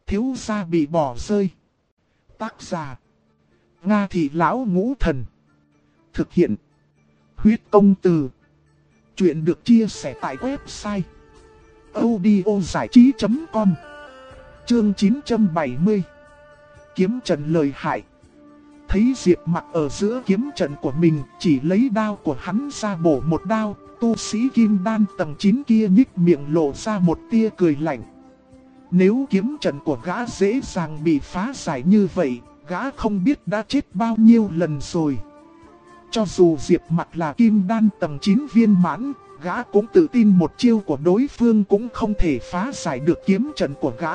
thiếu gia bị bỏ rơi. Tác giả: Nga Thị Lão Ngũ Thần. Thực hiện: Huyết Công Từ. Chuyện được chia sẻ tại website audiozảichí.com. Chương 970. Kiếm trận lời hại. Thấy Diệp Mặc ở giữa kiếm trận của mình, chỉ lấy đao của hắn ra bổ một đao, tu sĩ kim đan tầng 9 kia nhích miệng lộ ra một tia cười lạnh. Nếu kiếm trận của gã dễ dàng bị phá giải như vậy, gã không biết đã chết bao nhiêu lần rồi. Cho dù Diệp Mặc là kim đan tầng 9 viên mãn, gã cũng tự tin một chiêu của đối phương cũng không thể phá giải được kiếm trận của gã.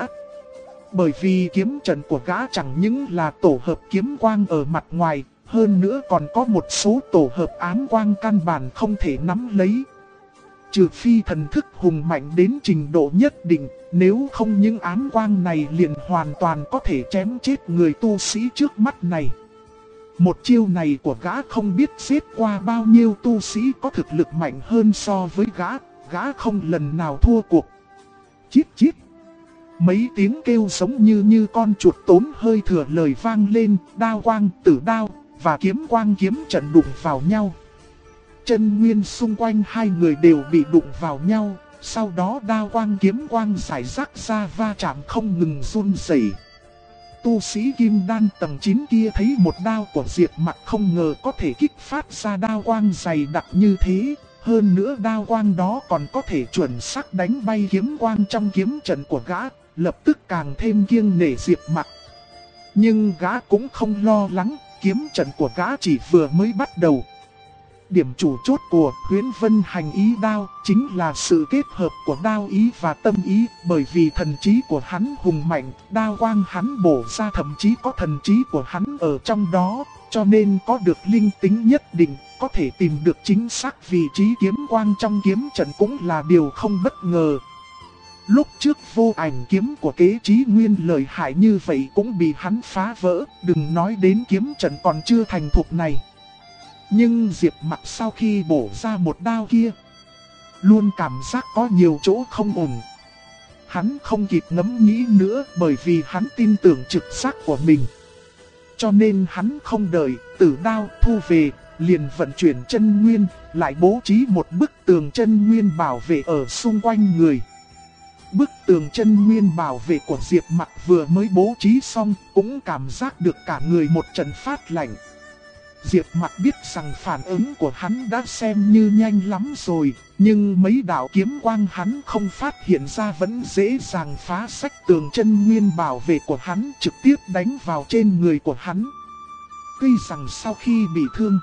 Bởi vì kiếm trận của gã chẳng những là tổ hợp kiếm quang ở mặt ngoài, hơn nữa còn có một số tổ hợp ám quang căn bản không thể nắm lấy. Trừ phi thần thức hùng mạnh đến trình độ nhất định, nếu không những ám quang này liền hoàn toàn có thể chém chết người tu sĩ trước mắt này. Một chiêu này của gã không biết giết qua bao nhiêu tu sĩ có thực lực mạnh hơn so với gã không lần nào thua cuộc. Chít chít. Mấy tiếng kêu giống như con chuột tốn hơi thừa lời vang lên, đao quang, tử đao và kiếm quang kiếm trận đụng vào nhau. Chân nguyên xung quanh hai người đều bị đụng vào nhau, sau đó đao quang kiếm quang rải rác ra va chạm không ngừng run rẩy. Tu sĩ kim đan tầng 9 kia thấy một đao của Diệp Mặc không ngờ có thể kích phát ra đao quang dày đặc như thế. Hơn nữa đao quang đó còn có thể chuẩn xác đánh bay kiếm quang trong kiếm trận của gã, lập tức càng thêm kiêng nể Diệp Mặc. Nhưng gã cũng không lo lắng, kiếm trận của gã chỉ vừa mới bắt đầu. Điểm chủ chốt của Huyễn Vân Hành Ý Đao chính là sự kết hợp của đao ý và tâm ý, bởi vì thần trí của hắn hùng mạnh, đao quang hắn bổ ra thậm chí có thần trí của hắn ở trong đó, cho nên có được linh tính nhất định, có thể tìm được chính xác vị trí kiếm quang trong kiếm trận cũng là điều không bất ngờ. Lúc trước vô ảnh kiếm của Kế Chí Nguyên lợi hại như vậy cũng bị hắn phá vỡ, đừng nói đến kiếm trận còn chưa thành thục này. Nhưng Diệp Mặc sau khi bổ ra một đao kia, luôn cảm giác có nhiều chỗ không ổn. Hắn không kịp ngẫm nghĩ nữa bởi vì hắn tin tưởng trực giác của mình. Cho nên hắn không đợi tử đao thu về, liền vận chuyển chân nguyên, lại bố trí một bức tường chân nguyên bảo vệ ở xung quanh người. Bức tường chân nguyên bảo vệ của Diệp Mặc vừa mới bố trí xong, cũng cảm giác được cả người một trận phát lạnh. Diệp Mặc biết rằng phản ứng của hắn đã xem như nhanh lắm rồi, nhưng mấy đạo kiếm quang hắn không phát hiện ra vẫn dễ dàng phá sách tường chân nguyên bảo vệ của hắn, trực tiếp đánh vào trên người của hắn. Tuy rằng sau khi bị thương,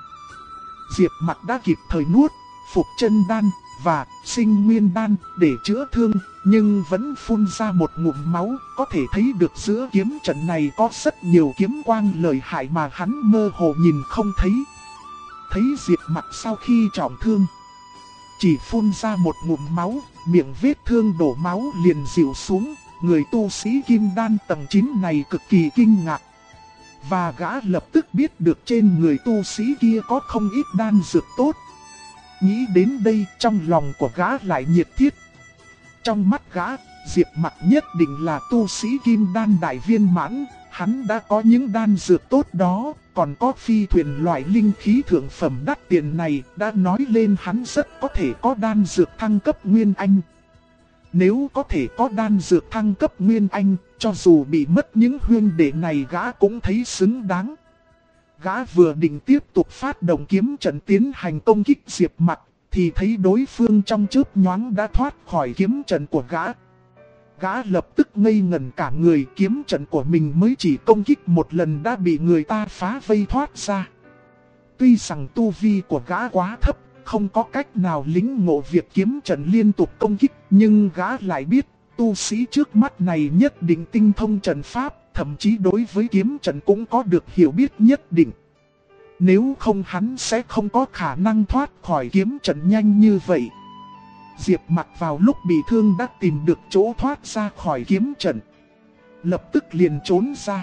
Diệp Mặc đã kịp thời nuốt phục chân đan và sinh nguyên đan để chữa thương, nhưng vẫn phun ra một ngụm máu, có thể thấy được giữa kiếm trận này có rất nhiều kiếm quang lợi hại mà hắn mơ hồ nhìn không thấy. Thấy Diệp Mặc sau khi trọng thương, chỉ phun ra một ngụm máu, miệng vết thương đổ máu liền dịu xuống, người tu sĩ kim đan tầng 9 này cực kỳ kinh ngạc. Và gã lập tức biết được trên người tu sĩ kia có không ít đan dược tốt. Nghĩ đến đây trong lòng của gã lại nhiệt thiết. Trong mắt gã, Diệp Mặc nhất định là tu sĩ kim đan đại viên mãn, hắn đã có những đan dược tốt đó, còn có phi thuyền loại linh khí thượng phẩm đắt tiền này đã nói lên hắn rất có thể có đan dược thăng cấp Nguyên Anh. Nếu có thể có đan dược thăng cấp Nguyên Anh, cho dù bị mất những huynh đệ này gã cũng thấy xứng đáng. Gã vừa định tiếp tục phát động kiếm trận tiến hành công kích Diệp Mặc, thì thấy đối phương trong chớp nhoáng đã thoát khỏi kiếm trận của gã. Gã lập tức ngây ngẩn cả người, kiếm trận của mình mới chỉ công kích một lần đã bị người ta phá vây thoát ra. Tuy rằng tu vi của gã quá thấp, không có cách nào lĩnh ngộ việc kiếm trận liên tục công kích, nhưng gã lại biết tu sĩ trước mắt này nhất định tinh thông trận pháp, thậm chí đối với kiếm trận cũng có được hiểu biết nhất định. Nếu không hắn sẽ không có khả năng thoát khỏi kiếm trận nhanh như vậy. Diệp Mặc vào lúc bị thương đã tìm được chỗ thoát ra khỏi kiếm trận, lập tức liền trốn ra.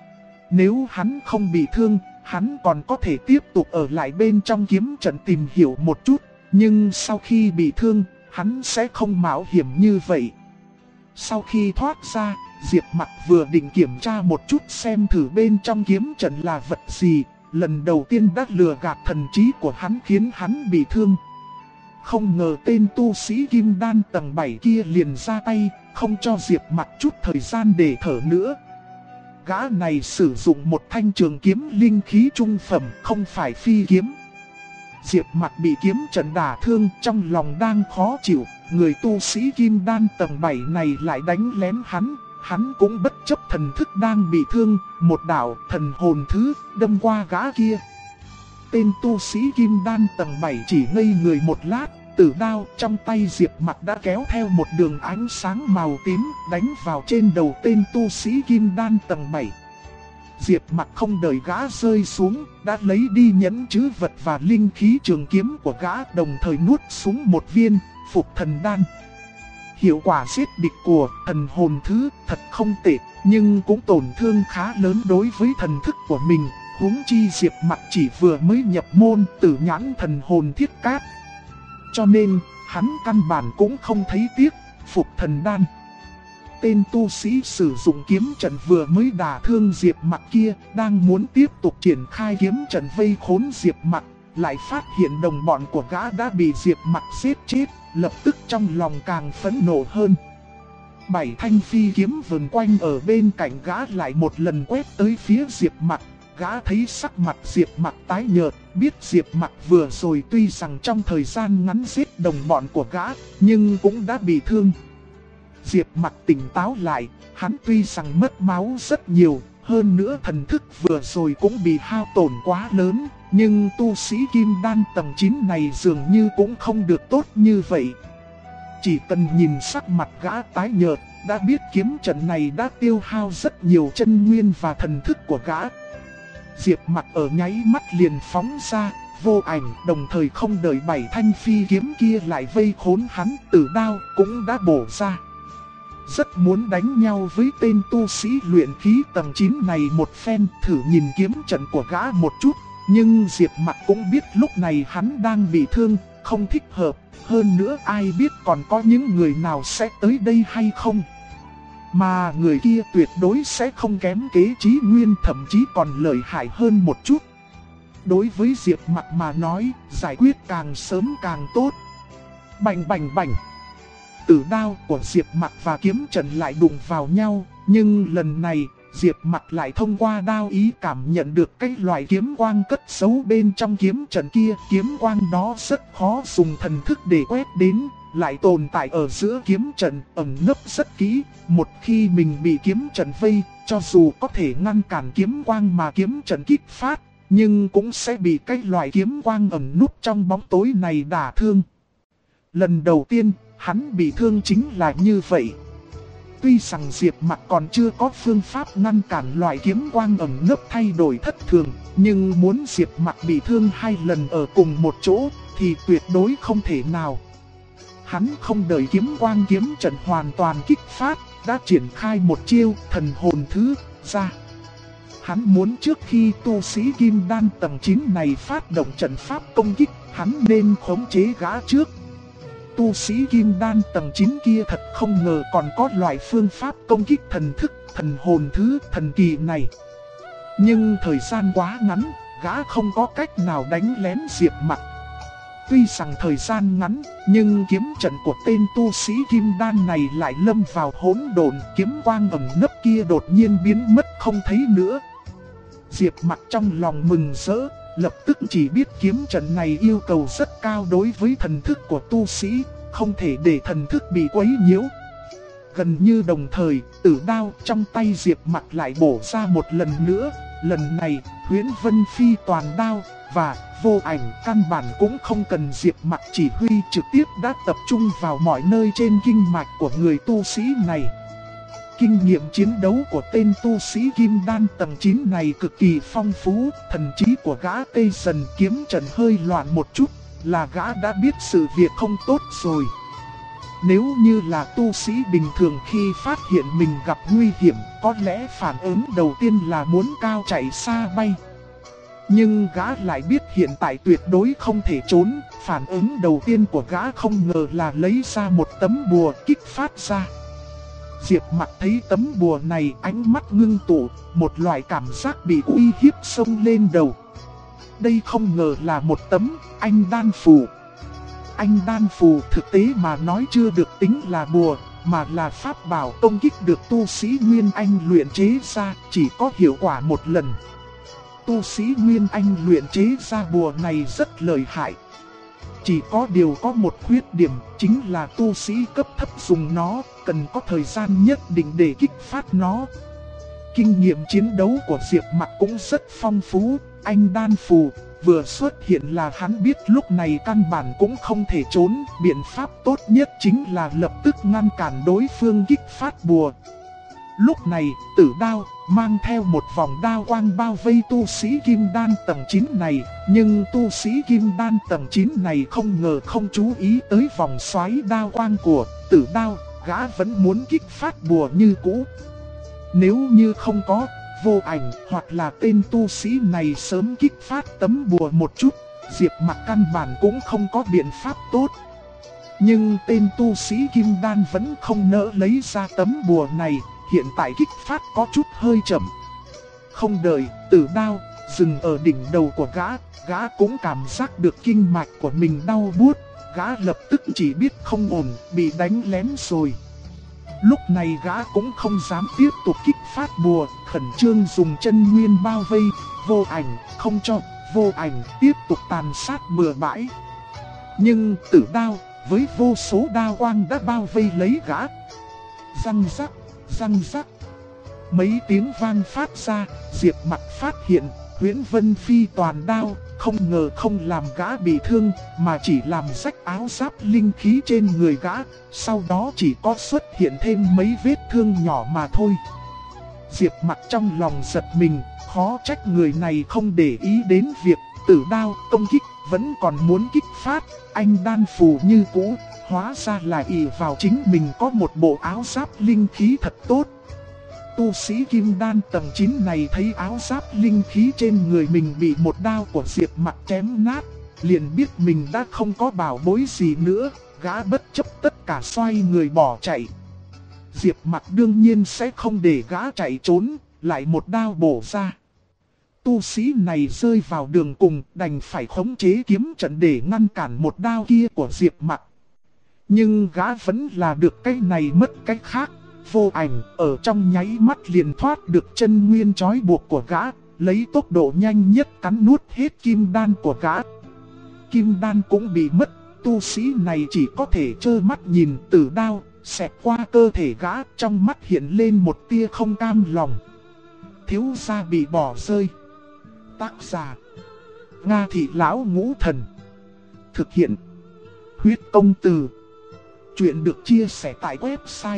Nếu hắn không bị thương, hắn còn có thể tiếp tục ở lại bên trong kiếm trận tìm hiểu một chút. Nhưng sau khi bị thương, hắn sẽ không mạo hiểm như vậy. Sau khi thoát ra, Diệp Mặc vừa định kiểm tra một chút xem thử bên trong kiếm trận là vật gì, lần đầu tiên đã lừa gạt thần trí của hắn khiến hắn bị thương. Không ngờ tên tu sĩ kim đan tầng 7 kia liền ra tay, không cho Diệp Mặc chút thời gian để thở nữa. Gã này sử dụng một thanh trường kiếm linh khí trung phẩm, không phải phi kiếm. Diệp Mặc bị kiếm trận đả thương, trong lòng đang khó chịu, người tu sĩ kim đan tầng 7 này lại đánh lén hắn cũng bất chấp thần thức đang bị thương, một đạo thần hồn thứ đâm qua gã kia. Tên tu sĩ kim đan tầng 7 chỉ ngây người một lát, tử đao trong tay Diệp Mặc đã kéo theo một đường ánh sáng màu tím đánh vào trên đầu tên tu sĩ kim đan tầng 7. Diệp Mặc không đợi gã rơi xuống, đã lấy đi nhẫn trữ vật và linh khí trường kiếm của gã, đồng thời nuốt xuống một viên phục thần đan. Hiệu quả giết địch của thần hồn thứ thật không tệ, nhưng cũng tổn thương khá lớn đối với thần thức của mình. Huống chi Diệp Mặc chỉ vừa mới nhập môn tử nhãn thần hồn thiết cát, cho nên hắn căn bản cũng không thấy tiếc phục thần đan. Tên tu sĩ sử dụng kiếm trận vừa mới đả thương Diệp Mặc kia, đang muốn tiếp tục triển khai kiếm trận vây khốn Diệp Mặc, lại phát hiện đồng bọn của gã đã bị Diệp Mặc giết chết, lập tức trong lòng càng phẫn nộ hơn. 7 thanh phi kiếm vần quanh ở bên cạnh gã lại một lần quét tới phía Diệp Mặc. Gã thấy sắc mặt Diệp Mặc tái nhợt, biết Diệp Mặc vừa rồi tuy rằng trong thời gian ngắn giết đồng bọn của gã, nhưng cũng đã bị thương. Diệp Mặc tỉnh táo lại, hắn tuy rằng mất máu rất nhiều, hơn nữa thần thức vừa rồi cũng bị hao tổn quá lớn, nhưng tu sĩ kim đan tầng 9 này dường như cũng không được tốt như vậy. Chỉ cần nhìn sắc mặt gã tái nhợt, đã biết kiếm trận này đã tiêu hao rất nhiều chân nguyên và thần thức của gã. Diệp Mặc ở nháy mắt liền phóng ra, vô ảnh, đồng thời không đợi 7 thanh phi kiếm kia lại vây khốn hắn, tử đao cũng đã bổ ra. Rất muốn đánh nhau với tên tu sĩ luyện khí tầng 9 này một phen, thử nhìn kiếm trận của gã một chút, nhưng Diệp Mặc cũng biết lúc này hắn đang bị thương, không thích hợp, hơn nữa ai biết còn có những người nào sẽ tới đây hay không. Mà người kia tuyệt đối sẽ không kém kế Chí Nguyên, thậm chí còn lợi hại hơn một chút. Đối với Diệp Mặc mà nói, giải quyết càng sớm càng tốt. Bành bành bành. Tử đao của Diệp Mặc và kiếm trận lại đụng vào nhau, nhưng lần này Diệp Mặc lại thông qua đao ý cảm nhận được cái loại kiếm quang cất giấu bên trong kiếm trận kia. Kiếm quang đó rất khó dùng thần thức để quét đến, lại tồn tại ở giữa kiếm trận, ẩn nấp rất kỹ. Một khi mình bị kiếm trận vây, cho dù có thể ngăn cản kiếm quang mà kiếm trận kích phát, nhưng cũng sẽ bị cái loại kiếm quang ẩn núp trong bóng tối này đả thương. Lần đầu tiên, hắn bị thương chính là như vậy. Tuy rằng Diệp Mặc còn chưa có phương pháp ngăn cản loại kiếm quang ẩn nấp thay đổi thất thường, nhưng muốn Diệp Mặc bị thương 2 lần ở cùng một chỗ thì tuyệt đối không thể nào. Hắn không đợi kiếm quang kiếm trận hoàn toàn kích phát, đã triển khai một chiêu thần hồn thứ ra. Hắn muốn trước khi tu sĩ kim đan tầng 9 này phát động trận pháp công kích, hắn nên khống chế gã trước. Tu sĩ kim đan tầng 9 kia thật không ngờ còn có loại phương pháp công kích thần thức, thần hồn thứ thần kỳ này. Nhưng thời gian quá ngắn, gã không có cách nào đánh lén Diệp Mặc. Tuy rằng thời gian ngắn, nhưng kiếm trận của tên tu sĩ kim đan này lại lâm vào hỗn độn, kiếm quang ẩn nấp kia đột nhiên biến mất không thấy nữa. Diệp Mặc trong lòng mừng rỡ, lập tức chỉ biết kiếm trận này yêu cầu rất cao đối với thần thức của tu sĩ, không thể để thần thức bị quấy nhiễu. Gần như đồng thời, tử đao trong tay Diệp Mặc lại bổ ra một lần nữa, lần này Huyễn Vân Phi toàn đao và vô ảnh căn bản cũng không cần Diệp Mặc chỉ huy, trực tiếp đã tập trung vào mọi nơi trên kinh mạch của người tu sĩ này. Kinh nghiệm chiến đấu của tên tu sĩ kim đan tầng 9 này cực kỳ phong phú, thần trí của gã tê dần, kiếm trận hơi loạn một chút là gã đã biết sự việc không tốt rồi. Nếu như là tu sĩ bình thường khi phát hiện mình gặp nguy hiểm, có lẽ phản ứng đầu tiên là muốn cao chạy xa bay. Nhưng gã lại biết hiện tại tuyệt đối không thể trốn, phản ứng đầu tiên của gã không ngờ là lấy ra một tấm bùa kích phát ra. Diệp Mặc thấy tấm bùa này, ánh mắt ngưng tụ, một loại cảm giác bị uy hiếp xông lên đầu. Đây không ngờ là một tấm anh đan phù. Anh đan phù thực tế mà nói chưa được tính là bùa, mà là pháp bảo công kích được tu sĩ Nguyên Anh luyện chế ra, chỉ có hiệu quả một lần. Tu sĩ Nguyên Anh luyện chế ra bùa này rất lợi hại. Chỉ có điều có một khuyết điểm, chính là tu sĩ cấp thấp dùng nó, cần có thời gian nhất định để kích phát nó. Kinh nghiệm chiến đấu của Diệp Mặc cũng rất phong phú, anh đan phù vừa xuất hiện là hắn biết lúc này căn bản cũng không thể trốn, biện pháp tốt nhất chính là lập tức ngăn cản đối phương kích phát bùa. Lúc này, Tử Đao mang theo một vòng đao quang bao vây tu sĩ Kim Đan tầng 9 này, nhưng tu sĩ Kim Đan tầng 9 này không ngờ không chú ý tới vòng xoáy đao quang của Tử Đao, gã vẫn muốn kích phát bùa như cũ. Nếu như không có Vô Ảnh hoặc là tên tu sĩ này sớm kích phát tấm bùa một chút, Diệp Mặc căn bản cũng không có biện pháp tốt. Nhưng tên tu sĩ Kim Đan vẫn không nỡ lấy ra tấm bùa này, hiện tại kích phát có chút hơi chậm. Không đợi Tử Đao dừng ở đỉnh đầu của gã cũng cảm giác được kinh mạch của mình đau buốt, gã lập tức chỉ biết không ổn, bị đánh lén rồi. Lúc này gã cũng không dám tiếp tục kích phát bùa, khẩn trương dùng chân nguyên bao vây Vô Ảnh, không cho Vô Ảnh tiếp tục tàn sát bừa bãi. Nhưng Tử Đao với vô số đao quang đã bao vây lấy gã. Răng rắc, răng rắc. Mấy tiếng vang phát ra, Diệp Mặc phát hiện Huyễn Vân Phi toàn đao, không ngờ không làm gã bị thương, mà chỉ làm rách áo giáp linh khí trên người gã, sau đó chỉ có xuất hiện thêm mấy vết thương nhỏ mà thôi. Diệp Mặc trong lòng giật mình, khó trách người này không để ý đến việc Tử Đao công kích, vẫn còn muốn kích phát anh đan phù như cũ, hóa ra là ỷ vào chính mình có một bộ áo giáp linh khí thật tốt. Tu sĩ Kim Đan tầng 9 này thấy áo giáp linh khí trên người mình bị một đao của Diệp Mặc chém nát, liền biết mình đã không có bảo bối gì nữa, gã bất chấp tất cả xoay người bỏ chạy. Diệp Mặc đương nhiên sẽ không để gã chạy trốn, lại một đao bổ ra. Tu sĩ này rơi vào đường cùng, đành phải khống chế kiếm trận để ngăn cản một đao kia của Diệp Mặc. Nhưng gã vẫn là được cái này mất cái khác. Vô Ảnh ở trong nháy mắt liền thoát được chân nguyên trói buộc của gã, lấy tốc độ nhanh nhất cắn nuốt hết kim đan của gã. Kim đan cũng bị mất, tu sĩ này chỉ có thể trơ mắt nhìn Tử Đao xẹt qua cơ thể gã, trong mắt hiện lên một tia không cam lòng. Thiếu gia bị bỏ rơi. Tác giả: Nga Thị Lão Ngũ Thần. Thực hiện: Huyết Công Từ. Chuyện được chia sẻ tại website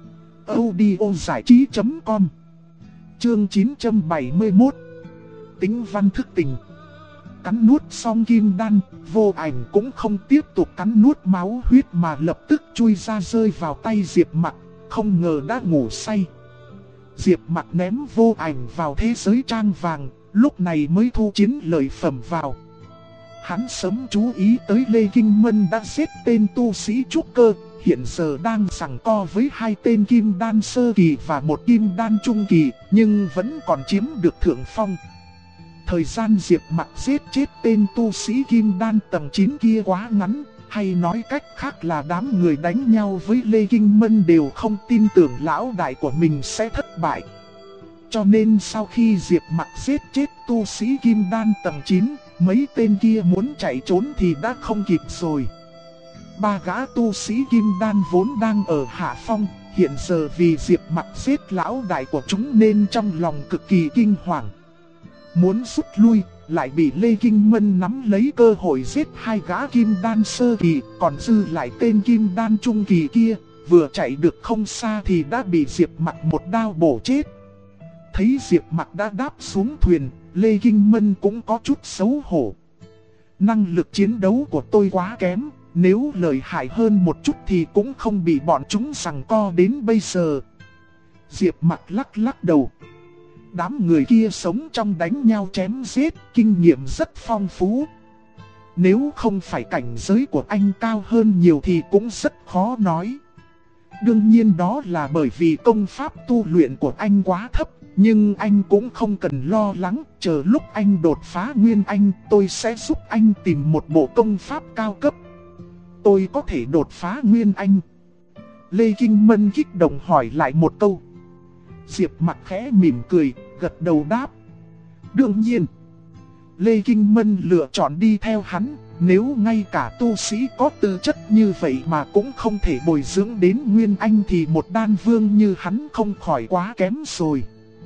audiozảichí.com. Chương 971. Tính văn thức tình. Cắn nuốt xong kim đan, Vô Ảnh cũng không tiếp tục cắn nuốt máu huyết mà lập tức chui ra rơi vào tay Diệp Mặc, không ngờ đã ngủ say. Diệp Mặc ném Vô Ảnh vào thế giới trang vàng, lúc này mới thu chiến lợi phẩm vào. Hắn sớm chú ý tới Lê Kinh Mân đã giết tên tu sĩ trúc cơ, hiện giờ đang giằng co với hai tên kim đan sơ kỳ và một kim đan trung kỳ, nhưng vẫn còn chiếm được thượng phong. Thời gian Diệp Mặc giết chết tên tu sĩ kim đan tầng 9 kia quá ngắn, hay nói cách khác là đám người đánh nhau với Lê Kinh Mân đều không tin tưởng lão đại của mình sẽ thất bại. Cho nên sau khi Diệp Mặc giết chết tu sĩ kim đan tầng 9, mấy tên kia muốn chạy trốn thì đã không kịp rồi. Ba gã tu sĩ kim đan vốn đang ở hạ phong, hiện giờ vì Diệp Mặc giết lão đại của chúng nên trong lòng cực kỳ kinh hoàng. Muốn rút lui, lại bị Lê Kinh Mân nắm lấy cơ hội giết hai gã kim đan sơ kỳ, còn dư lại tên kim đan trung kỳ kia, vừa chạy được không xa thì đã bị Diệp Mặc một đao bổ chết. Thấy Diệp Mặc đã đáp xuống thuyền, Lê Kinh Mân cũng có chút xấu hổ. Năng lực chiến đấu của tôi quá kém, nếu lợi hại hơn một chút thì cũng không bị bọn chúng giằng co đến bây giờ. Diệp Mặc lắc lắc đầu. Đám người kia sống trong đánh nhau chém giết, kinh nghiệm rất phong phú. Nếu không phải cảnh giới của anh cao hơn nhiều thì cũng rất khó nói. Đương nhiên đó là bởi vì công pháp tu luyện của anh quá thấp. Nhưng anh cũng không cần lo lắng, chờ lúc anh đột phá Nguyên Anh, tôi sẽ giúp anh tìm một bộ công pháp cao cấp. Tôi có thể đột phá Nguyên Anh. Lê Kinh Mân kích động hỏi lại một câu. Diệp Mặc khẽ mỉm cười, gật đầu đáp. Đương nhiên, Lê Kinh Mân lựa chọn đi theo hắn. Nếu ngay cả tu sĩ có tư chất như vậy mà cũng không thể bồi dưỡng đến Nguyên Anh thì một đan vương như hắn không khỏi quá kém rồi.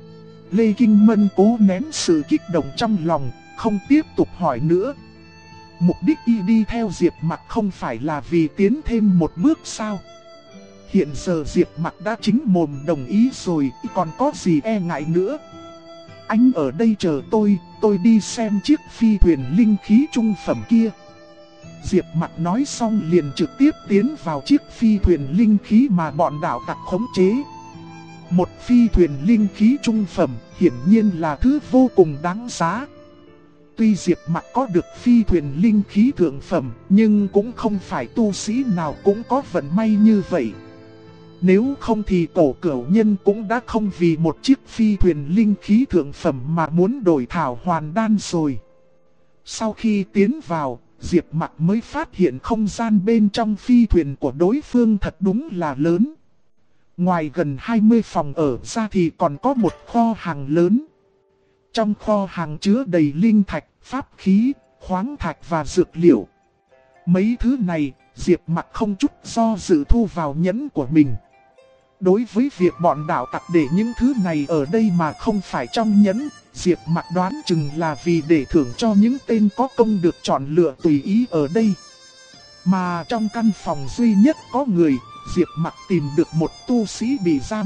Lê Kinh Mân cố nén sự kích động trong lòng, không tiếp tục hỏi nữa. Mục đích y đi theo Diệp Mặc không phải là vì tiến thêm một bước sao? Hiện giờ Diệp Mặc đã chính mồm đồng ý rồi, còn có gì e ngại nữa? Anh ở đây chờ tôi đi xem chiếc phi thuyền linh khí trung phẩm kia. Diệp Mặc nói xong liền trực tiếp tiến vào chiếc phi thuyền linh khí mà bọn đạo tặc khống chế. Một phi thuyền linh khí trung phẩm hiển nhiên là thứ vô cùng đáng giá. Tuy Diệp Mặc có được phi thuyền linh khí thượng phẩm, nhưng cũng không phải tu sĩ nào cũng có vận may như vậy. Nếu không thì Cổ Cửu Nhân cũng đã không vì một chiếc phi thuyền linh khí thượng phẩm mà muốn đổi thảo hoàn đan rồi. Sau khi tiến vào, Diệp Mặc mới phát hiện không gian bên trong phi thuyền của đối phương thật đúng là lớn. Ngoài gần 20 phòng ở ra thì còn có một kho hàng lớn. Trong kho hàng chứa đầy linh thạch, pháp khí, khoáng thạch và dược liệu. Mấy thứ này, Diệp Mặc không chút do dự thu vào nhẫn của mình. Đối với việc bọn đạo tặc để những thứ này ở đây mà không phải trong nhẫn, Diệp Mặc đoán chừng là vì để thưởng cho những tên có công được chọn lựa tùy ý ở đây. Mà trong căn phòng duy nhất có người, Diệp Mặc tìm được một tu sĩ bị giam.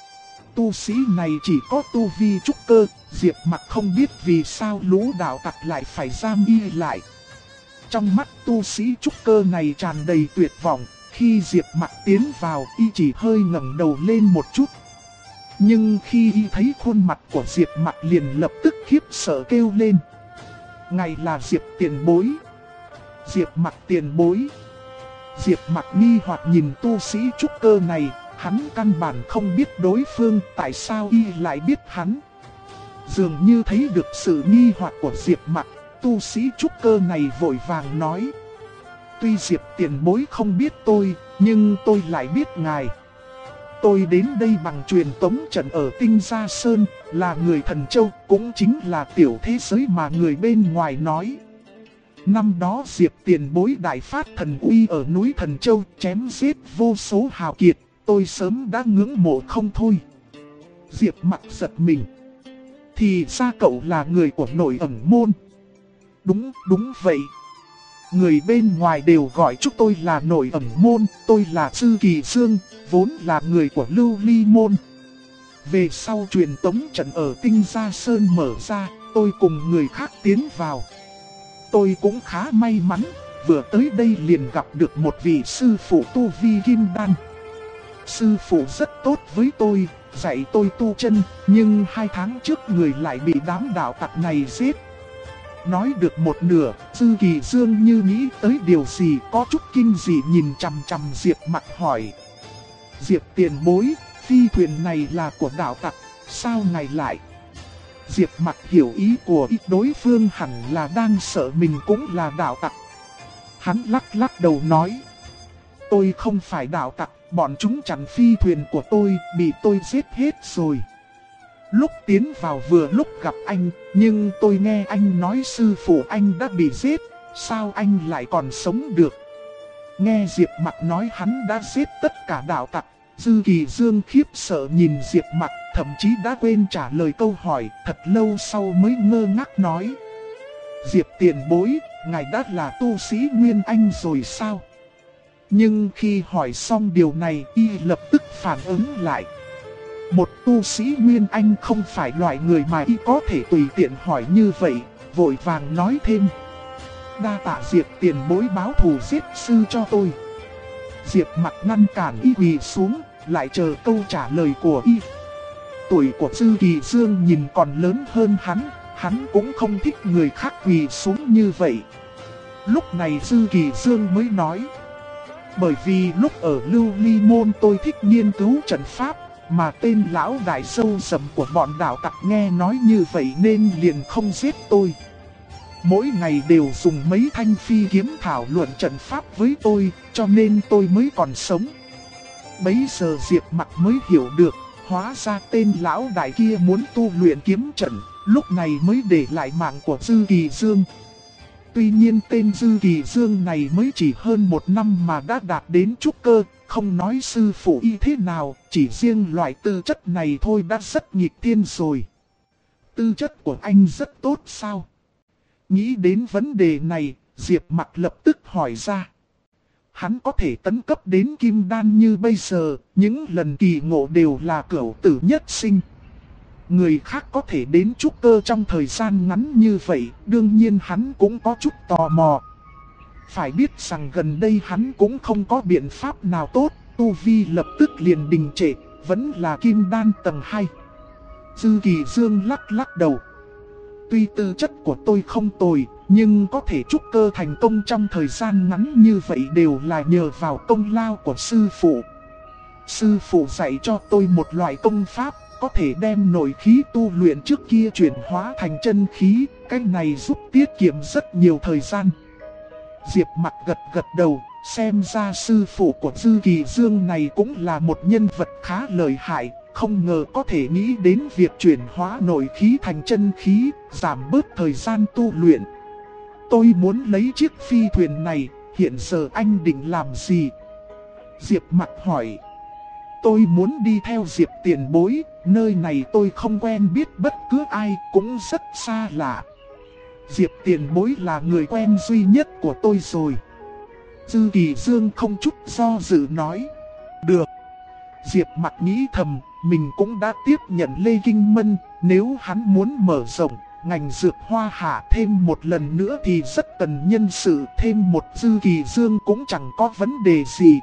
Tu sĩ này chỉ có tu vi trúc cơ, Diệp Mặc không biết vì sao lũ đạo tặc lại phải giam y lại. Trong mắt tu sĩ trúc cơ này tràn đầy tuyệt vọng, khi Diệp Mặc tiến vào y chỉ hơi ngẩng đầu lên một chút. Nhưng khi y thấy khuôn mặt của Diệp Mặc liền lập tức khiếp sợ kêu lên. Ngài là Diệp tiền bối. Diệp Mặc tiền bối. Diệp Mặc nghi hoặc nhìn tu sĩ trúc cơ này, hắn căn bản không biết đối phương tại sao y lại biết hắn. Dường như thấy được sự nghi hoặc của Diệp Mặc, tu sĩ trúc cơ này vội vàng nói. Tuy Diệp tiền bối không biết tôi, nhưng tôi lại biết ngài. Tôi đến đây bằng truyền tống trận ở Tinh Gia Sơn, là người Thần Châu, cũng chính là tiểu thế giới mà người bên ngoài nói. Năm đó Diệp tiền bối đại phát thần uy ở núi Thần Châu, chém giết vô số hào kiệt, tôi sớm đã ngưỡng mộ không thôi. Diệp Mặc giật mình. Thì ra cậu là người của Nội Ẩn Môn. Đúng vậy. Người bên ngoài đều gọi chúng tôi là Nội Ẩn Môn, tôi là Sư Kỳ Dương, vốn là người của Lưu Ly Môn. Về sau truyền tống trận ở Tinh Gia Sơn mở ra, tôi cùng người khác tiến vào. Tôi cũng khá may mắn, vừa tới đây liền gặp được một vị sư phụ tu vi kim đan. Sư phụ rất tốt với tôi, dạy tôi tu chân, nhưng 2 tháng trước người lại bị đám đạo tặc này giết. Nói được một nửa, Sư Kỳ Dương như nghĩ tới điều gì có chút kinh dị nhìn chằm chằm Diệp Mặc hỏi. Diệp tiền bối, phi thuyền này là của đạo tặc, sao ngài lại? Diệp Mặc hiểu ý của đối phương hẳn là đang sợ mình cũng là đạo tặc. Hắn lắc đầu nói. Tôi không phải đạo tặc, bọn chúng chặn phi thuyền của tôi, bị tôi giết hết rồi. Lúc tiến vào vừa lúc gặp anh, nhưng tôi nghe anh nói sư phụ anh đã bị giết, sao anh lại còn sống được? Nghe Diệp Mặc nói hắn đã giết tất cả đạo tặc, Sư Kỳ Dương khiếp sợ nhìn Diệp Mặc, thậm chí đã quên trả lời câu hỏi, thật lâu sau mới ngơ ngác nói. Diệp tiền bối, ngài đã là tu sĩ Nguyên Anh rồi sao? Nhưng khi hỏi xong điều này, y lập tức phản ứng lại. Một tu sĩ Nguyên Anh không phải loại người mà y có thể tùy tiện hỏi như vậy, vội vàng nói thêm. Đa tạ Diệp tiền bối báo thù giết sư cho tôi. Diệp Mặc ngăn cản y quỳ xuống, lại chờ câu trả lời của y. Tuổi của Sư Kỳ Dương nhìn còn lớn hơn hắn cũng không thích người khác quỳ xuống như vậy. Lúc này Sư Kỳ Dương mới nói. Bởi vì lúc ở Lưu Ly Môn tôi thích nghiên cứu trận pháp, mà tên lão đại sâu sầm của bọn đạo tặc nghe nói như vậy nên liền không giết tôi. Mỗi ngày đều dùng mấy thanh phi kiếm thảo luận trận pháp với tôi, cho nên tôi mới còn sống. Bấy giờ Diệp Mặc mới hiểu được, hóa ra tên lão đại kia muốn tu luyện kiếm trận, lúc này mới để lại mạng của Dư Kỳ Dương. Tuy nhiên tên Dư Kỳ Dương này mới chỉ hơn 1 năm mà đã đạt đến trúc cơ, không nói sư phụ y thế nào, chỉ riêng loại tư chất này thôi đã rất nghịch thiên rồi. Tư chất của anh rất tốt sao? Nghĩ đến vấn đề này, Diệp Mặc lập tức hỏi ra. Hắn có thể tấn cấp đến kim đan như bây giờ, những lần kỳ ngộ đều là cửu tử nhất sinh. Người khác có thể đến trúc cơ trong thời gian ngắn như vậy, đương nhiên hắn cũng có chút tò mò. Phải biết rằng gần đây hắn cũng không có biện pháp nào tốt, tu vi lập tức liền đình trệ, vẫn là kim đan tầng 2. Dư Kỳ Dương lắc lắc đầu. Tuy tư chất của tôi không tồi, nhưng có thể trúc cơ thành công trong thời gian ngắn như vậy đều là nhờ vào công lao của sư phụ. Sư phụ dạy cho tôi một loại công pháp, có thể đem nội khí tu luyện trước kia chuyển hóa thành chân khí, cách này giúp tiết kiệm rất nhiều thời gian. Diệp Mặc gật gật đầu, xem ra sư phụ của Dư Kỳ Dương này cũng là một nhân vật khá lợi hại, không ngờ có thể nghĩ đến việc chuyển hóa nội khí thành chân khí, giảm bớt thời gian tu luyện. Tôi muốn lấy chiếc phi thuyền này, hiện giờ anh định làm gì? Diệp Mặc hỏi. Tôi muốn đi theo Diệp tiền bối, nơi này tôi không quen biết bất cứ ai, cũng rất xa lạ. Diệp tiền bối là người quen duy nhất của tôi rồi. Dư Kỳ Dương không chút do dự nói. Được. Diệp Mặc nghĩ thầm, mình cũng đã tiếp nhận Lê Kinh Mân, nếu hắn muốn mở rộng ngành dược hoa hạ thêm một lần nữa thì rất cần nhân sự, thêm một Dư Kỳ Dương cũng chẳng có vấn đề gì.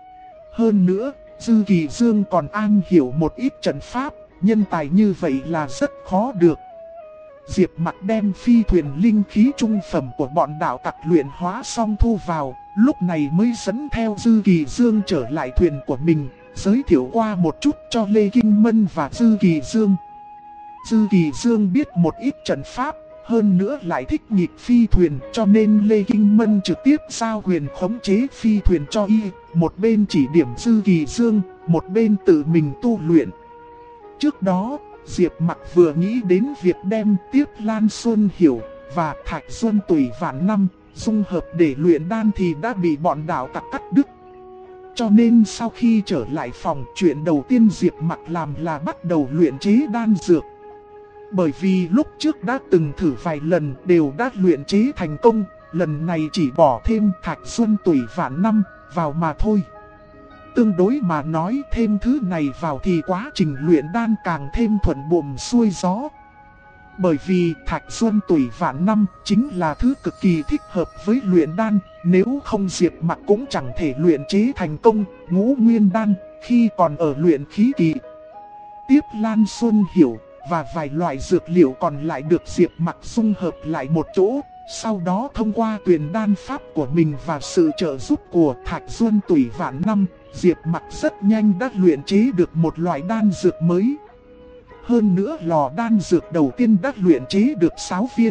Hơn nữa, Dư Kỳ Dương còn am hiểu một ít trận pháp, nhân tài như vậy là rất khó được. Diệp Mặc đem phi thuyền linh khí trung phẩm của bọn đạo tặc luyện hóa xong thu vào, lúc này mới dẫn theo Dư Kỳ Dương trở lại thuyền của mình, giới thiệu qua một chút cho Lê Kinh Mân và Dư Kỳ Dương. Dư Kỳ Dương biết một ít trận pháp, hơn nữa lại thích nghịch phi thuyền, cho nên Lê Kinh Mân trực tiếp giao quyền khống chế phi thuyền cho y, một bên chỉ điểm Dư Kỳ Dương, một bên tự mình tu luyện. Trước đó, Diệp Mặc vừa nghĩ đến việc đem Tiếp Lan Xuân Hiểu và Thạch Xuân Tùy Vạn Năm dung hợp để luyện đan thì đã bị bọn đạo tặc cắt đứt. Cho nên sau khi trở lại phòng, chuyện đầu tiên Diệp Mặc làm là bắt đầu luyện chế đan dược. Bởi vì lúc trước đã từng thử vài lần đều đã luyện chế thành công, lần này chỉ bỏ thêm Thạch Xuân Tùy Vạn Năm vào mà thôi. Tương đối mà nói thêm thứ này vào thì quá trình luyện đan càng thêm thuận buồm xuôi gió. Bởi vì Thạch Xuân Tùy Vạn Năm chính là thứ cực kỳ thích hợp với luyện đan, nếu không Diệp Mặc cũng chẳng thể luyện chế thành công Ngũ Nguyên Đan khi còn ở luyện khí kỳ. Tiếp Lan Xuân Hiểu và vài loại dược liệu còn lại được Diệp Mặc dung hợp lại một chỗ, sau đó thông qua tuyển đan pháp của mình và sự trợ giúp của Thạch Xuân Tùy Vạn Năm, Diệp Mặc rất nhanh đã luyện chế được một loại đan dược mới. Hơn nữa lò đan dược đầu tiên đã luyện chế được 6 viên.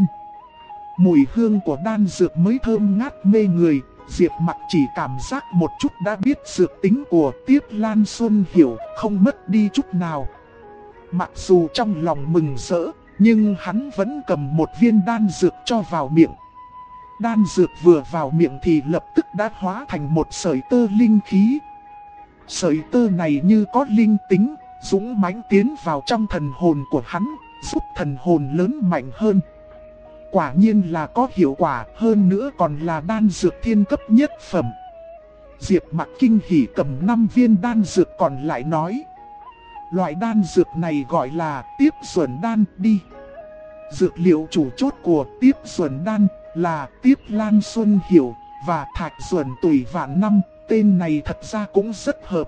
Mùi hương của đan dược mới thơm ngát mê người, Diệp Mặc chỉ cảm giác một chút đã biết dược tính của Tiếp Lan Xuân Hiểu không mất đi chút nào. Mặc dù trong lòng mừng rỡ, nhưng hắn vẫn cầm một viên đan dược cho vào miệng. Đan dược vừa vào miệng thì lập tức đã hóa thành một sợi tơ linh khí. Sợi tơ này như có linh tính, dũng mãnh tiến vào trong thần hồn của hắn, giúp thần hồn lớn mạnh hơn. Quả nhiên là có hiệu quả, hơn nữa còn là đan dược thiên cấp nhất phẩm. Diệp Mặc kinh hỉ cầm 5 viên đan dược còn lại nói. Loại đan dược này gọi là Tiếp Duẩn Đan đi. Dược liệu chủ chốt của Tiếp Duẩn Đan là Tiếp Lan Xuân Hiểu và Thạch Duẩn Tùy Vạn Năm, tên này thật ra cũng rất hợp.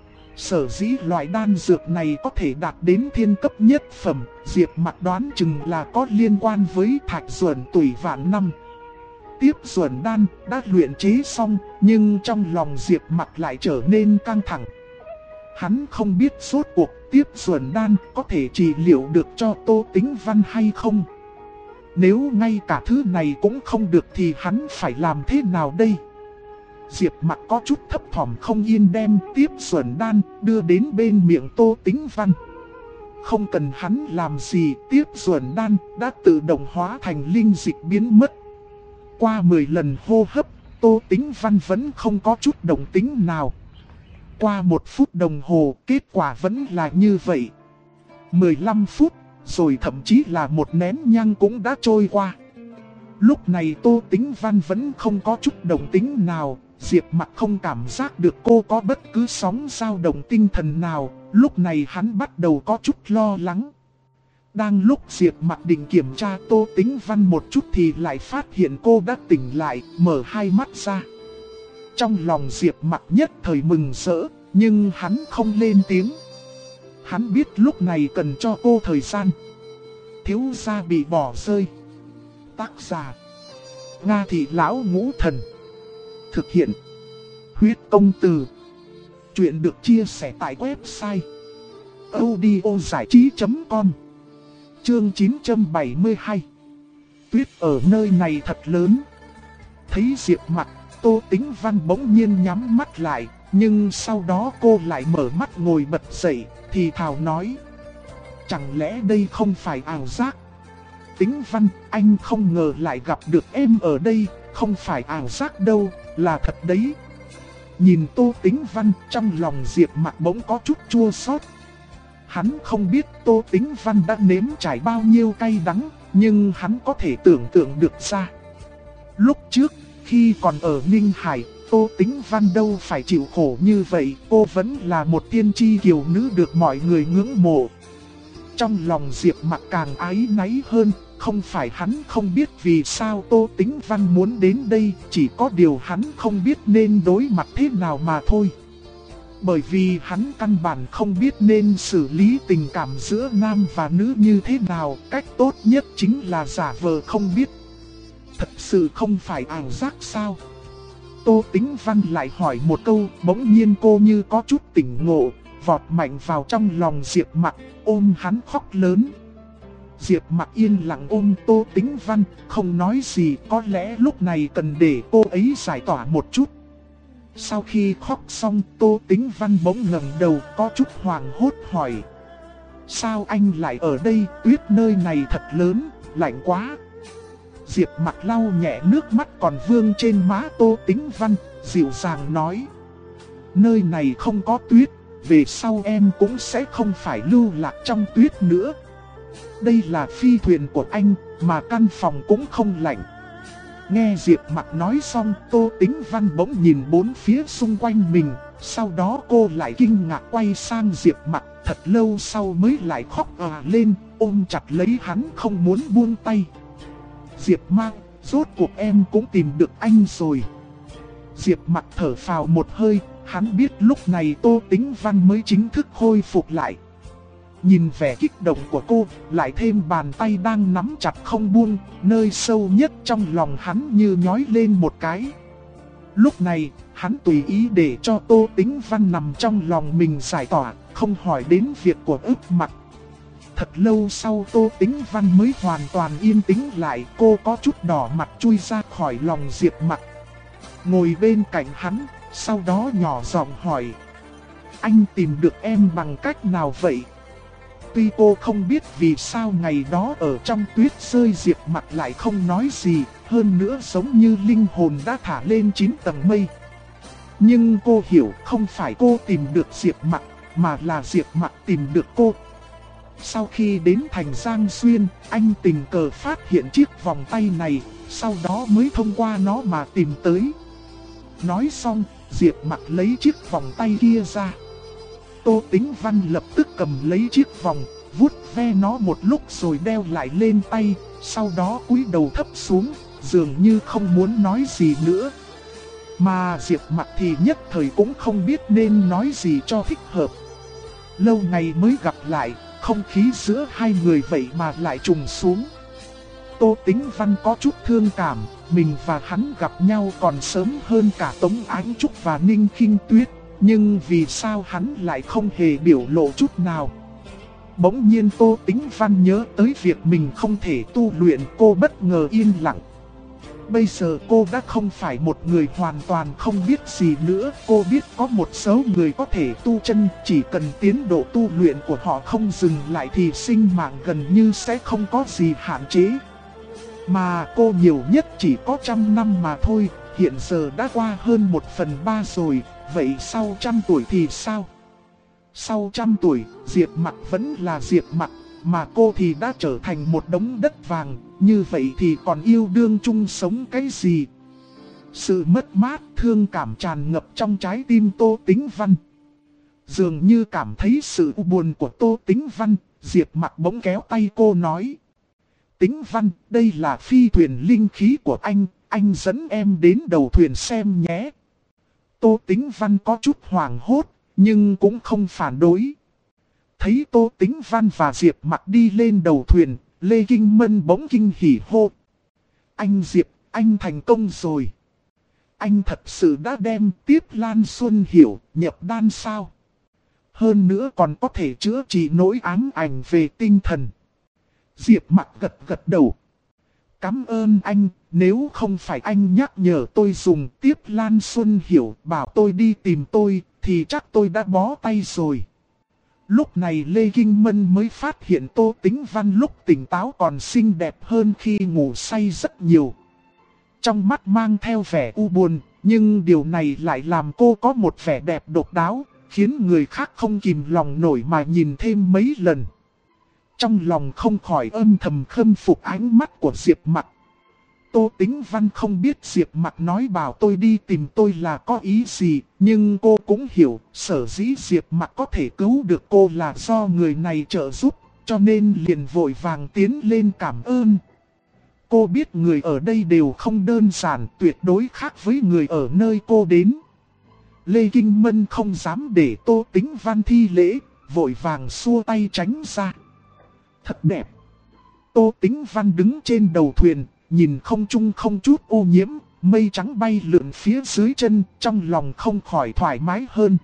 Sở dĩ loại đan dược này có thể đạt đến thiên cấp nhất phẩm, Diệp Mặc đoán chừng là có liên quan với Thạch Duẩn Tùy Vạn Năm. tiếp duẩn đan đã luyện chế xong, nhưng trong lòng Diệp Mặc lại trở nên căng thẳng. Hắn không biết rốt cuộc tiếp duẩn đan có thể trị liệu được cho Tô Tĩnh Văn hay không. Nếu ngay cả thứ này cũng không được thì hắn phải làm thế nào đây? Diệp Mặc có chút thấp thỏm không yên đem tiếp duẩn đan đưa đến bên miệng Tô Tĩnh Văn. Không cần hắn làm gì, tiếp duẩn đan đã tự động hóa thành linh dịch biến mất. Qua 10 lần hô hấp, Tô Tĩnh Văn vẫn không có chút động tĩnh nào. Qua 1 phút đồng hồ, kết quả vẫn là như vậy. 15 phút, rồi thậm chí là 1 nén nhang cũng đã trôi qua. Lúc này Tô Tĩnh Văn vẫn không có chút động tĩnh nào. Diệp Mặc không cảm giác được cô có bất cứ sóng dao động tinh thần nào. Lúc này hắn bắt đầu có chút lo lắng. Đang lúc Diệp Mặc định kiểm tra Tô Tĩnh Văn một chút thì lại phát hiện cô đã tỉnh lại, mở hai mắt ra. Trong lòng Diệp Mặc nhất thời mừng rỡ, nhưng hắn không lên tiếng. Hắn biết lúc này cần cho cô thời gian. Thiếu gia bị bỏ rơi. Tác giả: Nga Thị Lão Ngũ Thần. Thực hiện: Huyết Công Từ. Chuyện được chia sẻ tại website audiozảichí.com. Chương 972. Tuyết ở nơi này thật lớn. Thấy Diệp Mặc, Tô Tĩnh Văn bỗng nhiên nhắm mắt lại, nhưng sau đó cô lại mở mắt ngồi bật dậy, thì thào nói: chẳng lẽ đây không phải ảo giác? Tĩnh Văn, anh không ngờ lại gặp được em ở đây, không phải ảo giác đâu, là thật đấy. Nhìn Tô Tĩnh Văn, trong lòng Diệp Mặc bỗng có chút chua xót. Hắn không biết Tô Tĩnh Văn đã nếm trải bao nhiêu cay đắng, nhưng hắn có thể tưởng tượng được ra. Lúc trước, khi còn ở Ninh Hải, Tô Tĩnh Văn đâu phải chịu khổ như vậy, cô vẫn là một tiên tri kiều nữ được mọi người ngưỡng mộ. Trong lòng Diệp Mặc càng áy náy hơn, không phải hắn không biết vì sao Tô Tĩnh Văn muốn đến đây, chỉ có điều hắn không biết nên đối mặt thế nào mà thôi. Bởi vì hắn căn bản không biết nên xử lý tình cảm giữa nam và nữ như thế nào, cách tốt nhất chính là giả vờ không biết. Thật sự không phải ảo giác sao? Tô Tĩnh Văn lại hỏi một câu, bỗng nhiên cô như có chút tỉnh ngộ, vọt mạnh vào trong lòng Diệp Mặc, ôm hắn khóc lớn. Diệp Mặc yên lặng ôm Tô Tĩnh Văn, không nói gì, có lẽ lúc này cần để cô ấy giải tỏa một chút. Sau khi khóc xong, Tô Tĩnh Văn bỗng ngẩng đầu, có chút hoảng hốt hỏi: sao anh lại ở đây, tuyết nơi này thật lớn, lạnh quá. Diệp Mặc lau nhẹ nước mắt còn vương trên má Tô Tĩnh Văn, dịu dàng nói: nơi này không có tuyết, về sau em cũng sẽ không phải lưu lạc trong tuyết nữa. Đây là phi thuyền của anh, mà căn phòng cũng không lạnh. Nghe Diệp Mặc nói xong, Tô Tĩnh Văn bỗng nhìn bốn phía xung quanh mình, sau đó cô lại kinh ngạc quay sang Diệp Mặc, thật lâu sau mới lại khóc lên, ôm chặt lấy hắn không muốn buông tay. Diệp Mặc, rốt cuộc em cũng tìm được anh rồi. Diệp Mặc thở phào một hơi, hắn biết lúc này Tô Tĩnh Văn mới chính thức khôi phục lại. Nhìn vẻ kích động của cô, lại thêm bàn tay đang nắm chặt không buông, nơi sâu nhất trong lòng hắn như nhói lên một cái. Lúc này, hắn tùy ý để cho Tô Tĩnh Văn nằm trong lòng mình giải tỏa, không hỏi đến việc của ức Mặc. Thật lâu sau Tô Tĩnh Văn mới hoàn toàn yên tĩnh lại, cô có chút đỏ mặt chui ra khỏi lòng Diệp Mặc. Ngồi bên cạnh hắn, sau đó nhỏ giọng hỏi: anh tìm được em bằng cách nào vậy? Tuy cô không biết vì sao ngày đó ở trong tuyết rơi Diệp Mặc lại không nói gì, hơn nữa giống như linh hồn đã thả lên 9 tầng mây. Nhưng cô hiểu không phải cô tìm được Diệp Mặc, mà là Diệp Mặc tìm được cô. Sau khi đến thành Giang Xuyên, anh tình cờ phát hiện chiếc vòng tay này, sau đó mới thông qua nó mà tìm tới. Nói xong, Diệp Mặc lấy chiếc vòng tay kia ra. Tô Tĩnh Văn lập tức cầm lấy chiếc vòng, vuốt ve nó một lúc rồi đeo lại lên tay, sau đó cúi đầu thấp xuống, dường như không muốn nói gì nữa. Mà Diệp Mặc thì nhất thời cũng không biết nên nói gì cho thích hợp. Lâu ngày mới gặp lại, không khí giữa hai người vậy mà lại trùng xuống. Tô Tĩnh Văn có chút thương cảm, mình và hắn gặp nhau còn sớm hơn cả Tống Ánh Trúc và Ninh Khinh Tuyết, nhưng vì sao hắn lại không hề biểu lộ chút nào. Bỗng nhiên Tô Tĩnh Văn nhớ tới việc mình không thể tu luyện, cô bất ngờ yên lặng. Bây giờ cô đã không phải một người hoàn toàn không biết gì nữa, cô biết có một số người có thể tu chân, chỉ cần tiến độ tu luyện của họ không dừng lại thì sinh mạng gần như sẽ không có gì hạn chế. Mà cô nhiều nhất chỉ có 100 năm mà thôi, hiện giờ đã qua hơn 1/3 rồi, vậy sau 100 tuổi thì sao? Sau 100 tuổi, Diệp Mặc vẫn là Diệp Mặc, mà cô thì đã trở thành một đống đất vàng, như vậy thì còn yêu đương chung sống cái gì? Sự mất mát, thương cảm tràn ngập trong trái tim Tô Tĩnh Văn. Dường như cảm thấy sự buồn của Tô Tĩnh Văn, Diệp Mặc bỗng kéo tay cô nói: Tĩnh Văn, đây là phi thuyền linh khí của anh dẫn em đến đầu thuyền xem nhé. Tô Tĩnh Văn có chút hoảng hốt, nhưng cũng không phản đối. Thấy Tô Tĩnh Văn và Diệp Mặc đi lên đầu thuyền, Lê Kinh Mân bỗng kinh hỉ hô: Anh Diệp, anh thành công rồi. Anh thật sự đã đem Tiếp Lan Xuân Hiểu nhập đan sao? Hơn nữa còn có thể chữa trị nỗi ám ảnh về tinh thần. Diệp Mặc gật đầu. Cảm ơn anh, nếu không phải anh nhắc nhở tôi dùng Tiếp Lan Xuân Hiểu bảo tôi đi tìm tôi, thì chắc tôi đã bó tay rồi. Lúc này Lê Kinh Mân mới phát hiện Tô Tĩnh Văn lúc tỉnh táo còn xinh đẹp hơn khi ngủ say rất nhiều. Trong mắt mang theo vẻ u buồn, nhưng điều này lại làm cô có một vẻ đẹp độc đáo, khiến người khác không kìm lòng nổi mà nhìn thêm mấy lần. Trong lòng không khỏi âm thầm khâm phục ánh mắt của Diệp Mặc. Tô Tĩnh Văn không biết Diệp Mặc nói bảo tôi đi tìm tôi là có ý gì, nhưng cô cũng hiểu sở dĩ Diệp Mặc có thể cứu được cô là do người này trợ giúp, cho nên liền vội vàng tiến lên cảm ơn. Cô biết người ở đây đều không đơn giản, tuyệt đối khác với người ở nơi cô đến. Lê Kinh Mân không dám để Tô Tĩnh Văn thi lễ, vội vàng xua tay tránh ra. Thật đẹp. Tô Tĩnh Văn đứng trên đầu thuyền, nhìn không trung không chút ô nhiễm, mây trắng bay lượn phía dưới chân, trong lòng không khỏi thoải mái hơn.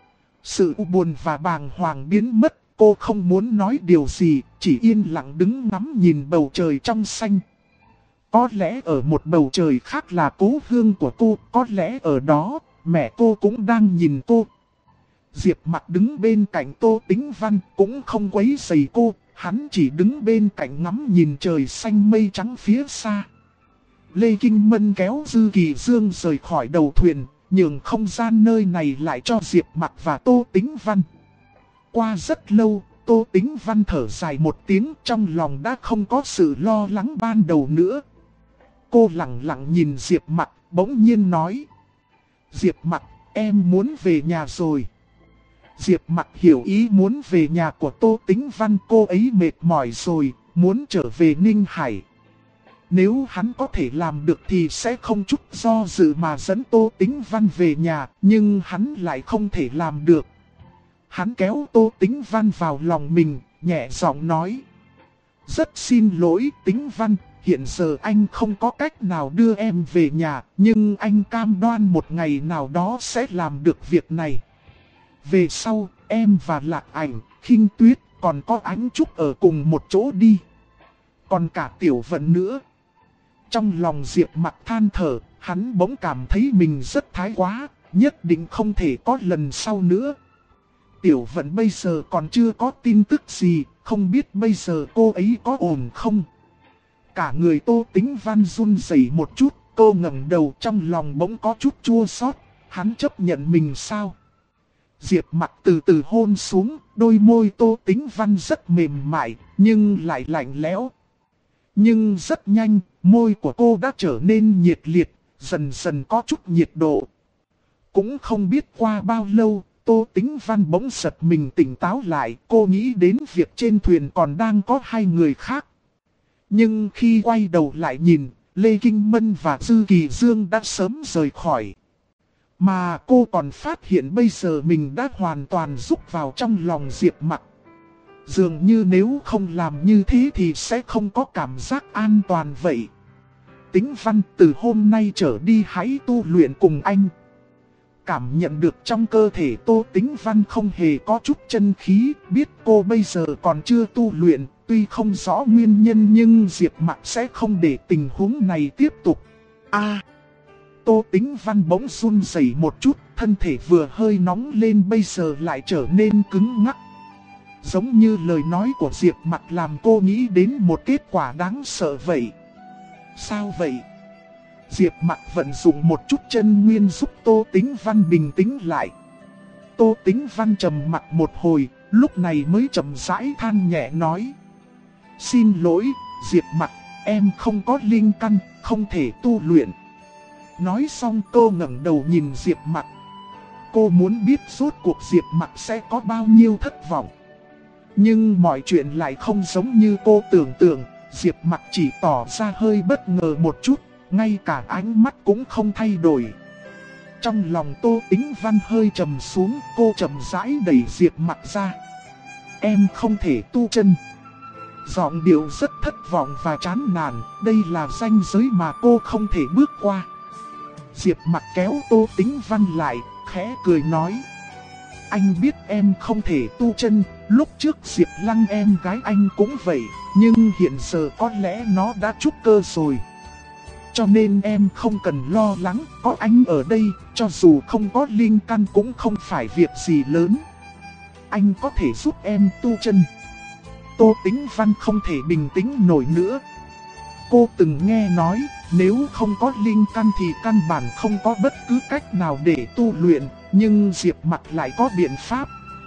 Sự u buồn và bàng hoàng biến mất, cô không muốn nói điều gì, chỉ yên lặng đứng ngắm nhìn bầu trời trong xanh. Có lẽ ở một bầu trời khác là cố hương của cô, có lẽ ở đó, mẹ cô cũng đang nhìn cô. Diệp Mặc đứng bên cạnh Tô Tĩnh Văn cũng không quấy rầy cô, hắn chỉ đứng bên cạnh ngắm nhìn trời xanh mây trắng phía xa. Lê Kinh Mân kéo Dư Kỳ Dương rời khỏi đầu thuyền, nhường không gian nơi này lại cho Diệp Mặc và Tô Tĩnh Văn. Qua rất lâu, Tô Tĩnh Văn thở dài một tiếng, trong lòng đã không có sự lo lắng ban đầu nữa. Cô lặng lặng nhìn Diệp Mặc, bỗng nhiên nói: Diệp Mặc, em muốn về nhà rồi. Diệp Mặc hiểu ý muốn về nhà của Tô Tĩnh Văn, cô ấy mệt mỏi rồi, muốn trở về Ninh Hải. Nếu hắn có thể làm được thì sẽ không chút do dự mà dẫn Tô Tĩnh Văn về nhà, nhưng hắn lại không thể làm được. Hắn kéo Tô Tĩnh Văn vào lòng mình, nhẹ giọng nói: Rất xin lỗi Tĩnh Văn, hiện giờ anh không có cách nào đưa em về nhà, nhưng anh cam đoan một ngày nào đó sẽ làm được việc này. Về sau, em và Lạc Ảnh, Khinh Tuyết, còn có Ánh Trúc ở cùng một chỗ đi. Còn cả Tiểu Vận nữa. Trong lòng Diệp Mặc than thở, hắn bỗng cảm thấy mình rất thái quá, nhất định không thể có lần sau nữa. Tiểu Vận bây giờ còn chưa có tin tức gì, không biết bây giờ cô ấy có ổn không. Cả người Tô Tĩnh Văn run rẩy một chút, cô ngẩng đầu, trong lòng bỗng có chút chua xót, hắn chấp nhận mình sao? Diệp Mặc từ từ hôn xuống, đôi môi Tô Tĩnh Văn rất mềm mại, nhưng lại lạnh lẽo. Nhưng rất nhanh, môi của cô đã trở nên nhiệt liệt, dần dần có chút nhiệt độ. Cũng không biết qua bao lâu, Tô Tĩnh Văn bỗng giật mình tỉnh táo lại, cô nghĩ đến việc trên thuyền còn đang có hai người khác. Nhưng khi quay đầu lại nhìn, Lê Kinh Mân và Dư Kỳ Dương đã sớm rời khỏi. Mà cô còn phát hiện bây giờ mình đã hoàn toàn rúc vào trong lòng Diệp Mặc. Dường như nếu không làm như thế thì sẽ không có cảm giác an toàn vậy. Tĩnh Văn, từ hôm nay trở đi hãy tu luyện cùng anh. Cảm nhận được trong cơ thể Tô Tĩnh Văn không hề có chút chân khí, biết cô bây giờ còn chưa tu luyện, tuy không rõ nguyên nhân nhưng Diệp Mặc sẽ không để tình huống này tiếp tục. Tô Tĩnh Văn bỗng run rẩy một chút, thân thể vừa hơi nóng lên bây giờ lại trở nên cứng ngắc. Giống như lời nói của Diệp Mặc làm cô nghĩ đến một kết quả đáng sợ vậy. Sao vậy? Diệp Mặc vận dụng một chút chân nguyên giúp Tô Tĩnh Văn bình tĩnh lại. Tô Tĩnh Văn trầm mặc một hồi, lúc này mới chậm rãi than nhẹ nói: Xin lỗi, Diệp Mặc, em không có linh căn, không thể tu luyện. Nói xong cô ngẩng đầu nhìn Diệp Mặc. Cô muốn biết rốt cuộc Diệp Mặc sẽ có bao nhiêu thất vọng. Nhưng mọi chuyện lại không giống như cô tưởng tượng. Diệp Mặc chỉ tỏ ra hơi bất ngờ một chút, ngay cả ánh mắt cũng không thay đổi. Trong lòng Tô Tĩnh Văn hơi trầm xuống, cô chậm rãi đẩy Diệp Mặc ra. Em không thể tu chân. Giọng điệu rất thất vọng và chán nản, đây là ranh giới mà cô không thể bước qua. Diệp Mặc kéo Tô Tĩnh Văn lại, khẽ cười nói: Anh biết em không thể tu chân, lúc trước Diệp Lăng em gái anh cũng vậy, nhưng hiện giờ có lẽ nó đã trúc cơ rồi. Cho nên em không cần lo lắng, có anh ở đây, cho dù không có linh căn cũng không phải việc gì lớn. Anh có thể giúp em tu chân. Tô Tĩnh Văn không thể bình tĩnh nổi nữa. Cô từng nghe nói, nếu không có linh căn thì căn bản không có bất cứ cách nào để tu luyện, nhưng Diệp Mặc lại có biện pháp.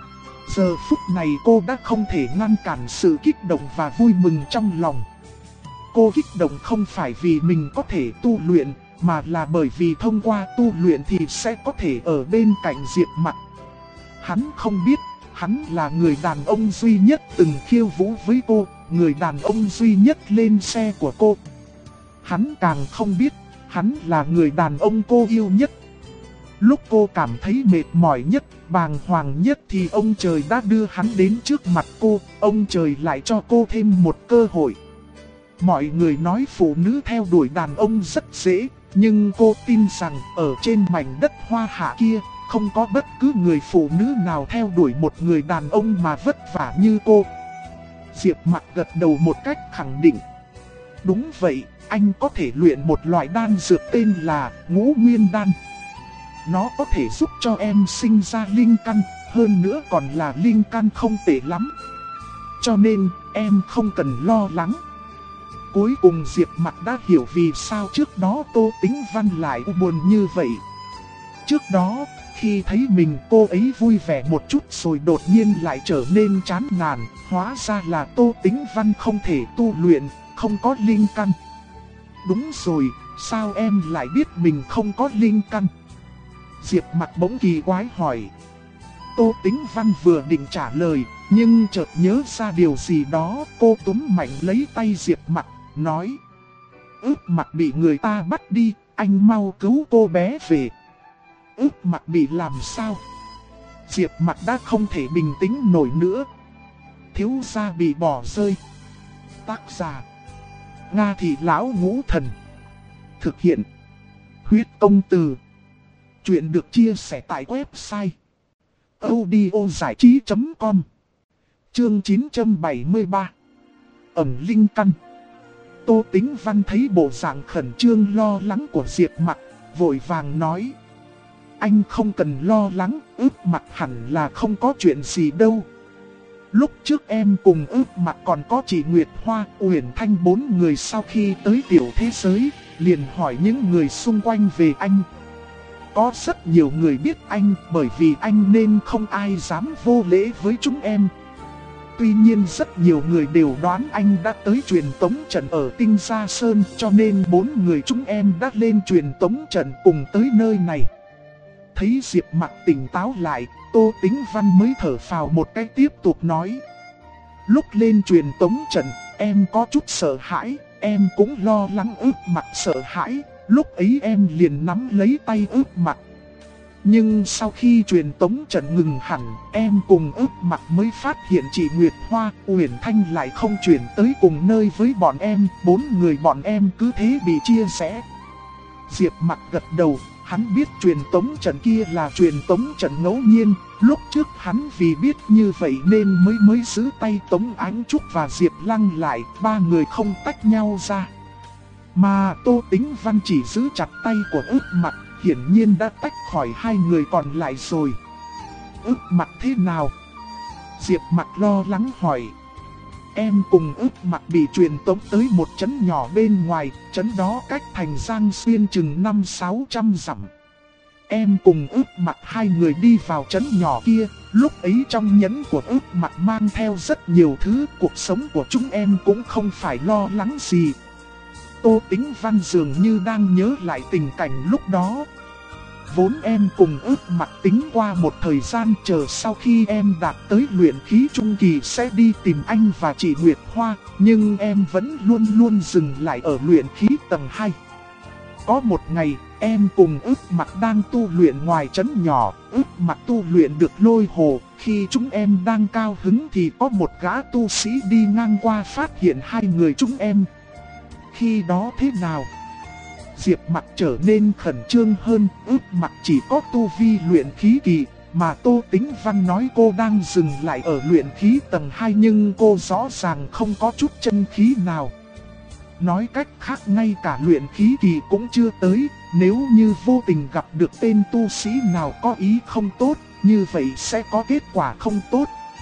Giờ phút này cô đã không thể ngăn cản sự kích động và vui mừng trong lòng. Cô kích động không phải vì mình có thể tu luyện, mà là bởi vì thông qua tu luyện thì sẽ có thể ở bên cạnh Diệp Mặc. Hắn không biết, hắn là người đàn ông duy nhất từng khiêu vũ với cô, người đàn ông duy nhất lên xe của cô. Hắn càng không biết, hắn là người đàn ông cô yêu nhất. Lúc cô cảm thấy mệt mỏi nhất, bàng hoàng nhất thì ông trời đã đưa hắn đến trước mặt cô, ông trời lại cho cô thêm một cơ hội. Mọi người nói phụ nữ theo đuổi đàn ông rất dễ, nhưng cô tin rằng ở trên mảnh đất hoa hạ kia, không có bất cứ người phụ nữ nào theo đuổi một người đàn ông mà vất vả như cô. Diệp Mặc gật đầu một cách khẳng định. Đúng vậy, anh có thể luyện một loại đan dược tên là Ngũ Nguyên Đan. Nó có thể giúp cho em sinh ra linh căn, hơn nữa còn là linh căn không tệ lắm. Cho nên, em không cần lo lắng. Cuối cùng Diệp Mặc đã hiểu vì sao trước đó Tô Tĩnh Văn lại buồn như vậy. Trước đó, khi thấy mình cô ấy vui vẻ một chút rồi đột nhiên lại trở nên chán nản, hóa ra là Tô Tĩnh Văn không thể tu luyện, không có linh căn. Đúng rồi, sao em lại biết mình không có linh căn? Diệp Mặc bỗng kỳ quái hỏi. Tô Tĩnh Văn vừa định trả lời, nhưng chợt nhớ ra điều gì đó, cô túm mạnh lấy tay Diệp Mặc, nói: Ước Mặc bị người ta bắt đi, anh mau cứu cô bé về. Ước Mặc bị làm sao? Diệp Mặc đã không thể bình tĩnh nổi nữa. Thiếu gia bị bỏ rơi. Tác giả: Nga Thị Lão Ngũ Thần. Thực hiện: Huyết Công Từ. Chuyện được chia sẻ tại website audiozảichí.com. Chương 973. Ẩn linh căn. Tô Tĩnh Văn thấy bộ dạng khẩn trương lo lắng của Diệp Mặc, vội vàng nói: Anh không cần lo lắng, Ước Mặc hẳn là không có chuyện gì đâu. Lúc trước em cùng Ước Mặc còn có chị Nguyệt Hoa, Uyển Thanh, 4 người sau khi tới tiểu thế giới, liền hỏi những người xung quanh về anh. Có rất nhiều người biết anh, bởi vì anh nên không ai dám vô lễ với chúng em. Tuy nhiên rất nhiều người đều đoán anh đã tới truyền tống trận ở Tinh Gia Sơn, cho nên 4 người chúng em đã lên truyền tống trận cùng tới nơi này. Thấy Diệp Mặc tỉnh táo lại, Tô Tĩnh Văn mới thở phào một cái tiếp tục nói: Lúc lên truyền tống trận, em có chút sợ hãi, em cũng lo lắng Ước Mặc sợ hãi. Lúc ấy em liền nắm lấy tay Ước Mặc. Nhưng sau khi truyền tống trận ngừng hẳn, em cùng ức mặc mới phát hiện chị Nguyệt Hoa, Uyển Thanh lại không chuyển tới cùng nơi với bọn em. 4 người bọn em cứ thế bị chia rẽ. Diệp Mặc gật đầu, hắn biết truyền tống trận kia là truyền tống trận ngẫu nhiên. Lúc trước hắn vì biết như vậy nên mới giữ tay Tống Ánh Trúc và Diệp Lăng lại, 3 người không tách nhau ra. Mà Tô Tĩnh Văn chỉ giữ chặt tay của ức mặc, hiển nhiên đã tách khỏi 2 người còn lại rồi. Ức mặc thế nào? Diệp Mặc lo lắng hỏi. Em cùng ức mặc bị truyền tống tới một trấn nhỏ bên ngoài, trấn đó cách thành Giang Xuyên chừng 500-600 dặm. Em cùng ức mặc 2 người đi vào trấn nhỏ kia, lúc ấy trong nhẫn của ức mặc mang theo rất nhiều thứ, cuộc sống của chúng em cũng không phải lo lắng gì. Tô Tĩnh Văn dường như đang nhớ lại tình cảnh lúc đó. Vốn em cùng ức mặc tính qua một thời gian chờ sau khi em đạt tới luyện khí trung kỳ sẽ đi tìm anh và chị Nguyệt Hoa, nhưng em vẫn luôn luôn dừng lại ở luyện khí tầng 2. Có một ngày, em cùng ức mặc đang tu luyện ngoài trấn nhỏ, ức mặc tu luyện được lôi hồ, khi chúng em đang cao hứng thì có một gã tu sĩ đi ngang qua phát hiện 2 người chúng em. Khi đó thế nào? Diệp Mặc trở nên khẩn trương hơn, ức mặc chỉ có tu vi luyện khí kỳ, mà Tô Tĩnh Văn nói cô đang dừng lại ở luyện khí tầng 2 nhưng cô rõ ràng không có chút chân khí nào. Nói cách khác ngay cả luyện khí kỳ cũng chưa tới, nếu như vô tình gặp được tên tu sĩ nào có ý không tốt, như vậy sẽ có kết quả không tốt.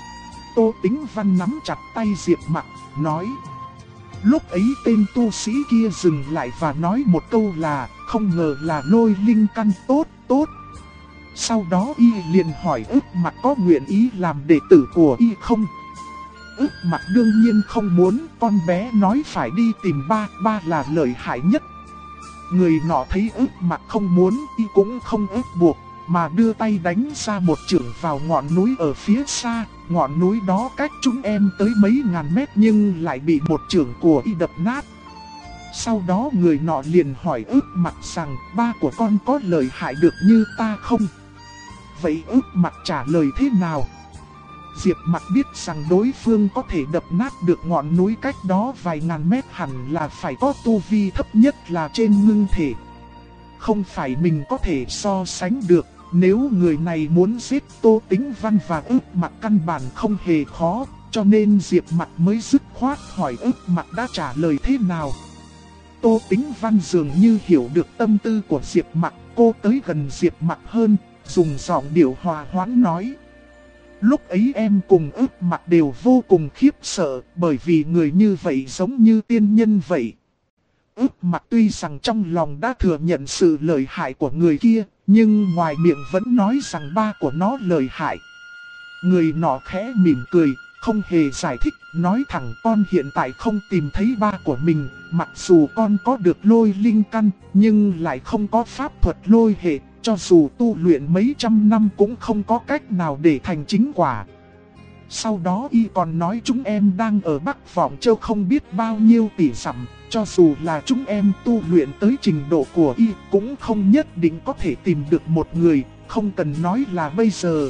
Tô Tĩnh Văn nắm chặt tay Diệp Mặc, nói. Lúc ấy tên tu sĩ kia dừng lại và nói một câu là không ngờ là lôi linh căn tốt. Sau đó y liền hỏi ức mặc có nguyện ý làm đệ tử của y không? Ức mặc đương nhiên không muốn, con bé nói phải đi tìm ba là lợi hại nhất. Người nọ thấy ức mặc không muốn, y cũng không ép buộc, mà đưa tay đánh ra một chưởng vào ngọn núi ở phía xa. Ngọn núi đó cách chúng em tới mấy ngàn mét nhưng lại bị một chưởng của y đập nát. Sau đó người nọ liền hỏi ức mặc rằng ba của con có lợi hại được như ta không? Vậy ức mặc trả lời thế nào? Diệp Mặc biết rằng đối phương có thể đập nát được ngọn núi cách đó vài ngàn mét hẳn là phải có tu vi thấp nhất là trên ngưng thể. Không phải mình có thể so sánh được, nếu người này muốn giết Tô Tĩnh Văn và ức mặc căn bản không hề khó, cho nên Diệp Mặc mới dứt khoát hỏi ức mặc đã trả lời thế nào. Tô Tĩnh Văn dường như hiểu được tâm tư của Diệp Mặc, cô tới gần Diệp Mặc hơn, dùng giọng điệu hòa hoãn nói. Lúc ấy em cùng ức mặc đều vô cùng khiếp sợ, bởi vì người như vậy giống như tiên nhân vậy. Ức mặc tuy rằng trong lòng đã thừa nhận sự lợi hại của người kia, nhưng ngoài miệng vẫn nói rằng ba của nó lợi hại. Người nọ khẽ mỉm cười, không hề giải thích, nói thẳng con hiện tại không tìm thấy ba của mình, mặc dù con có được lôi linh căn, nhưng lại không có pháp thuật lôi hệ, cho dù tu luyện mấy trăm năm cũng không có cách nào để thành chính quả. Sau đó y còn nói chúng em đang ở Bắc Vọng Châu không biết bao nhiêu tỷ dặm, cho dù là chúng em tu luyện tới trình độ của y cũng không nhất định có thể tìm được một người, không cần nói là bây giờ.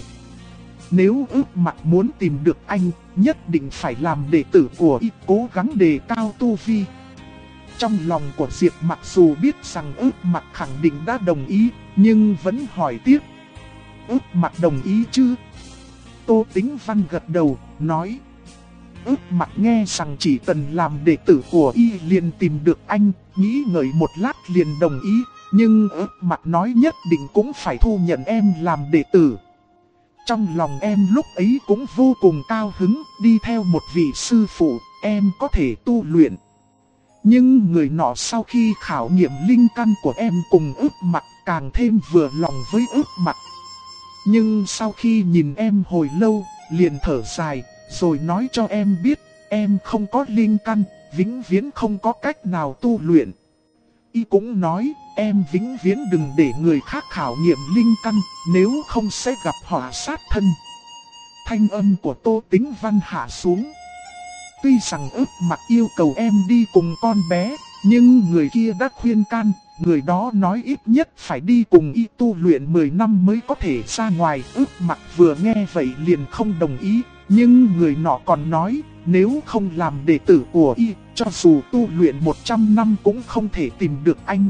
Nếu ức mặc muốn tìm được anh, nhất định phải làm đệ tử của y, cố gắng đề cao tu vi. Trong lòng của Diệp mặc dù biết rằng ức mặc khẳng định đã đồng ý, nhưng vẫn hỏi tiếp. Ức mặc đồng ý chứ? Tô Tĩnh Văn gật đầu, nói. Ức mặc nghe rằng chỉ cần làm đệ tử của y liền tìm được anh, nghĩ ngợi một lát liền đồng ý, nhưng ức mặc nói nhất định cũng phải thu nhận em làm đệ tử. Trong lòng em lúc ấy cũng vô cùng cao hứng, đi theo một vị sư phụ, em có thể tu luyện. Nhưng người nọ sau khi khảo nghiệm linh căn của em cùng ức mặc càng thêm vừa lòng với ức mặc. Nhưng sau khi nhìn em hồi lâu, liền thở dài, rồi nói cho em biết, em không có linh căn, vĩnh viễn không có cách nào tu luyện. Y cũng nói, em vĩnh viễn đừng để người khác khảo nghiệm linh căn, nếu không sẽ gặp họa sát thân. Thanh âm của Tô Tĩnh Văn hạ xuống. Tuy rằng ức mặc yêu cầu em đi cùng con bé, Nhưng người kia đã khuyên can, người đó nói ít nhất phải đi cùng y tu luyện 10 năm mới có thể ra ngoài. Ước Mặc vừa nghe vậy liền không đồng ý, nhưng người nọ còn nói nếu không làm đệ tử của y, cho dù tu luyện 100 năm cũng không thể tìm được anh.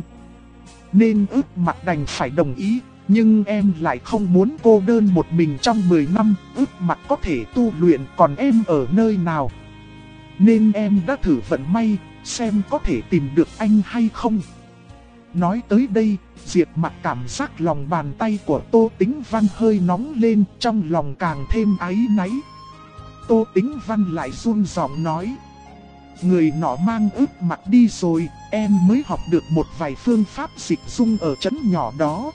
Nên Ước Mặc đành phải đồng ý, nhưng em lại không muốn cô đơn một mình trong 10 năm. Ước Mặc có thể tu luyện, còn em ở nơi nào? Nên em đã thử vận may, xem có thể tìm được anh hay không. Nói tới đây, Diệp Mặc cảm giác lòng bàn tay của Tô Tĩnh Văn hơi nóng lên, trong lòng càng thêm áy náy. Tô Tĩnh Văn lại run giọng nói: người nọ mang Ước Mặc đi rồi, em mới học được một vài phương pháp dịch dung ở trấn nhỏ đó.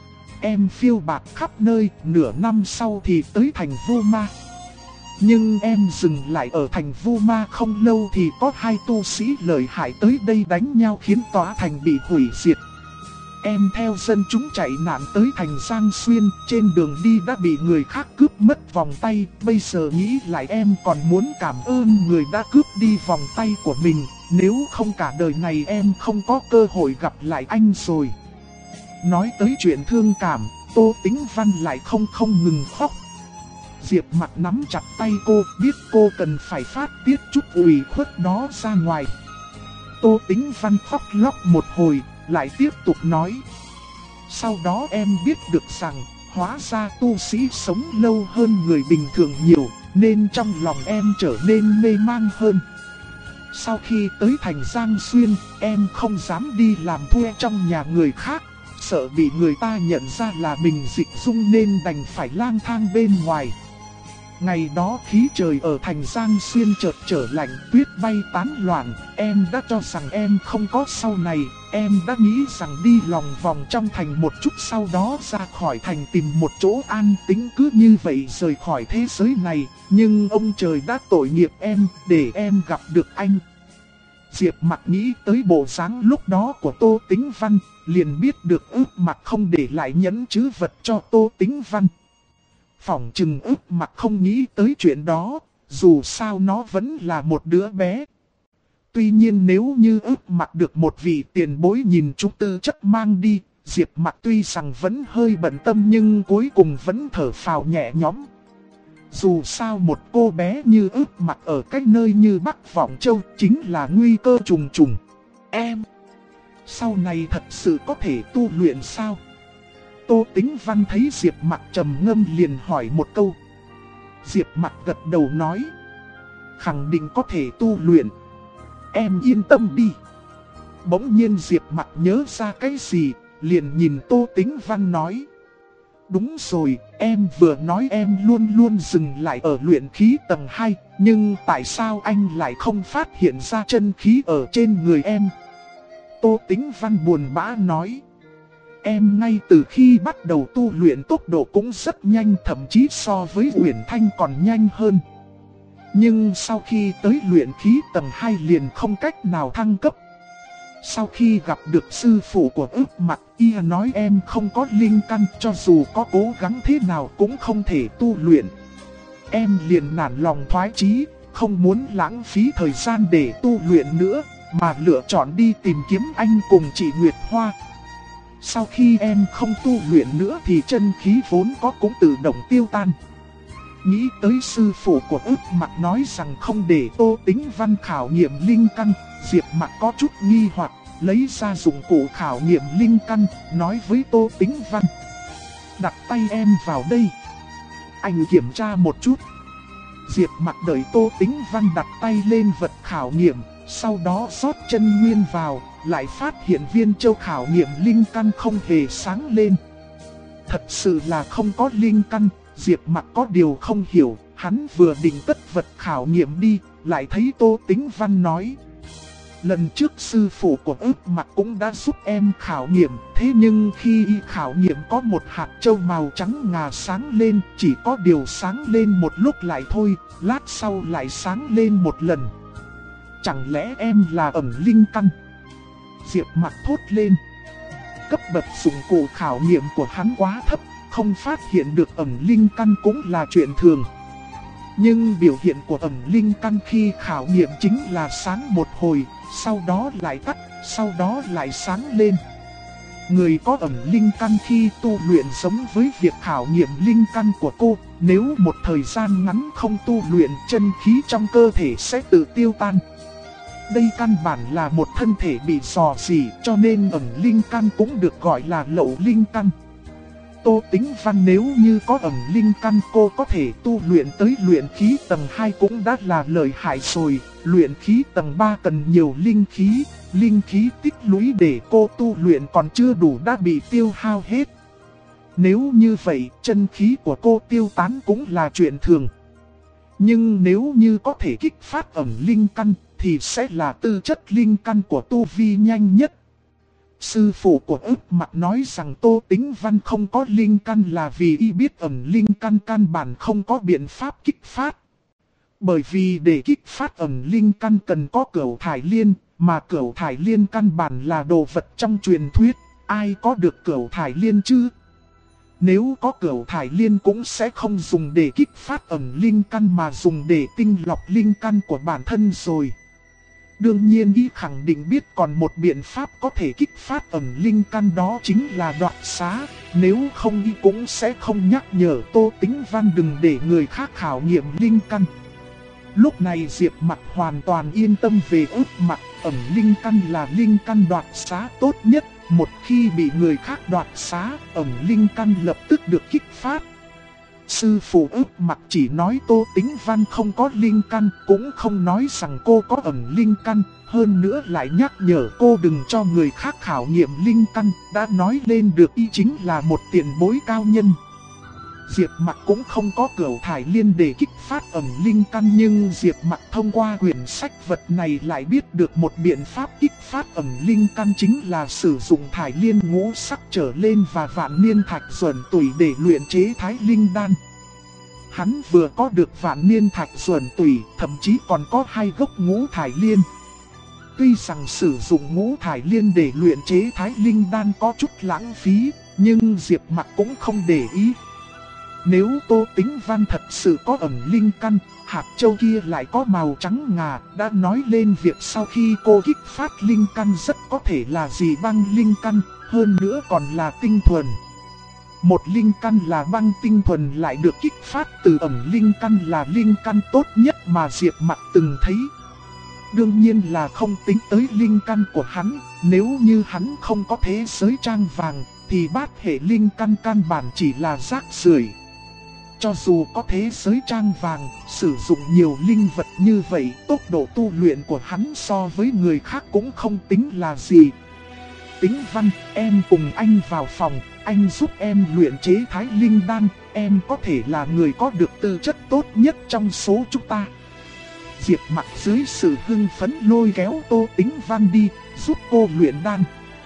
Em phiêu bạt khắp nơi, nửa năm sau thì tới thành Vu Ma. Nhưng em dừng lại ở thành Vu Ma không lâu thì có hai tu sĩ lợi hại tới đây đánh nhau khiến tòa thành bị hủy diệt. Em theo dân chúng chạy nạn tới thành Giang Xuyên, trên đường đi đã bị người khác cướp mất vòng tay. Bây giờ nghĩ lại em còn muốn cảm ơn người đã cướp đi vòng tay của mình, nếu không cả đời này em không có cơ hội gặp lại anh rồi. Nói tới chuyện thương cảm, Tô Tĩnh Văn lại không ngừng khóc. Diệp Mặc nắm chặt tay cô, biết cô cần phải phát tiết chút ủy khuất đó ra ngoài. Tô Tĩnh Văn khóc lóc một hồi, lại tiếp tục nói: sau đó em biết được rằng, hóa ra tu sĩ sống lâu hơn người bình thường nhiều, nên trong lòng em trở nên mê man hơn. Sau khi tới thành Giang Xuyên, em không dám đi làm thuê trong nhà người khác, sợ bị người ta nhận ra là mình dịch dung nên đành phải lang thang bên ngoài. Ngày đó khí trời ở thành Giang Xuyên chợt trở lạnh, tuyết bay tán loạn, em đã cho rằng em không có sau này, em đã nghĩ rằng đi lòng vòng trong thành một chút, sau đó ra khỏi thành tìm một chỗ an tĩnh, cứ như vậy rời khỏi thế giới này. Nhưng ông trời đã tội nghiệp em, để em gặp được anh. Diệp Mặc nghĩ tới bộ dáng lúc đó của Tô Tĩnh Văn, liền biết được Ước Mặc không để lại nhẫn chữ vật cho Tô Tĩnh Văn. Phỏng chừng Ước Mặc không nghĩ tới chuyện đó, dù sao nó vẫn là một đứa bé. Tuy nhiên nếu như Ước Mặc được một vị tiền bối nhìn chúng tư chất mang đi, Diệp Mặc tuy rằng vẫn hơi bận tâm nhưng cuối cùng vẫn thở phào nhẹ nhõm. Dù sao một cô bé như Ước Mặc ở cách nơi như Bắc Vọng Châu chính là nguy cơ trùng trùng. Em, sau này thật sự có thể tu luyện sao? Tô Tĩnh Văn thấy Diệp Mặc trầm ngâm liền hỏi một câu. Diệp Mặc gật đầu nói: khẳng định có thể tu luyện. Em yên tâm đi. Bỗng nhiên Diệp Mặc nhớ ra cái gì, liền nhìn Tô Tĩnh Văn nói: đúng rồi, em vừa nói em luôn luôn dừng lại ở luyện khí tầng 2, nhưng tại sao anh lại không phát hiện ra chân khí ở trên người em? Tô Tĩnh Văn buồn bã nói: em ngay từ khi bắt đầu tu luyện tốc độ cũng rất nhanh, thậm chí so với Uyển Thanh còn nhanh hơn. Nhưng sau khi tới luyện khí tầng 2 liền không cách nào thăng cấp. Sau khi gặp được sư phụ của Ước Mặc, y nói em không có linh căn, cho dù có cố gắng thế nào cũng không thể tu luyện. Em liền nản lòng thoái chí, không muốn lãng phí thời gian để tu luyện nữa, mà lựa chọn đi tìm kiếm anh cùng chị Nguyệt Hoa. Sau khi em không tu luyện nữa thì chân khí vốn có cũng tự động tiêu tan. Nghĩ tới sư phụ của Ước Mặc nói rằng không để Tô Tĩnh Văn khảo nghiệm linh căn, Diệp Mặc có chút nghi hoặc, lấy ra dụng cụ khảo nghiệm linh căn, nói với Tô Tĩnh Văn: đặt tay em vào đây, anh kiểm tra một chút. Diệp Mặc đợi Tô Tĩnh Văn đặt tay lên vật khảo nghiệm, sau đó rót chân nguyên vào, lại phát hiện viên châu khảo nghiệm linh căn không hề sáng lên. Thật sự là không có linh căn. Diệp Mặc có điều không hiểu, hắn vừa định cất vật khảo nghiệm đi, lại thấy Tô Tĩnh Văn nói: lần trước sư phụ của Ước Mặc cũng đã giúp em khảo nghiệm, thế nhưng khi y khảo nghiệm có một hạt châu màu trắng ngà sáng lên, chỉ có điều sáng lên một lúc lại thôi, lát sau lại sáng lên một lần. Chẳng lẽ em là ẩn linh căn? Diệp Mặc thốt lên. Cấp bậc dụng cụ khảo nghiệm của hắn quá thấp, không phát hiện được ẩn linh căn cũng là chuyện thường. Nhưng biểu hiện của ẩn linh căn khi khảo nghiệm chính là sáng một hồi, sau đó lại tắt, sau đó lại sáng lên. Người có ẩn linh căn khi tu luyện giống với việc khảo nghiệm linh căn của cô, nếu một thời gian ngắn không tu luyện chân khí trong cơ thể sẽ tự tiêu tan. Đây căn bản là một thân thể bị rò rỉ, cho nên ẩn linh căn cũng được gọi là lậu linh căn. Tô Tĩnh Văn nếu như có ẩn linh căn, cô có thể tu luyện tới luyện khí tầng 2 cũng đã là lợi hại rồi. Luyện khí tầng 3 cần nhiều linh khí tích lũy để cô tu luyện còn chưa đủ đã bị tiêu hao hết. Nếu như vậy, chân khí của cô tiêu tán cũng là chuyện thường. Nhưng nếu như có thể kích phát ẩn linh căn, thì sẽ là tư chất linh căn của tu vi nhanh nhất. Sư phụ của Ức Mặc nói rằng Tô Tĩnh Văn không có linh căn là vì y biết ẩn linh căn căn bản không có biện pháp kích phát. Bởi vì để kích phát ẩn linh căn cần có cửu thải liên, mà cửu thải liên căn bản là đồ vật trong truyền thuyết, ai có được cửu thải liên chứ? Nếu có cửu thải liên cũng sẽ không dùng để kích phát ẩn linh căn mà dùng để tinh lọc linh căn của bản thân rồi. Đương nhiên y khẳng định biết còn một biện pháp có thể kích phát ẩn linh căn, đó chính là đoạt xá. Nếu không y cũng sẽ không nhắc nhở Tô Tĩnh Văn đừng để người khác khảo nghiệm linh căn. Lúc này Diệp Mặc hoàn toàn yên tâm về Ức Mặc, ẩn linh căn là linh căn đoạt xá tốt nhất. Một khi bị người khác đoạt xá, ẩn linh căn lập tức được kích phát. Sư phụ Ức Mặc chỉ nói Tô Tĩnh Văn không có linh căn, cũng không nói rằng cô có ẩn linh căn, hơn nữa lại nhắc nhở cô đừng cho người khác khảo nghiệm linh căn, đã nói lên được y chính là một tiền bối cao nhân. Diệp Mặc cũng không có cửu thải liên để kích phát ẩn linh căn, nhưng Diệp Mặc thông qua quyển sách vật này lại biết được một biện pháp kích phát ẩn linh căn, chính là sử dụng thải liên ngũ sắc trở lên và vạn niên thạch duẩn tủy để luyện chế thái linh đan. Hắn vừa có được vạn niên thạch duẩn tủy, thậm chí còn có 2 gốc ngũ thải liên. Tuy rằng sử dụng ngũ thải liên để luyện chế thái linh đan có chút lãng phí, nhưng Diệp Mặc cũng không để ý. Nếu Tô Tĩnh Văn thật sự có ẩn linh căn, hạt châu kia lại có màu trắng ngà, đã nói lên việc sau khi cô kích phát linh căn rất có thể là dị băng linh căn, hơn nữa còn là tinh thuần. Một linh căn là băng tinh thuần lại được kích phát từ ẩn linh căn là linh căn tốt nhất mà Diệp Mặc từng thấy. Đương nhiên là không tính tới linh căn của hắn, nếu như hắn không có thế giới trang vàng, thì bát hệ linh căn căn bản chỉ là rác rưởi. Cho dù có thế giới trang vàng, sử dụng nhiều linh vật như vậy, tốc độ tu luyện của hắn so với người khác cũng không tính là gì. Tĩnh Văn, em cùng anh vào phòng, anh giúp em luyện chế thái linh đan, em có thể là người có được tư chất tốt nhất trong số chúng ta. Diệp Mặc dưới sự hưng phấn lôi kéo Tô Tĩnh Văn đi, giúp cô luyện đan.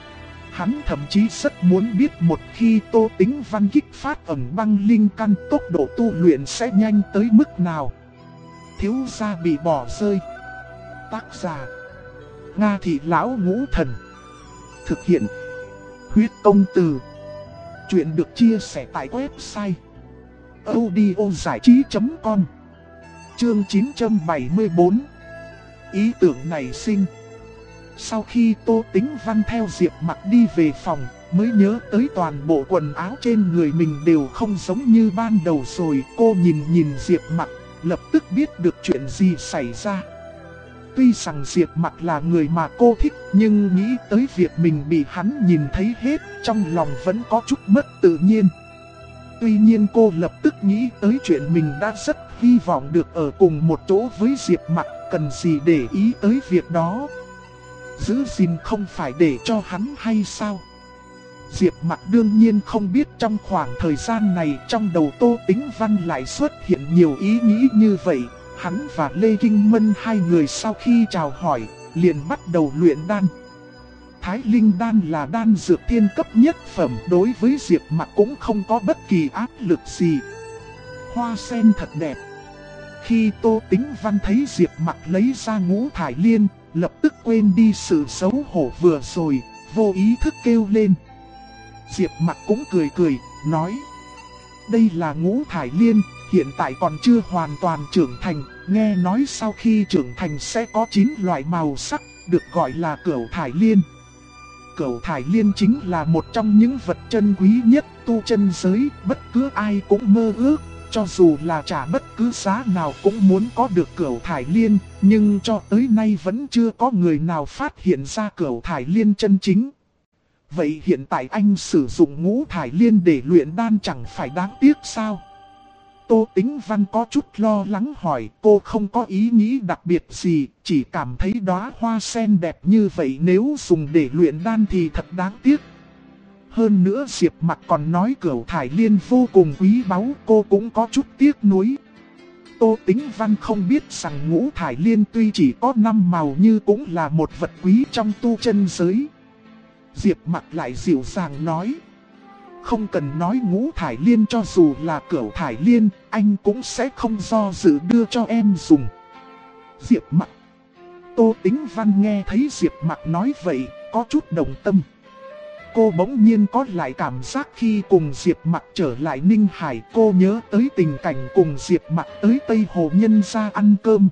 Hắn thậm chí rất muốn biết một khi Tô Tĩnh Văn kích phát ẩn băng linh căn, tốc độ tu luyện sẽ nhanh tới mức nào. Thiếu gia bị bỏ rơi. Tác giả: Nga Thị Lão Ngũ Thần. Thực hiện: Huyết Công Từ. Chuyện được chia sẻ tại website audiozảichí.com. Chương 974. Ý tưởng nảy sinh. Sau khi Tô Tĩnh Văn theo Diệp Mặc đi về phòng, mới nhớ tới toàn bộ quần áo trên người mình đều không giống như ban đầu rồi. Cô nhìn Diệp Mặc, lập tức biết được chuyện gì xảy ra. Tuy rằng Diệp Mặc là người mà cô thích, nhưng nghĩ tới việc mình bị hắn nhìn thấy hết, trong lòng vẫn có chút mất tự nhiên. Tuy nhiên cô lập tức nghĩ tới chuyện mình đã rất hy vọng được ở cùng một chỗ với Diệp Mặc, cần gì để ý tới việc đó. Giữ gìn không phải để cho hắn hay sao? Diệp Mặc đương nhiên không biết trong khoảng thời gian này trong đầu Tô Tĩnh Văn lại xuất hiện nhiều ý nghĩ như vậy. Hắn và Lê Kinh Mân hai người sau khi chào hỏi, liền bắt đầu luyện đan. Thái linh đan là đan dược thiên cấp nhất phẩm, đối với Diệp Mặc cũng không có bất kỳ áp lực gì. Hoa sen thật đẹp. Khi Tô Tĩnh Văn thấy Diệp Mặc lấy ra ngũ thải liên, lập tức quên đi sự xấu hổ vừa rồi, vô ý thức kêu lên. Diệp Mặc cũng cười, nói: đây là ngũ thải liên, hiện tại còn chưa hoàn toàn trưởng thành, nghe nói sau khi trưởng thành sẽ có 9 loại màu sắc, được gọi là cửu thải liên. Cửu thải liên chính là một trong những vật chân quý nhất tu chân giới, bất cứ ai cũng mơ ước, cho dù là trả bất cứ giá nào cũng muốn có được cửu thải liên, nhưng cho tới nay vẫn chưa có người nào phát hiện ra cửu thải liên chân chính. Vậy hiện tại anh sử dụng ngũ thải liên để luyện đan chẳng phải đáng tiếc sao? Tô Tĩnh Văn có chút lo lắng hỏi, cô không có ý nghĩ đặc biệt gì, chỉ cảm thấy đóa hoa sen đẹp như vậy nếu dùng để luyện đan thì thật đáng tiếc. Hơn nữa Diệp Mặc còn nói cửu thải liên vô cùng quý báu, cô cũng có chút tiếc nuối. Tô Tĩnh Văn không biết rằng ngũ thải liên tuy chỉ có 5 màu như cũng là một vật quý trong tu chân giới. Diệp Mặc lại dịu dàng nói, không cần nói ngũ thải liên, cho dù là cửu thải liên, anh cũng sẽ không do dự đưa cho em dùng. Diệp Mặc. Tô Tĩnh Văn nghe thấy Diệp Mặc nói vậy, có chút đồng tâm. Cô bỗng nhiên có lại cảm giác khi cùng Diệp Mặc trở lại Ninh Hải, cô nhớ tới tình cảnh cùng Diệp Mặc tới Tây Hồ Nhân gia ăn cơm.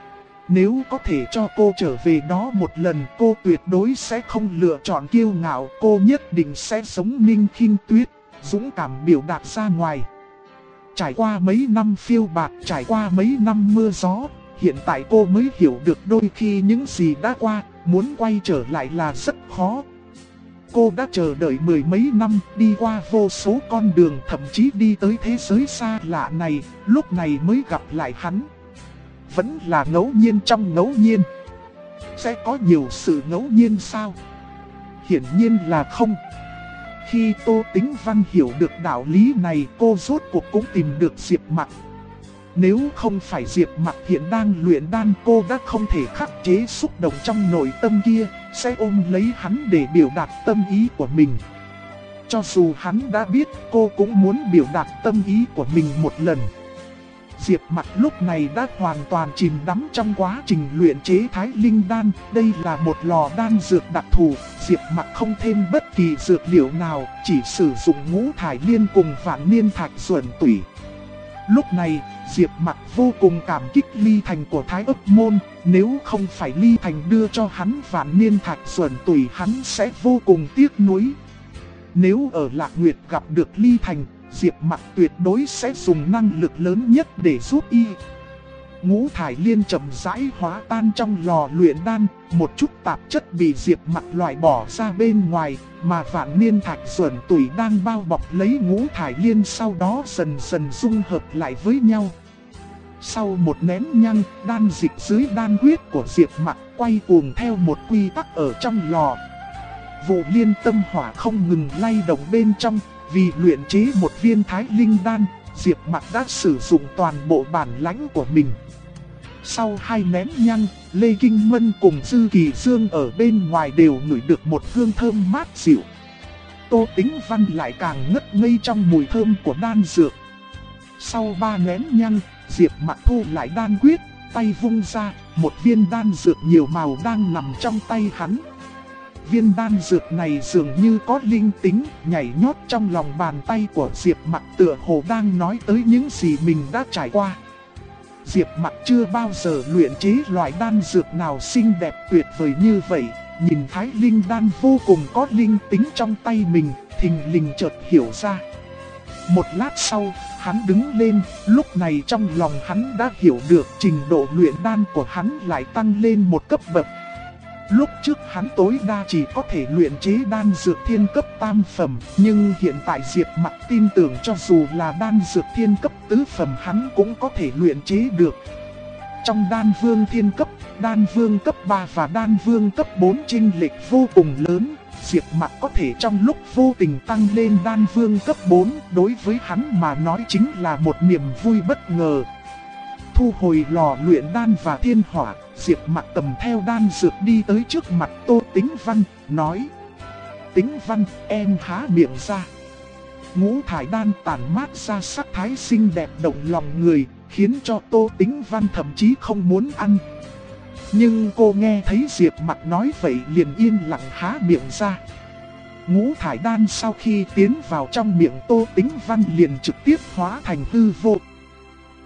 Nếu có thể cho cô trở về đó một lần, cô tuyệt đối sẽ không lựa chọn kiêu ngạo, cô nhất định sẽ sống Ninh Khinh Tuyết, dũng cảm biểu đạt ra ngoài. Trải qua mấy năm phiêu bạt, trải qua mấy năm mưa gió, hiện tại cô mới hiểu được đôi khi những gì đã qua, muốn quay trở lại là rất khó. Cô đã chờ đợi mười mấy năm, đi qua vô số con đường, thậm chí đi tới thế giới xa lạ này, lúc này mới gặp lại hắn. Vẫn là ngẫu nhiên trong ngẫu nhiên. Sẽ có nhiều sự ngẫu nhiên sao? Hiển nhiên là không. Khi Tô Tĩnh Văn hiểu được đạo lý này, cô rốt cuộc cũng tìm được Diệp Mặc. Nếu không phải Diệp Mặc hiện đang luyện đan, cô đã không thể khắc chế xúc động trong nội tâm kia, sẽ ôm lấy hắn để biểu đạt tâm ý của mình. Cho dù hắn đã biết, cô cũng muốn biểu đạt tâm ý của mình một lần. Diệp Mặc lúc này đã hoàn toàn chìm đắm trong quá trình luyện chế Thái Linh Đan. Đây là một lò đan dược đặc thù, Diệp Mặc không thêm bất kỳ dược liệu nào, chỉ sử dụng ngũ thải liên cùng vạn niên thạch xuẩn tủy. Lúc này, Diệp Mặc vô cùng cảm kích Ly Thành của Thái Ức Môn, nếu không phải Ly Thành đưa cho hắn vạn niên thạch xuẩn tủy, hắn sẽ vô cùng tiếc nuối. Nếu ở Lạc Nguyệt gặp được Ly Thành, Diệp Mặc tuyệt đối sẽ dùng năng lực lớn nhất để giúp y. Ngũ thải liên chậm rãi hóa tan trong lò luyện đan, một chút tạp chất bị Diệp Mặc loại bỏ ra bên ngoài, mà vạn niên thạch xuẩn tủy đang bao bọc lấy ngũ thải liên sau đó dần dần dung hợp lại với nhau. Sau một nén nhang, đan dịch dưới đan huyết của Diệp Mặc quay cuồng theo một quy tắc ở trong lò. Vụ liên tâm hỏa không ngừng lay động bên trong. Vì luyện chế một viên Thái Linh Đan, Diệp Mặc đã sử dụng toàn bộ bản lãnh của mình. Sau 2 nén nhang, Lê Kinh Mân cùng Dư Kỳ Dương ở bên ngoài đều ngửi được một hương thơm mát dịu. Tô Tĩnh Văn lại càng ngất ngây trong mùi thơm của đan dược. Sau 3 nén nhang, Diệp Mặc thu lại đan quyết, tay vung ra, một viên đan dược nhiều màu đang nằm trong tay hắn. Viên đan dược này dường như có linh tính, nhảy nhót trong lòng bàn tay của Diệp Mặc, tựa hồ đang nói tới những gì mình đã trải qua. Diệp Mặc chưa bao giờ luyện chế loại đan dược nào xinh đẹp tuyệt vời như vậy, nhìn Thái Linh Đan vô cùng có linh tính trong tay mình, thình lình chợt hiểu ra. Một lát sau, hắn đứng lên, lúc này trong lòng hắn đã hiểu được trình độ luyện đan của hắn lại tăng lên một cấp bậc. Lúc trước hắn tối đa chỉ có thể luyện chế đan dược thiên cấp tam phẩm, nhưng hiện tại Diệp Mặc tin tưởng cho dù là đan dược thiên cấp tứ phẩm hắn cũng có thể luyện chế được. Trong đan vương thiên cấp, đan vương cấp 3 và đan vương cấp 4 chênh lệch vô cùng lớn, Diệp Mặc có thể trong lúc vô tình tăng lên đan vương cấp 4, đối với hắn mà nói chính là một niềm vui bất ngờ. Thu hồi lò luyện đan và thiên hỏa, Diệp Mặc cầm theo đan dược đi tới trước mặt Tô Tĩnh Văn, nói: Tĩnh Văn, em há miệng ra. Ngũ thải đan tản mát ra sắc thái xinh đẹp động lòng người, khiến cho Tô Tĩnh Văn thậm chí không muốn ăn. Nhưng cô nghe thấy Diệp Mặc nói vậy liền yên lặng há miệng ra. Ngũ thải đan sau khi tiến vào trong miệng Tô Tĩnh Văn liền trực tiếp hóa thành hư vô.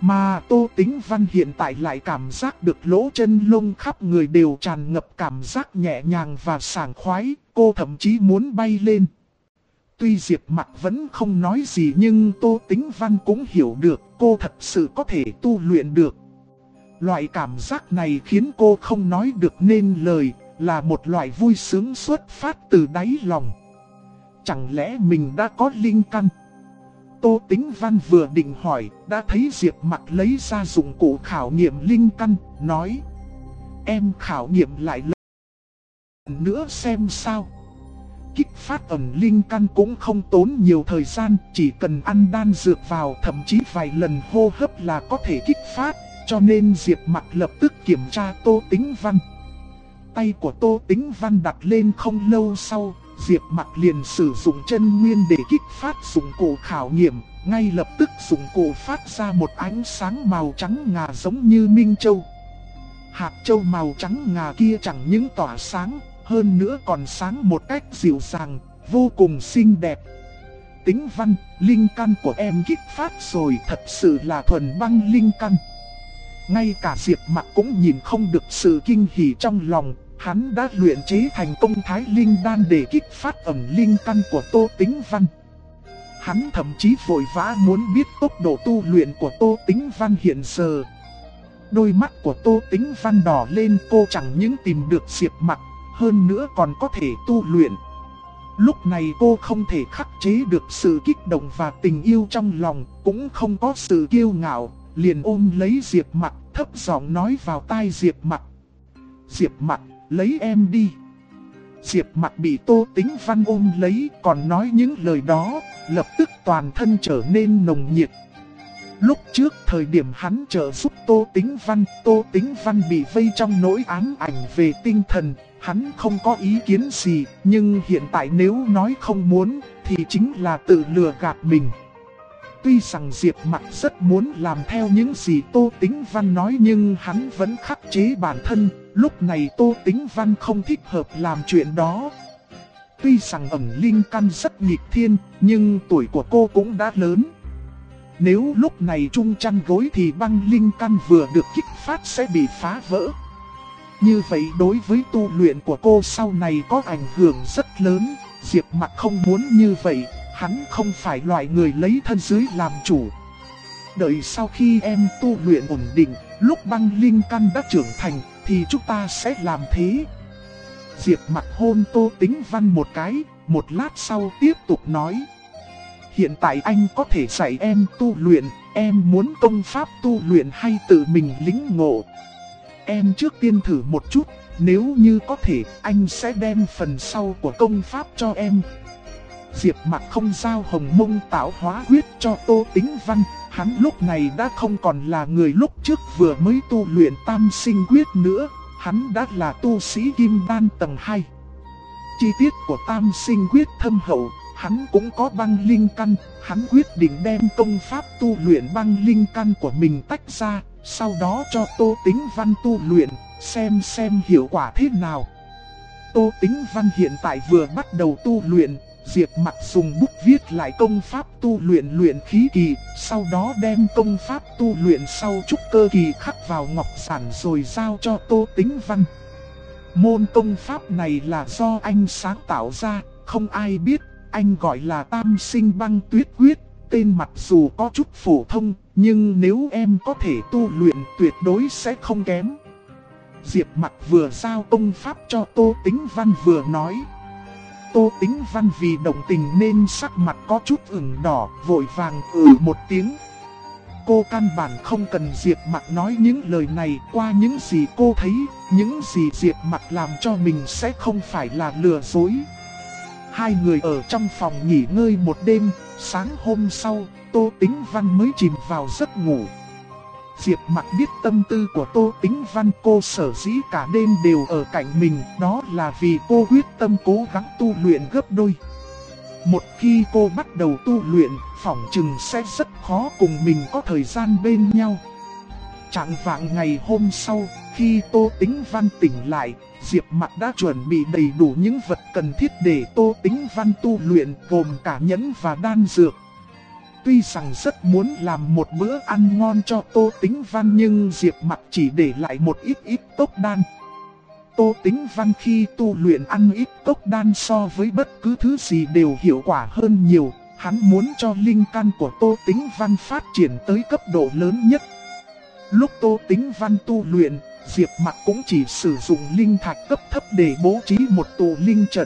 Mà Tô Tĩnh Văn hiện tại lại cảm giác được lỗ chân lông khắp người đều tràn ngập cảm giác nhẹ nhàng và sảng khoái, cô thậm chí muốn bay lên. Tuy Diệp Mặc vẫn không nói gì nhưng Tô Tĩnh Văn cũng hiểu được cô thật sự có thể tu luyện được. Loại cảm giác này khiến cô không nói được nên lời, là một loại vui sướng xuất phát từ đáy lòng. Chẳng lẽ mình đã có linh căn? Tô Tĩnh Văn vừa định hỏi, đã thấy Diệp Mặc lấy ra dụng cụ khảo nghiệm linh căn, nói: em khảo nghiệm lại lần nữa xem sao. Kích phát ẩn linh căn cũng không tốn nhiều thời gian, chỉ cần ăn đan dược vào, thậm chí vài lần hô hấp là có thể kích phát. Cho nên Diệp Mặc lập tức kiểm tra Tô Tĩnh Văn. Tay của Tô Tĩnh Văn đặt lên không lâu sau, Diệp Mặc liền sử dụng chân nguyên để kích phát dụng cụ khảo nghiệm. Ngay lập tức dụng cụ phát ra một ánh sáng màu trắng ngà giống như minh châu. Hạt châu màu trắng ngà kia chẳng những tỏa sáng, hơn nữa còn sáng một cách dịu dàng, vô cùng xinh đẹp. Tĩnh Văn, linh căn của em kích phát rồi, thật sự là thuần băng linh căn. Ngay cả Diệp Mặc cũng nhìn không được sự kinh hỉ trong lòng, hắn đã luyện chế thành công Thái Linh Đan để kích phát ẩn linh căn của Tô Tĩnh Văn. Hắn thậm chí vội vã muốn biết tốc độ tu luyện của Tô Tĩnh Văn hiện giờ. Đôi mắt của Tô Tĩnh Văn đỏ lên, cô chẳng những tìm được Diệp Mặc, hơn nữa còn có thể tu luyện. Lúc này cô không thể khắc chế được sự kích động và tình yêu trong lòng, cũng không có sự kiêu ngạo, liền ôm lấy Diệp Mặc, thấp giọng nói vào tai Diệp Mặc: Diệp Mặc, lấy em đi. Diệp Mặc bị Tô Tĩnh Văn ôm lấy, còn nói những lời đó, lập tức toàn thân trở nên nồng nhiệt. Lúc trước thời điểm hắn trợ giúp Tô Tĩnh Văn bị vây trong nỗi ám ảnh về tinh thần, hắn không có ý kiến gì, nhưng hiện tại nếu nói không muốn, thì chính là tự lừa gạt mình. Tuy rằng Diệp Mặc rất muốn làm theo những gì Tô Tĩnh Văn nói nhưng hắn vẫn khắc chế bản thân, lúc này Tô Tĩnh Văn không thích hợp làm chuyện đó. Tuy rằng ẩn linh căn rất nghịch thiên, nhưng tuổi của cô cũng đã lớn. Nếu lúc này chung chăn gối thì băng linh căn vừa được kích phát sẽ bị phá vỡ. Như vậy đối với tu luyện của cô sau này có ảnh hưởng rất lớn, Diệp Mặc không muốn như vậy. Hắn không phải loại người lấy thân dưới làm chủ. Đợi sau khi em tu luyện ổn định, lúc băng linh căn đã trưởng thành, thì chúng ta sẽ làm thế. Diệp Mặc hôn Tô Tĩnh Văn một cái, một lát sau tiếp tục nói: hiện tại anh có thể dạy em tu luyện, em muốn công pháp tu luyện hay tự mình lĩnh ngộ? Em trước tiên thử một chút, nếu như có thể, anh sẽ đem phần sau của công pháp cho em. Diệp Mặc không giao hồng mông tạo hóa quyết cho Tô Tĩnh Văn, hắn lúc này đã không còn là người lúc trước vừa mới tu luyện tam sinh quyết nữa, hắn đã là tu sĩ kim đan tầng 2. Chi tiết của tam sinh quyết thâm hậu, hắn cũng có băng linh căn, hắn quyết định đem công pháp tu luyện băng linh căn của mình tách ra, sau đó cho Tô Tĩnh Văn tu luyện, xem hiệu quả thế nào. Tô Tĩnh Văn hiện tại vừa bắt đầu tu luyện, Diệp Mặc dùng bút viết lại công pháp tu luyện luyện khí kỳ, sau đó đem công pháp tu luyện sau trúc cơ kỳ khắc vào ngọc giản rồi giao cho Tô Tĩnh Văn. Môn công pháp này là do anh sáng tạo ra, không ai biết, anh gọi là Tam Sinh Băng Tuyết Quyết, tên mặc dù có chút phổ thông, nhưng nếu em có thể tu luyện tuyệt đối sẽ không kém. Diệp Mặc vừa giao công pháp cho Tô Tĩnh Văn vừa nói. Tô Tĩnh Văn vì động tình nên sắc mặt có chút ửng đỏ, vội vàng một tiếng. Cô căn bản không cần Diệp Mặc nói những lời này, qua những gì cô thấy, những gì Diệp Mặc làm cho mình sẽ không phải là lừa dối. Hai người ở trong phòng nghỉ ngơi một đêm, sáng hôm sau, Tô Tĩnh Văn mới chìm vào giấc ngủ. Diệp Mặc biết tâm tư của Tô Tĩnh Văn, cô sở dĩ cả đêm đều ở cạnh mình, đó là vì cô quyết tâm cố gắng tu luyện gấp đôi. Một khi cô bắt đầu tu luyện, phỏng chừng sẽ rất khó cùng mình có thời gian bên nhau. Trạng vạng ngày hôm sau, khi Tô Tĩnh Văn tỉnh lại, Diệp Mặc đã chuẩn bị đầy đủ những vật cần thiết để Tô Tĩnh Văn tu luyện, gồm cả nhẫn và đan dược. Tuy rằng rất muốn làm một bữa ăn ngon cho Tô Tĩnh Văn nhưng Diệp Mặc chỉ để lại một ít cốc đan. Tô Tĩnh Văn khi tu luyện ăn ít cốc đan so với bất cứ thứ gì đều hiệu quả hơn nhiều. Hắn muốn cho linh căn của Tô Tĩnh Văn phát triển tới cấp độ lớn nhất. Lúc Tô Tĩnh Văn tu luyện, Diệp Mặc cũng chỉ sử dụng linh thạch cấp thấp để bố trí một tụ linh trận.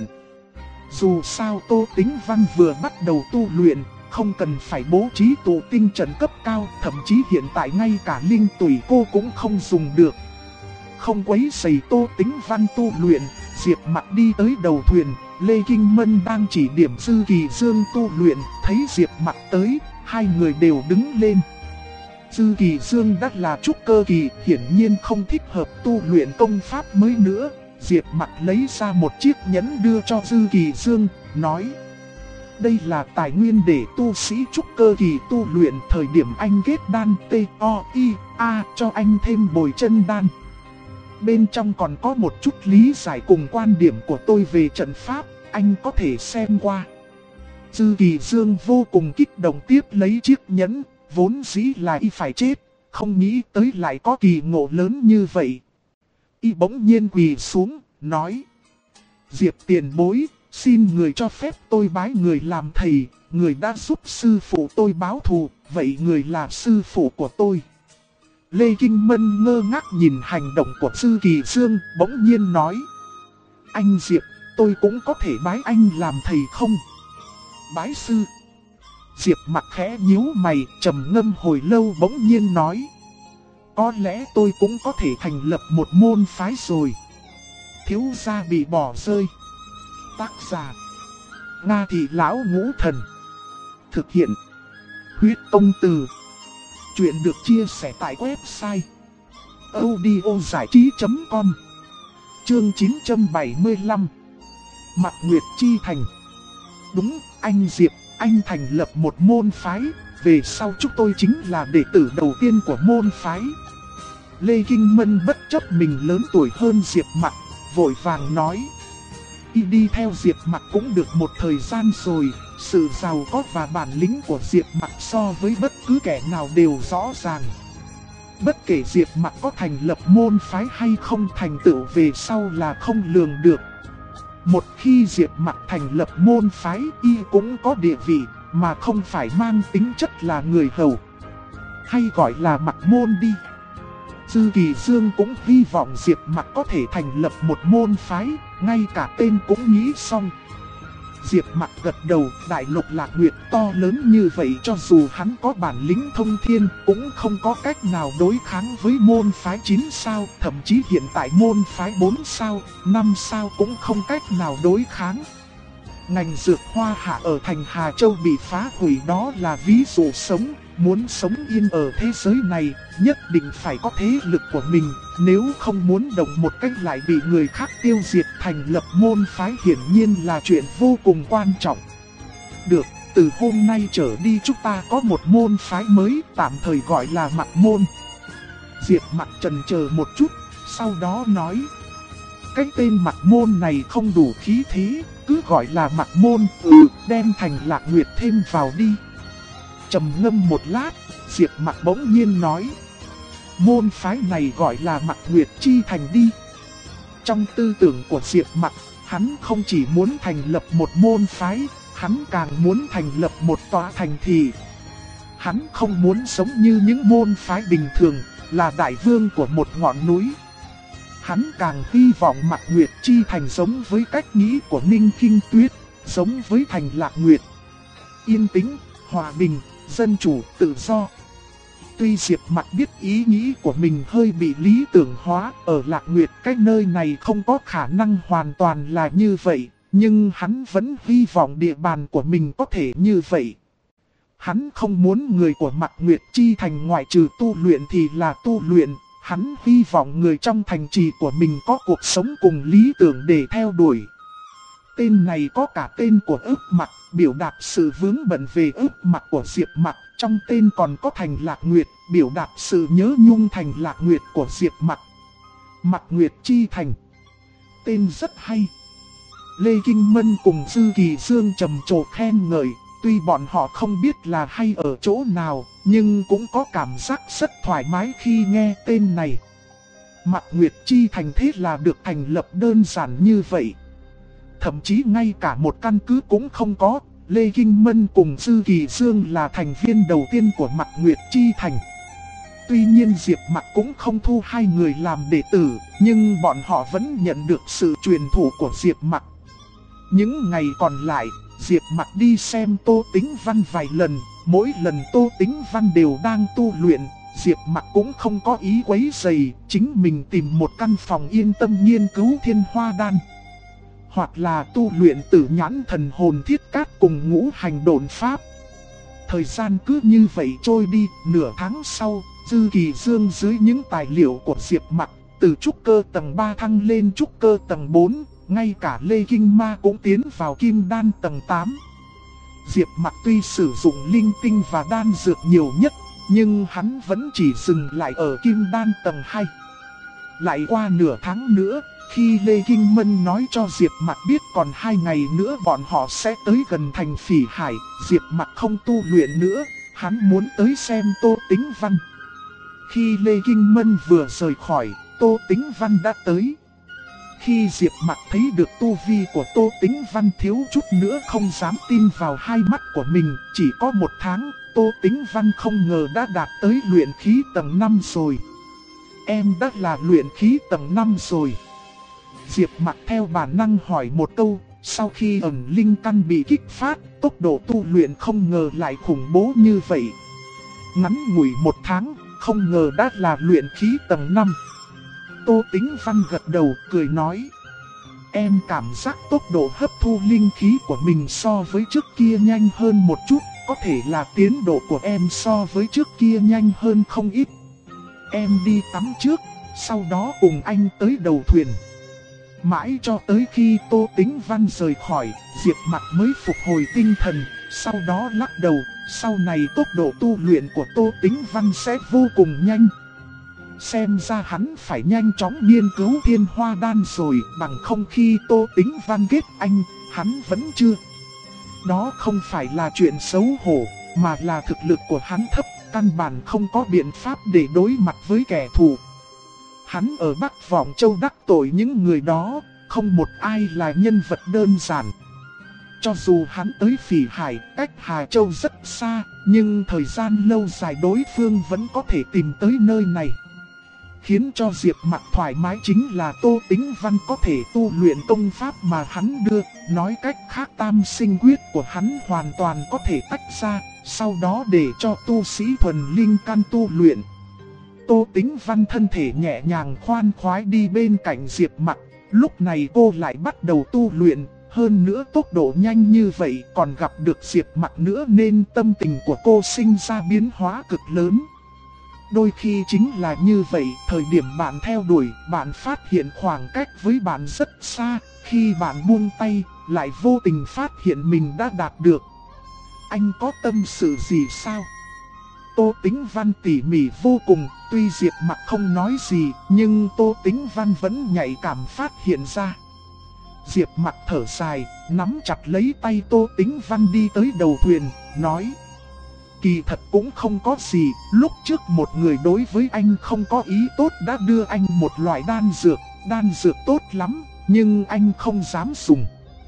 Dù sao Tô Tĩnh Văn vừa bắt đầu tu luyện, không cần phải bố trí tụ tinh trận cấp cao, thậm chí hiện tại ngay cả linh tùy cô cũng không dùng được. Không quấy rầy Tô Tĩnh Văn tu luyện, Diệp Mặc đi tới đầu thuyền, Lê Kinh Mân đang chỉ điểm Dư Kỳ Dương tu luyện, thấy Diệp Mặc tới, hai người đều đứng lên. Dư Kỳ Dương đã là trúc cơ kỳ, hiển nhiên không thích hợp tu luyện công pháp mới nữa. Diệp Mặc lấy ra một chiếc nhẫn đưa cho Dư Kỳ Dương, nói: đây là tài nguyên để tu sĩ trúc cơ kỳ tu luyện, thời điểm anh kết đan T-O-I-A cho anh thêm bồi chân đan. Bên trong còn có một chút lý giải cùng quan điểm của tôi về trận pháp, anh có thể xem qua. Dư Kỳ Dương vô cùng kích động tiếp lấy chiếc nhẫn, vốn dĩ là y phải chết, không nghĩ tới lại có kỳ ngộ lớn như vậy. Y bỗng nhiên quỳ xuống, nói: Diệp tiền bối, xin người cho phép tôi bái người làm thầy, người đã giúp sư phụ tôi báo thù, vậy người là sư phụ của tôi. Lê Kinh Mân ngơ ngác nhìn hành động của Dư Kỳ Dương, bỗng nhiên nói: anh Diệp, tôi cũng có thể bái anh làm thầy không? Bái sư? Diệp Mặc khẽ nhíu mày, trầm ngâm hồi lâu bỗng nhiên nói: có lẽ tôi cũng có thể thành lập một môn phái rồi. Thiếu gia bị bỏ rơi. Tác giả: Nga Thị Lão Ngũ Thần. Thực hiện: Huyết Công Từ. Chuyện được chia sẻ tại website audiozảichí.com. Chương 975. Mạc Nguyệt Chi Thành. Đúng, anh Diệp, anh thành lập một môn phái, về sau chúng tôi chính là đệ tử đầu tiên của môn phái. Lê Kinh Mân bất chấp mình lớn tuổi hơn Diệp Mặc, vội vàng nói: y đi theo Diệp Mặc cũng được một thời gian rồi, sự giàu có và bản lĩnh của Diệp Mặc so với bất cứ kẻ nào đều rõ ràng. Bất kể Diệp Mặc có thành lập môn phái hay không, thành tựu về sau là không lường được. Một khi Diệp Mặc thành lập môn phái, y cũng có địa vị, mà không phải mang tính chất là người hầu, hay gọi là Mặc môn đi. Dư Kỳ Dương cũng hy vọng Diệp Mặc có thể thành lập một môn phái, ngay cả tên cũng nghĩ xong. Diệp Mặc gật đầu, đại lục Lạc Nguyệt to lớn như vậy, cho dù hắn có bản lĩnh thông thiên cũng không có cách nào đối kháng với môn phái 9 sao, thậm chí hiện tại môn phái 4 sao, 5 sao cũng không cách nào đối kháng. Ngành dược hoa hạ ở thành Hà Châu bị phá hủy, đó là ví dụ sống. Muốn sống yên ở thế giới này, nhất định phải có thế lực của mình, nếu không muốn động một cách lại bị người khác tiêu diệt. Thành lập môn phái hiển nhiên là chuyện vô cùng quan trọng. Được, từ hôm nay trở đi chúng ta có một môn phái mới, tạm thời gọi là Mặc môn. Diệp Mặc chần chờ một chút, sau đó nói: cái tên Mặc môn này không đủ khí thế, cứ gọi là Mặc môn, đem Thành Lạc Nguyệt thêm vào đi. Trầm ngâm một lát, Diệp Mặc bỗng nhiên nói: môn phái này gọi là Mạc Nguyệt Chi Thành đi. Trong tư tưởng của Diệp Mặc, hắn không chỉ muốn thành lập một môn phái, hắn càng muốn thành lập một tòa thành thị. Hắn không muốn sống như những môn phái bình thường, là đại vương của một ngọn núi. Hắn càng hy vọng Mạc Nguyệt Chi Thành giống với cách nghĩ của Ninh Kinh Tuyết, giống với Thành Lạc Nguyệt. Yên tĩnh, hòa bình, dân chủ, tự do. Tuy Diệp Mặc biết ý nghĩ của mình hơi bị lý tưởng hóa, ở Lạc Nguyệt cái nơi này không có khả năng hoàn toàn là như vậy, nhưng hắn vẫn hy vọng địa bàn của mình có thể như vậy. Hắn không muốn người của Mạc Nguyệt Chi Thành ngoại trừ tu luyện thì là tu luyện, hắn hy vọng người trong thành trì của mình có cuộc sống cùng lý tưởng để theo đuổi. Tên này có cả tên của ức Mặc, biểu đạt sự vướng bận về ức Mặc của Diệp Mặc. Trong tên còn có Thành Lạc Nguyệt, biểu đạt sự nhớ nhung Thành Lạc Nguyệt của Diệp Mặc. Mạc Nguyệt Chi Thành. Tên rất hay. Lê Kinh Mân cùng Dư Kỳ Dương trầm trồ khen ngợi, Tuy bọn họ không biết là hay ở chỗ nào, nhưng cũng có cảm giác rất thoải mái khi nghe tên này. Mạc Nguyệt Chi Thành thế là được thành lập đơn giản như vậy. Thậm chí ngay cả một căn cứ cũng không có. Lê Kinh Mân cùng Dư Kỳ Dương là thành viên đầu tiên của Mạc Nguyệt Chi Thành. Tuy nhiên Diệp Mặc cũng không thu hai người làm đệ tử, nhưng bọn họ vẫn nhận được sự truyền thụ của Diệp Mặc. Những ngày còn lại, Diệp Mặc đi xem Tô Tĩnh Văn vài lần, mỗi lần Tô Tĩnh Văn đều đang tu luyện. Diệp Mặc cũng không có ý quấy rầy, chính mình tìm một căn phòng yên tâm nghiên cứu Thiên Hoa Đan. Hoặc là tu luyện Tử Nhãn Thần Hồn Thiết Cát cùng Ngũ Hành Độn Pháp. Thời gian cứ như vậy trôi đi, nửa tháng sau, Dư Kỳ Dương dưới những tài liệu của Diệp Mặc, từ trúc cơ tầng 3 thăng lên trúc cơ tầng 4, ngay cả Lê Kinh Ma cũng tiến vào Kim Đan tầng 8. Diệp Mặc tuy sử dụng linh tinh và đan dược nhiều nhất, nhưng hắn vẫn chỉ dừng lại ở Kim Đan tầng 2. Lại qua nửa tháng nữa, khi Lê Kinh Mân nói cho Diệp Mặc biết còn 2 ngày nữa bọn họ sẽ tới gần thành Phỉ Hải, Diệp Mặc không tu luyện nữa, hắn muốn tới xem Tô Tĩnh Văn. Khi Lê Kinh Mân vừa rời khỏi, Tô Tĩnh Văn đã tới. Khi Diệp Mặc thấy được tu vi của Tô Tĩnh Văn thiếu chút nữa không dám tin vào hai mắt của mình, chỉ có 1 tháng, Tô Tĩnh Văn không ngờ đã đạt tới luyện khí tầng 5 rồi. Em đã là luyện khí tầng 5 rồi. Diệp Mặc theo bản năng hỏi một câu, sau khi ẩn linh căn bị kích phát, tốc độ tu luyện không ngờ lại khủng bố như vậy. Ngắn ngủi 1 tháng, không ngờ đã là luyện khí tầng 5. Tô Tĩnh Văn gật đầu cười nói, em cảm giác tốc độ hấp thu linh khí của mình so với trước kia nhanh hơn một chút, có thể là tiến độ của em so với trước kia nhanh hơn không ít. Em đi tắm trước, sau đó cùng anh tới đầu thuyền. Mãi cho tới khi Tô Tĩnh Văn rời khỏi, Diệp Mặc mới phục hồi tinh thần, sau đó lắc đầu, sau này tốc độ tu luyện của Tô Tĩnh Văn sẽ vô cùng nhanh. Xem ra hắn phải nhanh chóng nghiên cứu Thiên Hoa Đan rồi, bằng không khi Tô Tĩnh Văn kết anh, hắn vẫn chưa. Đó không phải là chuyện xấu hổ, mà là thực lực của hắn thấp, căn bản không có biện pháp để đối mặt với kẻ thù. Hắn ở Bắc Vọng Châu đắc tội những người đó, không một ai là nhân vật đơn giản. Cho dù hắn tới Phỉ Hải, cách Hà Châu rất xa, nhưng thời gian lâu dài đối phương vẫn có thể tìm tới nơi này. Khiến cho Diệp Mặc thoải mái chính là Tô Tĩnh Văn có thể tu luyện công pháp mà hắn đưa, nói cách khác Tam Sinh Quyết của hắn hoàn toàn có thể tách ra, sau đó để cho tu sĩ thuần linh căn tu luyện. Tô Tĩnh Văn thân thể nhẹ nhàng khoan khoái đi bên cạnh Diệp Mặc, lúc này cô lại bắt đầu tu luyện, hơn nữa tốc độ nhanh như vậy còn gặp được Diệp Mặc nữa nên tâm tình của cô sinh ra biến hóa cực lớn. Đôi khi chính là như vậy, thời điểm bạn theo đuổi, bạn phát hiện khoảng cách với bạn rất xa, khi bạn buông tay, lại vô tình phát hiện mình đã đạt được. Anh có tâm sự gì sao? Tô Tĩnh Văn tỉ mỉ vô cùng, tuy Diệp Mặc không nói gì, nhưng Tô Tĩnh Văn vẫn nhạy cảm phát hiện ra. Diệp Mặc thở dài, nắm chặt lấy tay Tô Tĩnh Văn đi tới đầu thuyền, nói: kỳ thật cũng không có gì, lúc trước một người đối với anh không có ý tốt đã đưa anh một loại đan dược tốt lắm, nhưng anh không dám dùng.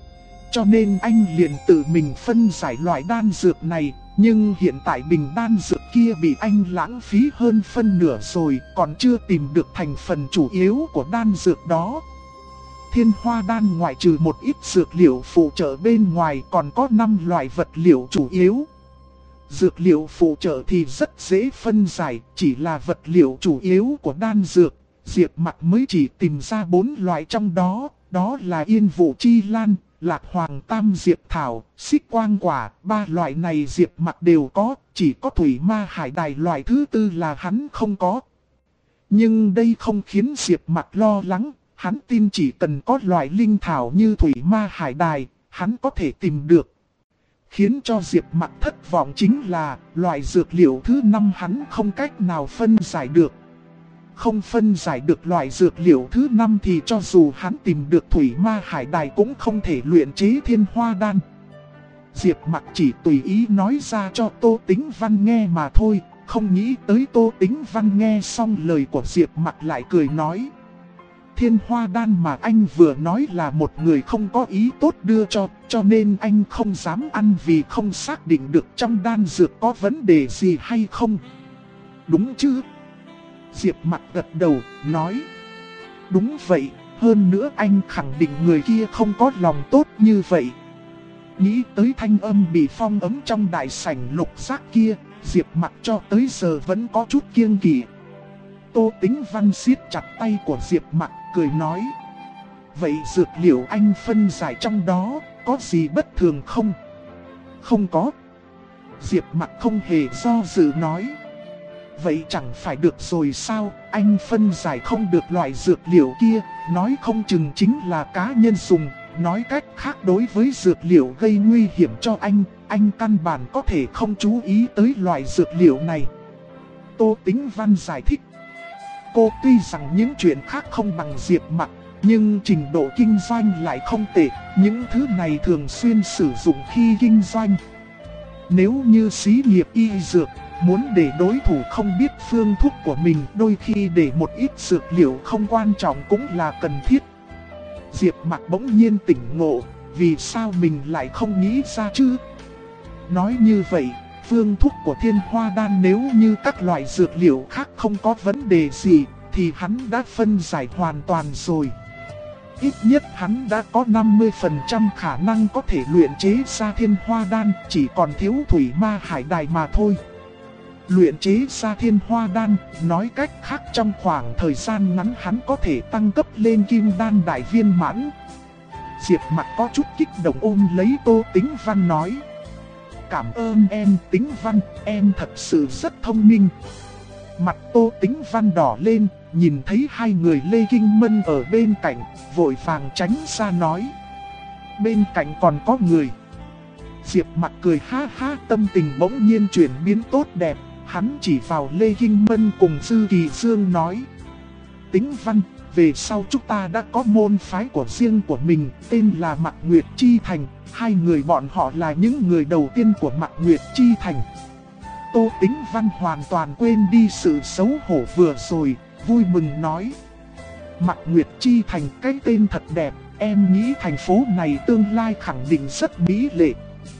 Cho nên anh liền tự mình phân giải loại đan dược này, nhưng hiện tại bình đan dược kia bị anh lãng phí hơn phân nửa rồi, còn chưa tìm được thành phần chủ yếu của đan dược đó. Thiên Hoa Đan ngoại trừ một ít dược liệu phụ trợ bên ngoài còn có 5 loại vật liệu chủ yếu. Dược liệu phụ trợ thì rất dễ phân giải, chỉ là vật liệu chủ yếu của đan dược, Diệp Mặc mới chỉ tìm ra 4 loại trong đó, đó là Yên Vũ Chi Lan, Lạc Hoàng Tam Diệp Thảo, Xích Quang Quả, 3 loại này Diệp Mặc đều có, chỉ có Thủy Ma Hải Đài loại thứ tư là hắn không có. Nhưng đây không khiến Diệp Mặc lo lắng, hắn tin chỉ cần có loại linh thảo như Thủy Ma Hải Đài, hắn có thể tìm được. Khiến cho Diệp Mặc thất vọng chính là loại dược liệu thứ 5 hắn không cách nào phân giải được. Không phân giải được loại dược liệu thứ 5 thì cho dù hắn tìm được Thủy Ma Hải Đài cũng không thể luyện chế Thiên Hoa Đan. Diệp Mặc chỉ tùy ý nói ra cho Tô Tĩnh Văn nghe mà thôi. Không nghĩ tới Tô Tĩnh Văn nghe xong lời của Diệp Mặc lại cười nói: Thiên hoa đan mà anh vừa nói là một người không có ý tốt đưa cho nên anh không dám ăn vì không xác định được trong đan dược có vấn đề gì hay không. Đúng chứ? Diệp Mặc gật đầu, nói: Đúng vậy, hơn nữa anh khẳng định người kia không có lòng tốt như vậy. Nghĩ tới thanh âm bị phong ấm trong đại sảnh lục giác kia, Diệp Mặc cho tới giờ vẫn có chút kiêng kỵ. Tô Tĩnh Văn siết chặt tay của Diệp Mặc, cười nói: Vậy dược liệu anh phân giải trong đó, có gì bất thường không? Không có. Diệp Mặc không hề do dự nói: Vậy chẳng phải được rồi sao, anh phân giải không được loại dược liệu kia, nói không chừng chính là cá nhân dùng. Nói cách khác, đối với dược liệu gây nguy hiểm cho anh căn bản có thể không chú ý tới loại dược liệu này. Tô Tĩnh Văn giải thích: Cô tuy rằng những chuyện khác không bằng Diệp Mặc, nhưng trình độ kinh doanh lại không tệ, những thứ này thường xuyên sử dụng khi kinh doanh. Nếu như xí nghiệp y dược, muốn để đối thủ không biết phương thuốc của mình, đôi khi để một ít dược liệu không quan trọng cũng là cần thiết. Diệp Mặc bỗng nhiên tỉnh ngộ, vì sao mình lại không nghĩ ra chứ? Nói như vậy, phương thuốc của Thiên Hoa Đan nếu như các loại dược liệu khác không có vấn đề gì, thì hắn đã phân giải hoàn toàn rồi. Ít nhất hắn đã có 50% khả năng có thể luyện chế ra Thiên Hoa Đan, chỉ còn thiếu Thủy Ma Hải Đài mà thôi. Luyện chế ra Thiên Hoa Đan, nói cách khác trong khoảng thời gian ngắn hắn có thể tăng cấp lên Kim Đan Đại Viên Mãn. Diệp Mặc có chút kích động ôm lấy Tô Tĩnh Văn nói: Cảm ơn em Tĩnh Văn, em thật sự rất thông minh. Mặt Tô Tĩnh Văn đỏ lên, nhìn thấy hai người Lê Kinh Mân ở bên cạnh, vội vàng tránh ra nói: Bên cạnh còn có người. Diệp Mặc cười ha ha, tâm tình bỗng nhiên chuyển biến tốt đẹp. Hắn chỉ vào Lê Kinh Mân cùng Dư Kỳ Dương nói: Tĩnh Văn, về sau chúng ta đã có môn phái của riêng của mình, tên là Mạc Nguyệt Chi Thành. Hai người bọn họ là những người đầu tiên của Mạc Nguyệt Chi Thành. Tô Tĩnh Văn hoàn toàn quên đi sự xấu hổ vừa rồi, vui mừng nói: Mạc Nguyệt Chi Thành, cái tên thật đẹp, em nghĩ thành phố này tương lai khẳng định rất mỹ lệ.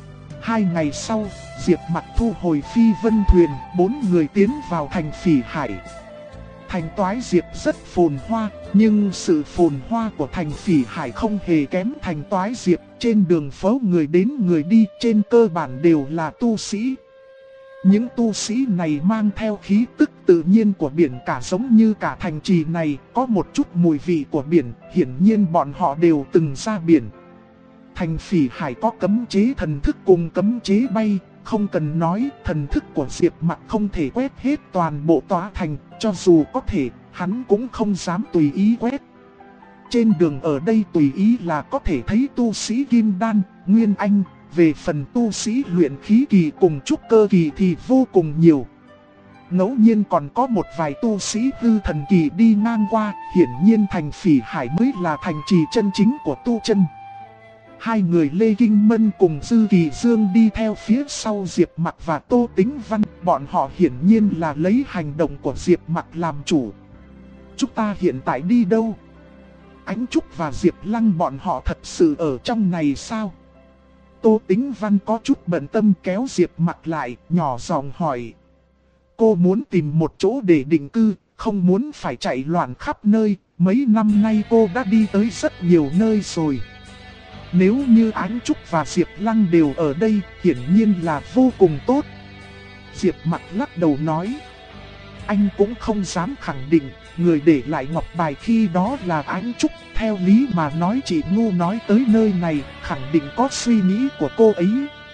2 ngày sau, Diệp Mặc thu hồi phi vân thuyền, 4 người tiến vào thành Phỉ Hải. Thành Toái Diệp rất phồn hoa, nhưng sự phồn hoa của thành Phỉ Hải không hề kém thành Toái Diệp. Trên đường phố người đến người đi, trên cơ bản đều là tu sĩ. Những tu sĩ này mang theo khí tức tự nhiên của biển cả, giống như cả thành trì này có một chút mùi vị của biển, hiển nhiên bọn họ đều từng ra biển. Thành Phỉ Hải có cấm chế thần thức cùng cấm chế bay, không cần nói, thần thức của Diệp Mặc không thể quét hết toàn bộ tòa thành, cho dù có thể, hắn cũng không dám tùy ý quét. Trên đường ở đây tùy ý là có thể thấy tu sĩ Kim Đan, Nguyên Anh, về phần tu sĩ luyện khí kỳ cùng trúc cơ kỳ thì vô cùng nhiều. Ngẫu nhiên còn có một vài tu sĩ hư thần kỳ đi ngang qua, hiển nhiên thành Phỉ Hải mới là thành trì chân chính của tu chân. Hai người Lê Kinh Mân cùng Dư Kỳ Dương đi theo phía sau Diệp Mặc và Tô Tĩnh Văn, bọn họ hiển nhiên là lấy hành động của Diệp Mặc làm chủ. Chúng ta hiện tại đi đâu? Ánh Trúc và Diệp Lăng bọn họ thật sự ở trong này sao? Tô Tĩnh Văn có chút bận tâm kéo Diệp Mặc lại, nhỏ giọng hỏi. Cô muốn tìm một chỗ để định cư, không muốn phải chạy loạn khắp nơi, mấy năm nay cô đã đi tới rất nhiều nơi rồi. Nếu như Ánh Trúc và Diệp Lăng đều ở đây, hiển nhiên là vô cùng tốt. Diệp Mặc lắc đầu nói. Anh cũng không dám khẳng định, người để lại ngọc bài khi đó là Ánh Trúc. Theo lý mà nói chị ngu nói tới nơi này, khẳng định có suy nghĩ của cô ấy.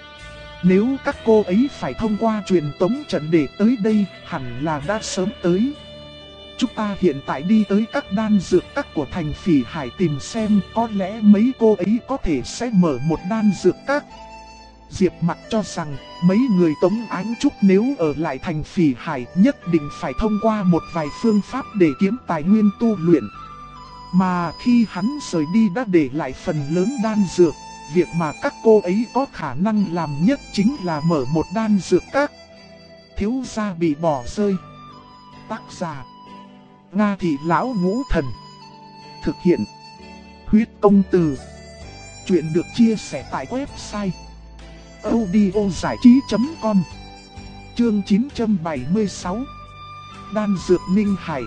Nếu các cô ấy phải thông qua truyền tống trận để tới đây, hẳn là đã sớm tới. Chúng ta hiện tại đi tới các đan dược các của thành Phỉ Hải tìm xem, có lẽ mấy cô ấy có thể sẽ mở một đan dược các. Diệp Mặc cho rằng mấy người Tống Ánh Trúc nếu ở lại thành Phỉ Hải nhất định phải thông qua một vài phương pháp để kiếm tài nguyên tu luyện. Mà khi hắn rời đi đã để lại phần lớn đan dược, việc mà các cô ấy có khả năng làm nhất chính là mở một đan dược các. Thiếu gia bị bỏ rơi. Tác giả: Nga Thị Lão Ngũ Thần. Thực hiện: Huyết Công Từ. Chuyện được chia sẻ tại website audiozảichí.com. Chương 976. Đan dược Ninh Hải.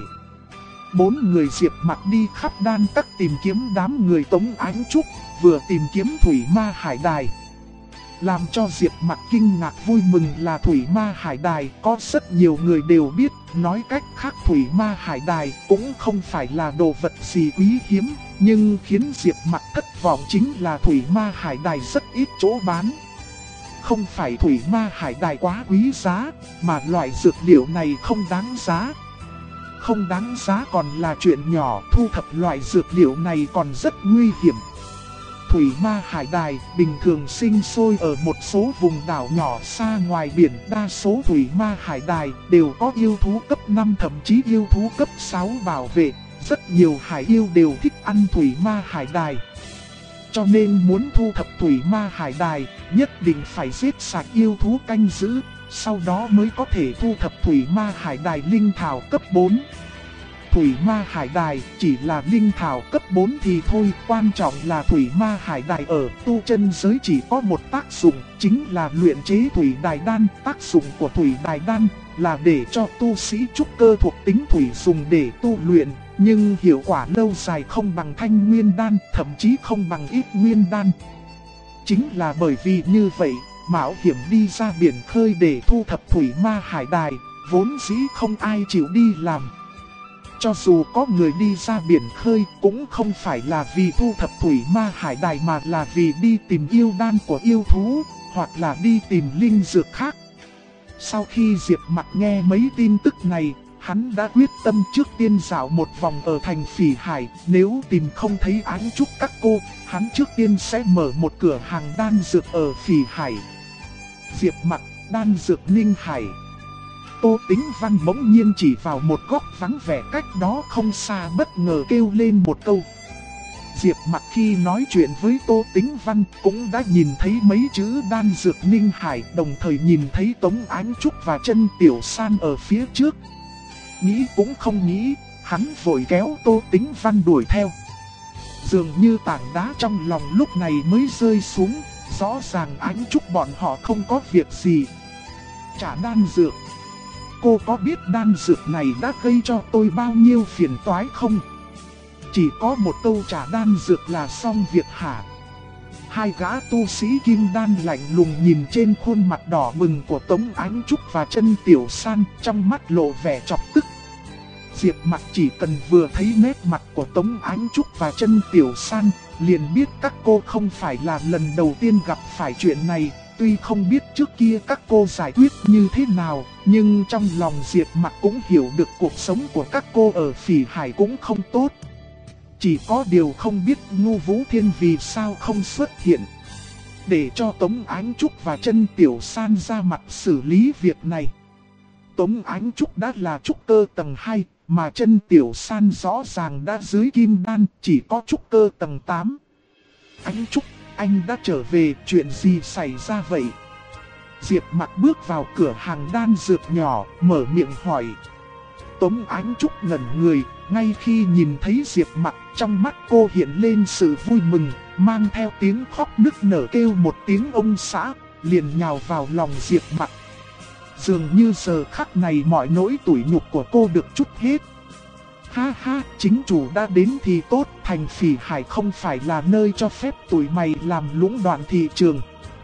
4 người Diệp Mặc đi khắp đan các tìm kiếm đám người Tống Ánh Trúc, vừa tìm kiếm Thủy Ma Hải Đài. Làm cho Diệp Mặc kinh ngạc vui mừng là Thủy Ma Hải Đài có rất nhiều người đều biết, nói cách khác Thủy Ma Hải Đài cũng không phải là đồ vật gì quý hiếm, nhưng khiến Diệp Mặc thất vọng chính là Thủy Ma Hải Đài rất ít chỗ bán. Không phải Thủy Ma Hải Đài quá quý giá, mà loại dược liệu này không đáng giá. Không đáng giá còn là chuyện nhỏ, thu thập loại dược liệu này còn rất nguy hiểm. Thủy Ma Hải Đài bình thường sinh sôi ở một số vùng đảo nhỏ xa ngoài biển. Đa số Thủy Ma Hải Đài đều có yêu thú cấp 5 thậm chí yêu thú cấp 6 bảo vệ. Rất nhiều hải yêu đều thích ăn Thủy Ma Hải Đài. Cho nên muốn thu thập Thủy Ma Hải Đài, nhất định phải giết sạch yêu thú canh giữ, sau đó mới có thể thu thập Thủy Ma Hải Đài linh thảo cấp 4. Thủy Ma Hải Đài chỉ là linh thảo cấp 4 thì thôi, quan trọng là Thủy Ma Hải Đài ở tu chân giới chỉ có một tác dụng, chính là luyện chế Thủy Đài Đan. Tác dụng của Thủy Đài Đan là để cho tu sĩ trúc cơ thuộc tính thủy dùng để tu luyện, nhưng hiệu quả lâu dài không bằng Thanh Nguyên Đan, thậm chí không bằng Ít Nguyên Đan. Chính là bởi vì như vậy, mạo hiểm đi ra biển khơi để thu thập Thủy Ma Hải Đài, vốn dĩ không ai chịu đi làm. Cho dù có người đi ra biển khơi cũng không phải là vì thu thập Thủy Ma Hải Đài mà là vì đi tìm yêu đan của yêu thú, hoặc là đi tìm linh dược khác. Sau khi Diệp Mặc nghe mấy tin tức này, hắn đã quyết tâm trước tiên dạo một vòng ở thành Phỉ Hải. Nếu tìm không thấy Ánh Trúc các cô, hắn trước tiên sẽ mở một cửa hàng đan dược ở Phỉ Hải. Diệp Mặc, đan dược Ninh Hải. Tô Tĩnh Văn bỗng nhiên chỉ vào một góc vắng vẻ cách đó không xa, bất ngờ kêu lên một câu. Diệp Mặc khi nói chuyện với Tô Tĩnh Văn cũng đã nhìn thấy mấy chữ đan dược Ninh Hải, đồng thời nhìn thấy Tống Ánh Trúc và Chân Tiểu San ở phía trước. Nghĩ cũng không nghĩ, hắn vội kéo Tô Tĩnh Văn đuổi theo. Dường như tảng đá trong lòng lúc này mới rơi xuống, rõ ràng Ánh Trúc bọn họ không có việc gì. Trả đan dược. Cô có biết đan dược này đã gây cho tôi bao nhiêu phiền toái không? Chỉ có một câu trả đan dược là xong việc hả? Hai gã tu sĩ kim đan lạnh lùng nhìn trên khuôn mặt đỏ bừng của Tống Ánh Trúc và Chân Tiểu San, trong mắt lộ vẻ chọc tức. Diệp Mặc chỉ cần vừa thấy nét mặt của Tống Ánh Trúc và Chân Tiểu San, liền biết các cô không phải là lần đầu tiên gặp phải chuyện này. Tuy không biết trước kia các cô giải quyết như thế nào, nhưng trong lòng Diệp Mặc cũng hiểu được cuộc sống của các cô ở Phỉ Hải cũng không tốt. Chỉ có điều không biết Ngô Vũ Thiên vì sao không xuất hiện, để cho Tống Ánh Trúc và Chân Tiểu San ra mặt xử lý việc này. Tống Ánh Trúc đã là trúc cơ tầng 2, mà Chân Tiểu San rõ ràng đã dưới kim đan, chỉ có trúc cơ tầng 8. Ánh Trúc, anh đã trở về, chuyện gì xảy ra vậy? Diệp Mặc bước vào cửa hàng đan dược nhỏ, mở miệng hỏi. Tống Ánh Trúc ngẩn người, ngay khi nhìn thấy Diệp Mặc, trong mắt cô hiện lên sự vui mừng, mang theo tiếng khóc nức nở kêu một tiếng ông xã, liền nhào vào lòng Diệp Mặc. Dường như giờ khắc này mọi nỗi tủi nhục của cô được trút hết. Ha ha, chính chủ đã đến thì tốt, thành Phỉ Hải không phải là nơi cho phép tụi mày làm lũng đoạn thị trường.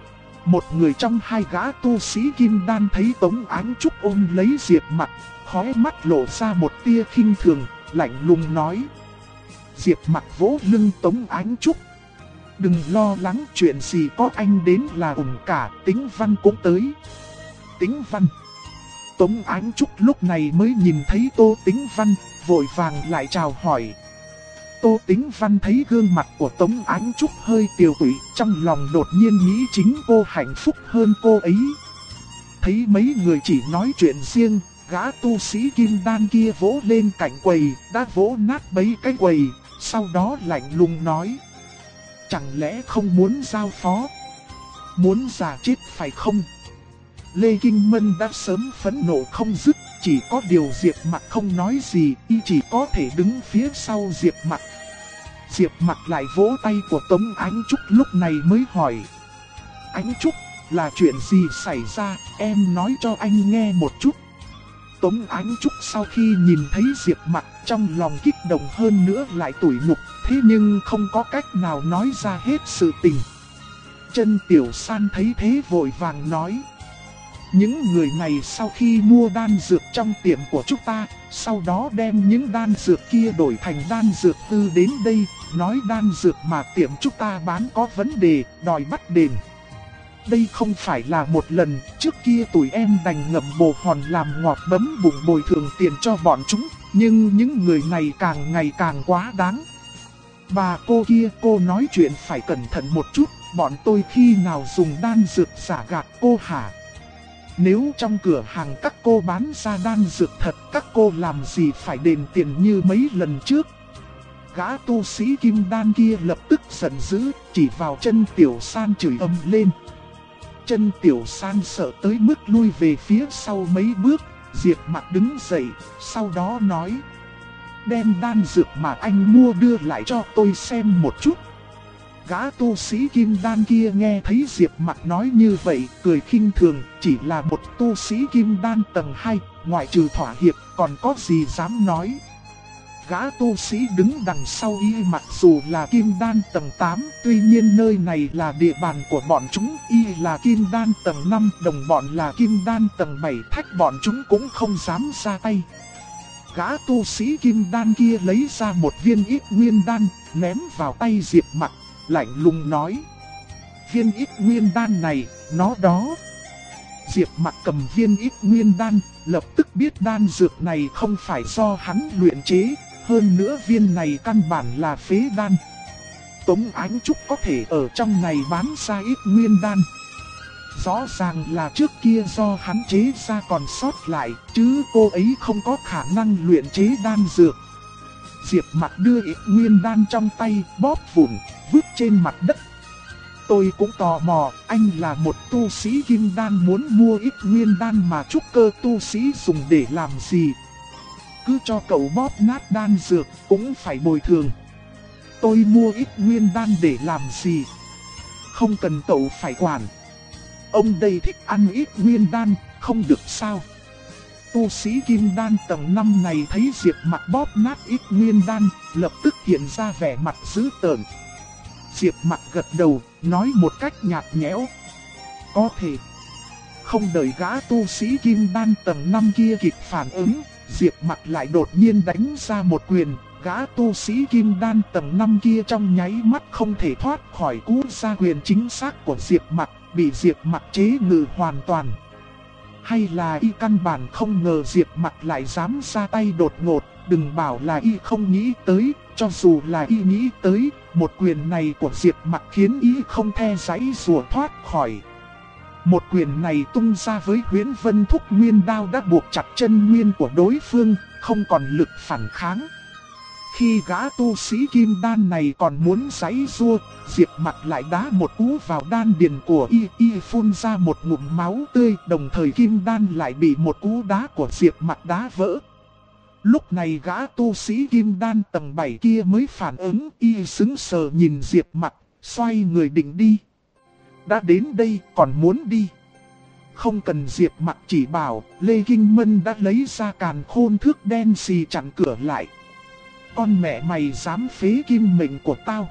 Một người trong hai gã tu sĩ kim đan thấy Tống Ánh Trúc ôm lấy Diệp Mặc, khóe mắt lộ ra một tia khinh thường, lạnh lùng nói. Diệp Mặc vỗ lưng Tống Ánh Trúc. Đừng lo lắng, chuyện gì có anh đến là ổn cả, Tĩnh Văn cũng tới. Tĩnh Văn. Tống Ánh Trúc lúc này mới nhìn thấy Tô Tĩnh Văn, vội vàng lại chào hỏi. Tô Tĩnh Văn thấy gương mặt của Tống Ánh Trúc hơi tiều tụy, trong lòng đột nhiên nghĩ chính cô hạnh phúc hơn cô ấy. Thấy mấy người chỉ nói chuyện riêng, gã tu sĩ kim đan kia vỗ lên cạnh quầy, đã vỗ nát mấy cái quầy, sau đó lạnh lùng nói. chẳng lẽ không muốn giao phó? Muốn già chết phải không? Lê Kinh Mân đã sớm phẫn nộ không dứt, chỉ có điều Diệp Mặc không nói gì, y chỉ có thể đứng phía sau Diệp Mặc. Diệp Mặc lại vỗ tay của Tống Ánh Trúc lúc này mới hỏi. Ánh Trúc, là chuyện gì xảy ra, em nói cho anh nghe một chút. Tống Ánh Trúc sau khi nhìn thấy Diệp Mặc trong lòng kích động hơn nữa lại tủi nhục, thế nhưng không có cách nào nói ra hết sự tình. Chân Tiểu San thấy thế vội vàng nói. Những người này sau khi mua đan dược trong tiệm của chúng ta, sau đó đem những đan dược kia đổi thành đan dược tư đến đây, nói đan dược mà tiệm chúng ta bán có vấn đề, đòi bắt đền. Đây không phải là một lần, trước kia tụi em đành ngậm bồ hòn làm ngọt bấm bụng bồi thường tiền cho bọn chúng, nhưng những người này càng ngày càng quá đáng. Bà cô kia, cô nói chuyện phải cẩn thận một chút, bọn tôi khi nào dùng đan dược giả gạt cô hả? Nếu trong cửa hàng các cô bán ra đan dược thật, các cô làm gì phải đền tiền như mấy lần trước? Gã tu sĩ kim đan kia lập tức giận dữ, chỉ vào Chân Tiểu San chửi ầm lên. Chân Tiểu San sợ tới mức lui về phía sau mấy bước. Diệp Mặc đứng dậy, sau đó nói. Đem đan dược mà anh mua đưa lại cho tôi xem một chút. Gã tu sĩ kim đan kia nghe thấy Diệp Mặc nói như vậy, cười khinh thường, chỉ là một tu sĩ kim đan tầng 2, ngoại trừ thỏa hiệp còn có gì dám nói. Gã tu sĩ đứng đằng sau y mặc dù là kim đan tầng 8, tuy nhiên nơi này là địa bàn của bọn chúng, y là kim đan tầng 5, đồng bọn là kim đan tầng 7, thách bọn chúng cũng không dám ra tay. Gã tu sĩ kim đan kia lấy ra một viên ít nguyên đan, ném vào tay Diệp Mặc, lạnh lùng nói. Viên ít nguyên đan này, nó đó. Diệp Mặc cầm viên ít nguyên đan, lập tức biết đan dược này không phải do hắn luyện chế, hơn nữa viên này căn bản là phế đan. Tống Ánh Trúc có thể ở trong này bán ra ít nguyên đan. Rõ ràng là trước kia do hắn chế ra còn sót lại, chứ cô ấy không có khả năng luyện chế đan dược. Diệp Mặc đưa ít nguyên đan trong tay, bóp vụn, vứt trên mặt đất. Tôi cũng tò mò, anh là một tu sĩ kim đan muốn mua ít nguyên đan mà trúc cơ tu sĩ dùng để làm gì? Cứ cho cậu bóp nát đan dược, cũng phải bồi thường. Tôi mua ít nguyên đan để làm gì? Không cần cậu phải quản. Ông đây thích ăn ít nguyên đan, không được sao? Tu sĩ kim đan tầng 5 này thấy Diệp Mặc bóp nát ít nguyên đan, lập tức hiện ra vẻ mặt dữ tợn. Diệp Mặc gật đầu, nói một cách nhạt nhẽo. Có thể. Không đợi gã tu sĩ kim đan tầng 5 kia kịp phản ứng, Diệp Mặc lại đột nhiên đánh ra một quyền. Gã tu sĩ kim đan tầng 5 kia trong nháy mắt không thể thoát khỏi cú ra quyền chính xác của Diệp Mặc, bị Diệp Mặc chế ngự hoàn toàn. Hay là y căn bản không ngờ Diệp Mặc lại dám ra tay đột ngột, đừng bảo là y không nghĩ tới, cho dù là y nghĩ tới, một quyền này của Diệp Mặc khiến y không the giãy rùa thoát khỏi. Một quyền này tung ra với Huyễn Vân Thúc Nguyên Đao đã buộc chặt chân nguyên của đối phương, không còn lực phản kháng. Khi gã tu sĩ kim đan này còn muốn giãy rua, Diệp Mặc lại đá một cú vào đan điền của y phun ra một ngụm máu tươi, đồng thời kim đan lại bị một cú đá của Diệp Mặc đá vỡ. Lúc này gã tu sĩ kim đan tầng 7 kia mới phản ứng, y sững sờ nhìn Diệp Mặc, xoay người định đi. Đã đến đây còn muốn đi? Không cần Diệp Mặc chỉ bảo, Lê Kinh Mân đã lấy ra càn khôn thước đen xì chặn cửa lại. Con mẹ mày dám phế kim mệnh của tao.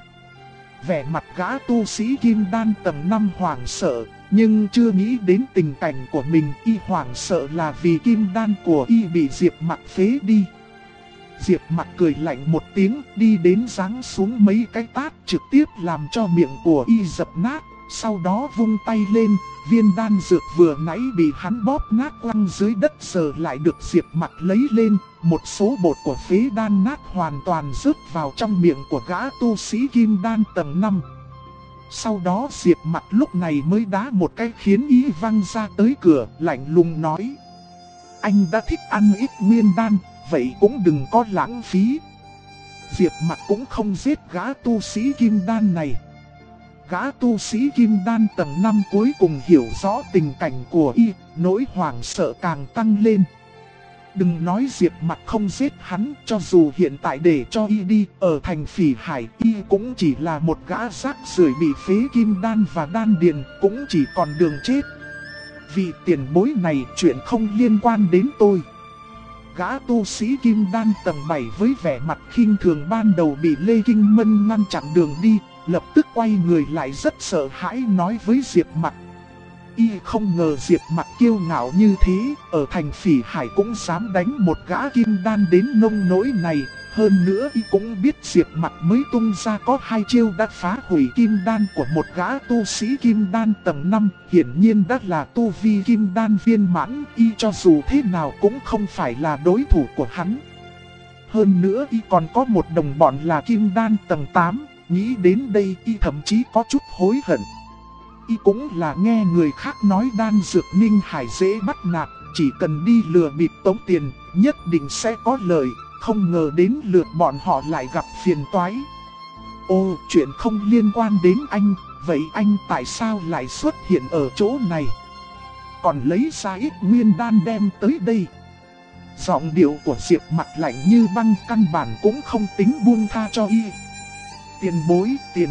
Vẻ mặt gã tu sĩ kim đan tầng 5 hoảng sợ, nhưng chưa nghĩ đến tình cảnh của mình. Y hoảng sợ là vì kim đan của y bị Diệp Mặc phế đi. Diệp Mặc cười lạnh một tiếng, đi đến giáng xuống mấy cái tát, trực tiếp làm cho miệng của y dập nát. Sau đó vung tay lên, viên đan dược vừa nãy bị hắn bóp nát quăng dưới đất giờ lại được Diệp Mặc lấy lên. Một số bột của phế đan nát hoàn toàn rớt vào trong miệng của gã tu sĩ kim đan tầng 5. Sau đó Diệp Mặc lúc này mới đá một cái khiến y văng ra tới cửa, lạnh lùng nói. Anh đã thích ăn ít nguyên đan, vậy cũng đừng có lãng phí. Diệp Mặc cũng không giết gã tu sĩ kim đan này. Gã tu sĩ kim đan tầng 5 cuối cùng hiểu rõ tình cảnh của y, nỗi hoảng sợ càng tăng lên. Đừng nói Diệp Mặc không giết hắn, cho dù hiện tại để cho y đi ở thành Phỉ Hải, y cũng chỉ là một gã rác rưởi bị phế kim đan và đan điền, cũng chỉ còn đường chết. Vì tiền bối này chuyện không liên quan đến tôi. Gã tu sĩ kim đan tầng 7 với vẻ mặt khinh thường ban đầu bị Lê Kinh Mân ngăn chặn đường đi, lập tức quay người lại rất sợ hãi nói với Diệp Mặc. Y không ngờ Diệp Mặc kiêu ngạo như thế, ở thành Phỉ Hải cũng dám đánh một gã kim đan đến nông nỗi này. Hơn nữa y cũng biết Diệp Mặc mới tung ra có 2 chiêu đã phá hủy kim đan của một gã tu sĩ kim đan tầng 5. Hiển nhiên đã là tu vi kim đan viên mãn, y cho dù thế nào cũng không phải là đối thủ của hắn. Hơn nữa y còn có một đồng bọn là kim đan tầng 8, nghĩ đến đây y thậm chí có chút hối hận. Y cũng là nghe người khác nói đan dược Ninh Hải dễ bắt nạt, chỉ cần đi lừa bịp tống tiền, nhất định sẽ có lợi, không ngờ đến lượt bọn họ lại gặp phiền toái. Ô, chuyện không liên quan đến anh, vậy anh tại sao lại xuất hiện ở chỗ này? Còn lấy ra ít nguyên đan đem tới đây. Giọng điệu của Diệp Mặc lạnh như băng, căn bản cũng không tính buông tha cho y. Tiền bối, tiền.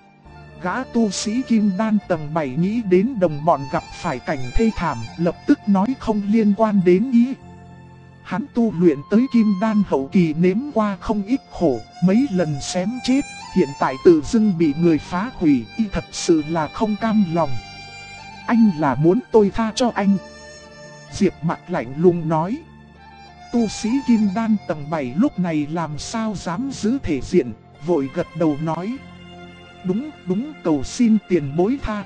Gã tu sĩ kim đan tầng 7 nghĩ đến đồng bọn gặp phải cảnh thê thảm, lập tức nói không liên quan đến ý. Hắn tu luyện tới kim đan hậu kỳ nếm qua không ít khổ, mấy lần xém chết, hiện tại tự dưng bị người phá hủy, y thật sự là không cam lòng. Anh là muốn tôi tha cho anh. Diệp Mặc lạnh lùng nói. Tu sĩ kim đan tầng 7 lúc này làm sao dám giữ thể diện, vội gật đầu nói. Đúng, cầu xin tiền bối tha.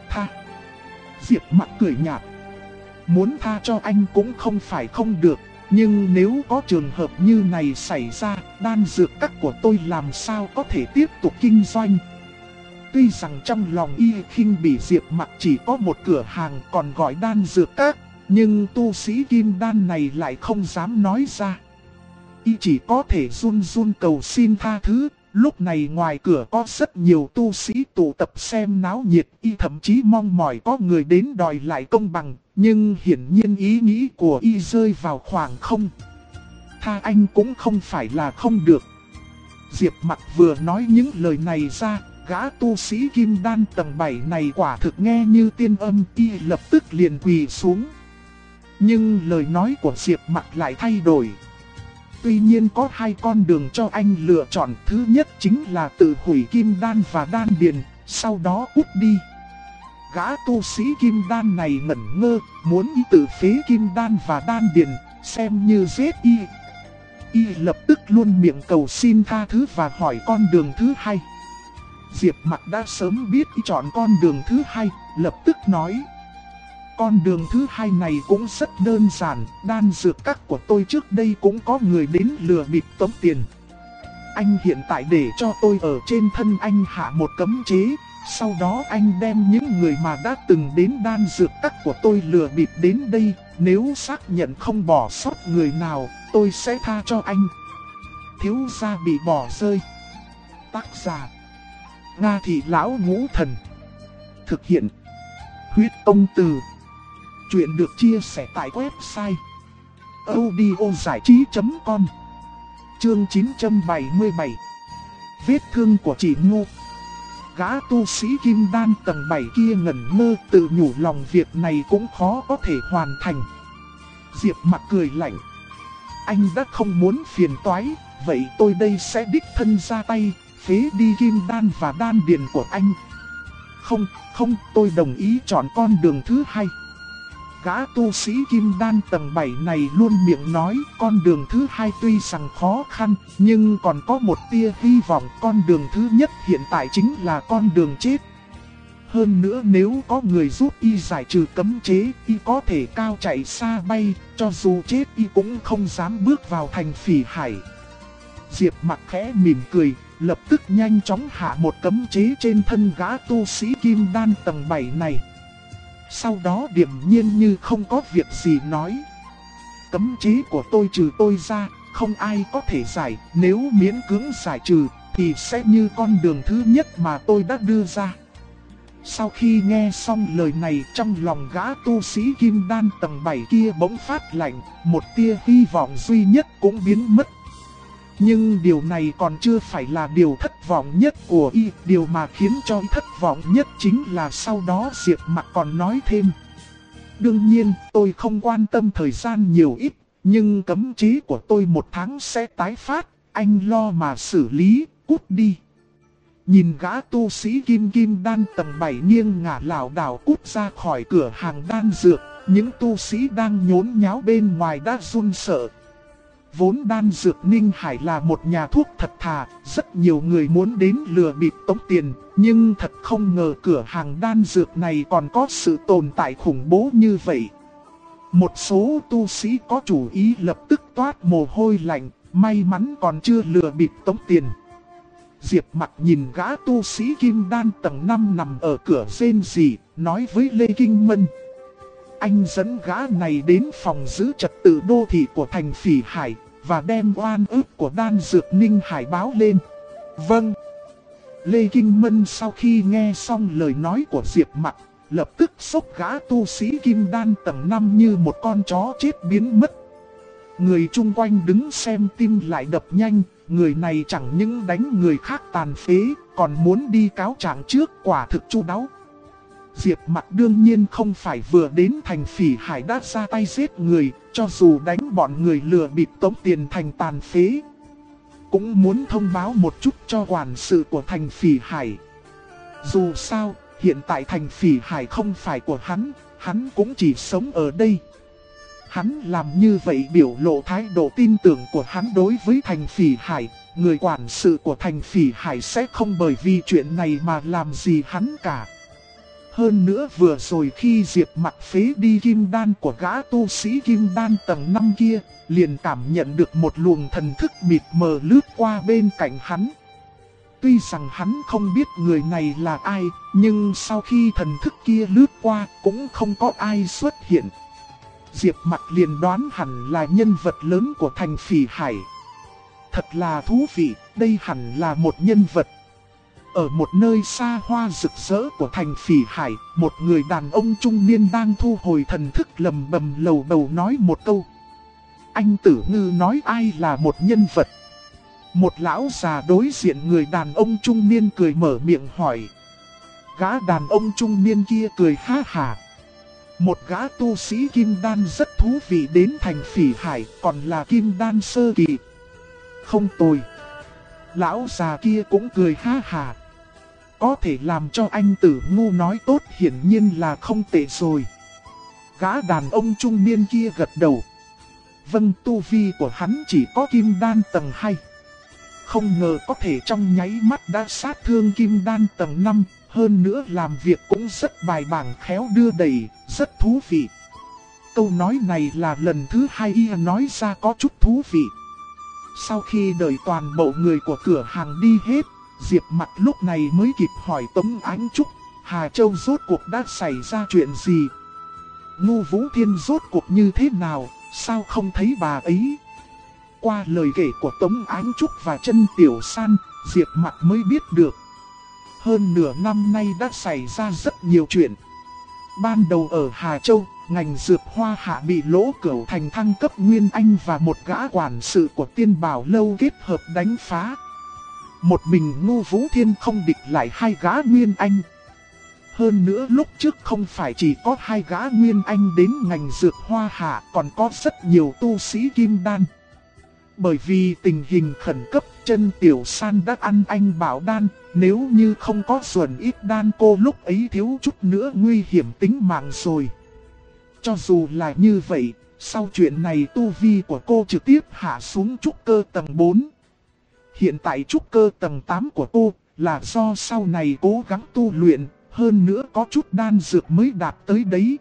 Diệp Mặc cười nhạt. Muốn tha cho anh cũng không phải không được, nhưng nếu có trường hợp như này xảy ra, đan dược các của tôi làm sao có thể tiếp tục kinh doanh. Tuy rằng trong lòng y khinh bỉ Diệp Mặc chỉ có một cửa hàng còn gọi đan dược các, nhưng tu sĩ kim đan này lại không dám nói ra. Y chỉ có thể run cầu xin tha thứ. Lúc này ngoài cửa có rất nhiều tu sĩ tụ tập xem náo nhiệt, y thậm chí mong mỏi có người đến đòi lại công bằng, nhưng hiển nhiên ý nghĩ của y rơi vào khoảng không. Tha anh cũng không phải là không được. Diệp Mặc vừa nói những lời này ra, gã tu sĩ kim đan tầng 7 này quả thực nghe như tiên âm, y lập tức liền quỳ xuống. Nhưng lời nói của Diệp Mặc lại thay đổi. Tuy nhiên có 2 con đường cho anh lựa chọn, thứ nhất chính là tự hủy kim đan và đan điền, sau đó cút đi. Gã tu sĩ kim đan này ngẩn ngơ, muốn y tự phế kim đan và đan điền, xem như giết y. Y lập tức luôn miệng cầu xin tha thứ và hỏi con đường thứ 2. Diệp Mặc đã sớm biết y chọn con đường thứ 2, lập tức nói. Con đường thứ 2 này cũng rất đơn giản, đan dược các của tôi trước đây cũng có người đến lừa bịp tống tiền. Anh hiện tại để cho tôi ở trên thân anh hạ một cấm chế, sau đó anh đem những người mà đã từng đến đan dược các của tôi lừa bịp đến đây, nếu xác nhận không bỏ sót người nào, tôi sẽ tha cho anh. Thiếu gia bị bỏ rơi. Tác giả Nga Thị Lão Ngũ Thần. Thực hiện Huyết Công Từ. Chuyện được chia sẻ tại website audiozảichí.com. Chương 977. Vết thương của chị Ngô. Gã tu sĩ kim đan tầng 7 kia ngẩn ngơ, tự nhủ lòng việc này cũng khó có thể hoàn thành. Diệp Mặc cười lạnh. Anh đã không muốn phiền toái, vậy tôi đây sẽ đích thân ra tay, phế đi kim đan và đan điền của anh. Không, tôi đồng ý chọn con đường thứ 2. Gã tu sĩ kim đan tầng 7 này luôn miệng nói con đường thứ 2 tuy rằng khó khăn, nhưng còn có một tia hy vọng. Con đường thứ nhất hiện tại chính là con đường chết. Hơn nữa nếu có người giúp y giải trừ cấm chế, y có thể cao chạy xa bay, cho dù chết y cũng không dám bước vào thành Phỉ Hải. Diệp Mặc khẽ mỉm cười, lập tức nhanh chóng hạ một cấm chế trên thân gã tu sĩ kim đan tầng 7 này. Sau đó điềm nhiên như không có việc gì nói. Cấm chế của tôi trừ tôi ra, không ai có thể giải, nếu miễn cưỡng giải trừ thì sẽ như con đường thứ nhất mà tôi đã đưa ra. Sau khi nghe xong lời này, trong lòng gã tu sĩ kim đan tầng 7 kia bỗng phát lạnh, một tia hy vọng duy nhất cũng biến mất. Nhưng điều này còn chưa phải là điều thất vọng nhất của y, điều mà khiến cho y thất vọng nhất chính là sau đó Diệp Mặc còn nói thêm. Đương nhiên, tôi không quan tâm thời gian nhiều ít, nhưng cấm chế của tôi 1 tháng sẽ tái phát, anh lo mà xử lý, cút đi. Nhìn gã tu sĩ kim đan tầng 7 nghiêng ngả lảo đảo cút ra khỏi cửa hàng đan dược, những tu sĩ đang nhốn nháo bên ngoài đã run sợ. Vốn đan dược Ninh Hải là một nhà thuốc thật thà, rất nhiều người muốn đến lừa bịp tống tiền, nhưng thật không ngờ cửa hàng đan dược này còn có sự tồn tại khủng bố như vậy. Một số tu sĩ có chủ ý lập tức toát mồ hôi lạnh, may mắn còn chưa lừa bịp tống tiền. Diệp Mặc nhìn gã tu sĩ kim đan tầng 5 nằm ở cửa rên rỉ, nói với Lê Kinh Mân. Anh dẫn gã này đến phòng giữ trật tự đô thị của thành Phỉ Hải, và đem oan ức của đan dược Ninh Hải báo lên. Vâng. Lê Kinh Mân sau khi nghe xong lời nói của Diệp Mặc, lập tức xốc gã tu sĩ kim đan tầng 5 như một con chó chết biến mất. Người chung quanh đứng xem tim lại đập nhanh, người này chẳng những đánh người khác tàn phế, còn muốn đi cáo trạng trước, quả thực chu đáo. Diệp Mặc đương nhiên không phải vừa đến thành Phỉ Hải đã ra tay giết người, cho dù đánh bọn người lừa bịp tống tiền thành tàn phế. Cũng muốn thông báo một chút cho quản sự của thành Phỉ Hải. Dù sao, hiện tại thành Phỉ Hải không phải của hắn cũng chỉ sống ở đây. Hắn làm như vậy biểu lộ thái độ tin tưởng của hắn đối với thành Phỉ Hải. Người quản sự của thành Phỉ Hải sẽ không bởi vì chuyện này mà làm gì hắn cả. Hơn nữa vừa rồi khi Diệp Mặc phế đi kim đan của gã tu sĩ kim đan tầng 5 kia, liền cảm nhận được một luồng thần thức mịt mờ lướt qua bên cạnh hắn. Tuy rằng hắn không biết người này là ai, nhưng sau khi thần thức kia lướt qua cũng không có ai xuất hiện. Diệp Mặc liền đoán hẳn là nhân vật lớn của thành Phỉ Hải. Thật là thú vị, đây hẳn là một nhân vật. Ở một nơi xa hoa rực rỡ của thành Phỉ Hải, một người đàn ông trung niên đang thu hồi thần thức lầm bầm lầu bầu nói một câu. Anh Tử Ngư nói ai là một nhân vật? Một lão già đối diện người đàn ông trung niên cười mở miệng hỏi. Gã đàn ông trung niên kia cười ha hả. Một gã tu sĩ kim đan rất thú vị đến thành Phỉ Hải, còn là kim đan sơ kỳ. Không tồi. Lão già kia cũng cười ha hả. Có thể làm cho anh Tử Ngu nói tốt hiển nhiên là không tệ rồi. Gã đàn ông trung niên kia gật đầu. Vâng, tu vi của hắn chỉ có kim đan tầng 2. Không ngờ có thể trong nháy mắt đã sát thương kim đan tầng 5. Hơn nữa làm việc cũng rất bài bản khéo đưa đẩy, rất thú vị. Câu nói này là lần thứ 2 y nói ra có chút thú vị. Sau khi đợi toàn bộ người của cửa hàng đi hết, Diệp Mặc lúc này mới kịp hỏi Tống Ánh Trúc, Hà Châu rốt cuộc đã xảy ra chuyện gì? Ngô Vũ Thiên rốt cuộc như thế nào, sao không thấy bà ấy? Qua lời kể của Tống Ánh Trúc và Trân Tiểu San, Diệp Mặc mới biết được. Hơn nửa năm nay đã xảy ra rất nhiều chuyện. Ban đầu ở Hà Châu, ngành dược hoa hạ bị Lỗ Cửu Thành thăng cấp Nguyên Anh và một gã quản sự của Tiên Bảo Lâu kết hợp đánh phá. Một mình Ngô Vũ Thiên không địch lại 2 gã Nguyên Anh. Hơn nữa lúc trước không phải chỉ có 2 gã Nguyên Anh đến ngành dược hoa hạ, còn có rất nhiều tu sĩ kim đan. Bởi vì tình hình khẩn cấp, Trân Tiểu San đã ăn anh bảo đan, nếu như không có ruồn ít đan cô lúc ấy thiếu chút nữa nguy hiểm tính mạng rồi. Cho dù là như vậy, sau chuyện này tu vi của cô trực tiếp hạ xuống trúc cơ tầng 4. Hiện tại trúc cơ tầng 8 của cô là do sau này cố gắng tu luyện, hơn nữa có chút đan dược mới đạt tới đấy.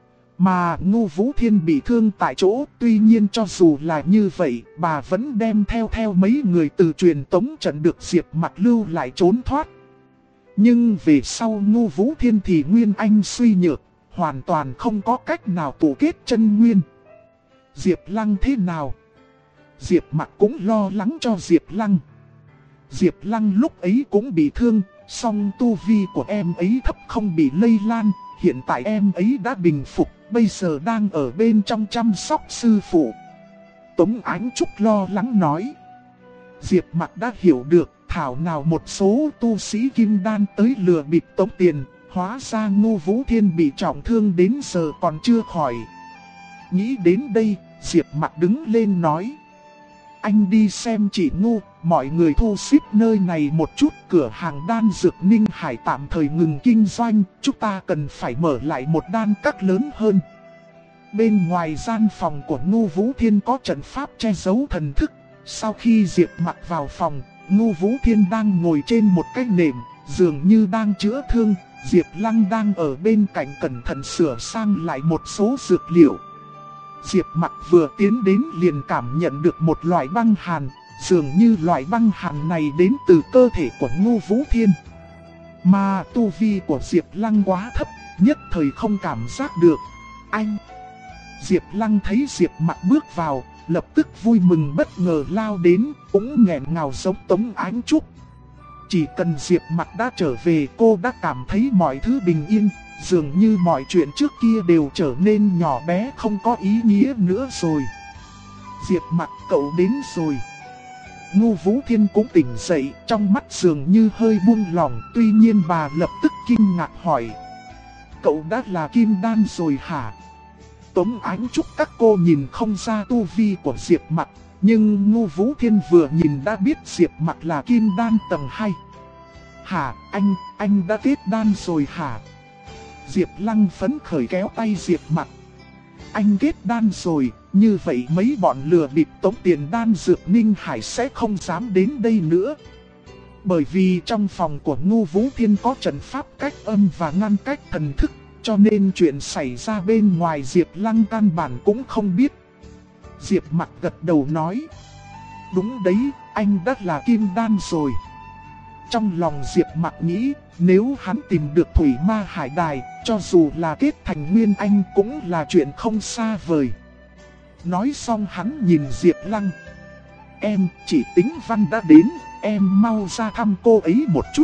Mà Ngô Vũ Thiên bị thương tại chỗ, tuy nhiên cho dù là như vậy, bà vẫn đem theo mấy người từ truyền tống trận được Diệp Mặc lưu lại trốn thoát. Nhưng về sau Ngô Vũ Thiên thì Nguyên Anh suy nhược, hoàn toàn không có cách nào tụ kết chân nguyên. Diệp Lăng thế nào? Diệp Mặc cũng lo lắng cho Diệp Lăng. Diệp Lăng lúc ấy cũng bị thương, Song tu vi của em ấy thấp không bị lây lan, hiện tại em ấy đã bình phục, bây giờ đang ở bên trong chăm sóc sư phụ. Tống Ánh Trúc lo lắng nói. Diệp Mặc đã hiểu được, thảo nào một số tu sĩ kim đan tới lừa bịp tống tiền, hóa ra Ngô Vũ Thiên bị trọng thương đến giờ còn chưa khỏi. Nghĩ đến đây, Diệp Mặc đứng lên nói. Anh đi xem chị Ngô, mọi người thu xếp nơi này một chút, cửa hàng đan dược Ninh Hải tạm thời ngừng kinh doanh, chúng ta cần phải mở lại một đan các lớn hơn. Bên ngoài gian phòng của Ngô Vũ Thiên có trận pháp che giấu thần thức. Sau khi Diệp Mặc vào phòng, Ngô Vũ Thiên đang ngồi trên một cái nệm, dường như đang chữa thương. Diệp Lăng đang ở bên cạnh cẩn thận sửa sang lại một số dược liệu. Diệp Mặc vừa tiến đến liền cảm nhận được một loại băng hàn, dường như loại băng hàn này đến từ cơ thể của Ngô Vũ Thiên. Mà tu vi của Diệp Lăng quá thấp, nhất thời không cảm giác được. Anh! Diệp Lăng thấy Diệp Mặc bước vào, lập tức vui mừng bất ngờ lao đến, cũng nghẹn ngào giống Tống Ánh Trúc. Chỉ cần Diệp Mặc đã trở về, cô đã cảm thấy mọi thứ bình yên, dường như mọi chuyện trước kia đều trở nên nhỏ bé không có ý nghĩa nữa rồi. Diệp Mặc, cậu đến rồi. Ngô Vũ Thiên cũng tỉnh dậy, trong mắt dường như hơi buông lỏng, tuy nhiên bà lập tức kinh ngạc hỏi. Cậu đã là kim đan rồi hả? Tống Ánh Trúc các cô nhìn không ra tu vi của Diệp Mặc, nhưng Ngô Vũ Thiên vừa nhìn đã biết Diệp Mặc là kim đan tầng 2. Hả, anh đã kết đan rồi hả? Diệp Lăng phấn khởi kéo tay Diệp Mặc. Anh kết đan rồi, như vậy mấy bọn lừa bịp tống tiền đan dược Ninh Hải sẽ không dám đến đây nữa. Bởi vì trong phòng của Ngô Vũ Thiên có trận pháp cách âm và ngăn cách thần thức, cho nên chuyện xảy ra bên ngoài Diệp Lăng căn bản cũng không biết. Diệp Mặc gật đầu nói. Đúng đấy, anh đã là kim đan rồi. Trong lòng Diệp Mặc nghĩ, nếu hắn tìm được Thủy Ma Hải Đài, cho dù là kết thành nguyên anh cũng là chuyện không xa vời. Nói xong hắn nhìn Diệp Lăng. Em, chị Tĩnh Văn đã đến, em mau ra thăm cô ấy một chút.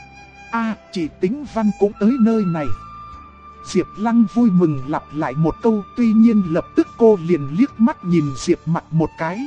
Chị Tĩnh Văn cũng tới nơi này. Diệp Lăng vui mừng lặp lại một câu, tuy nhiên lập tức cô liền liếc mắt nhìn Diệp Mặc một cái.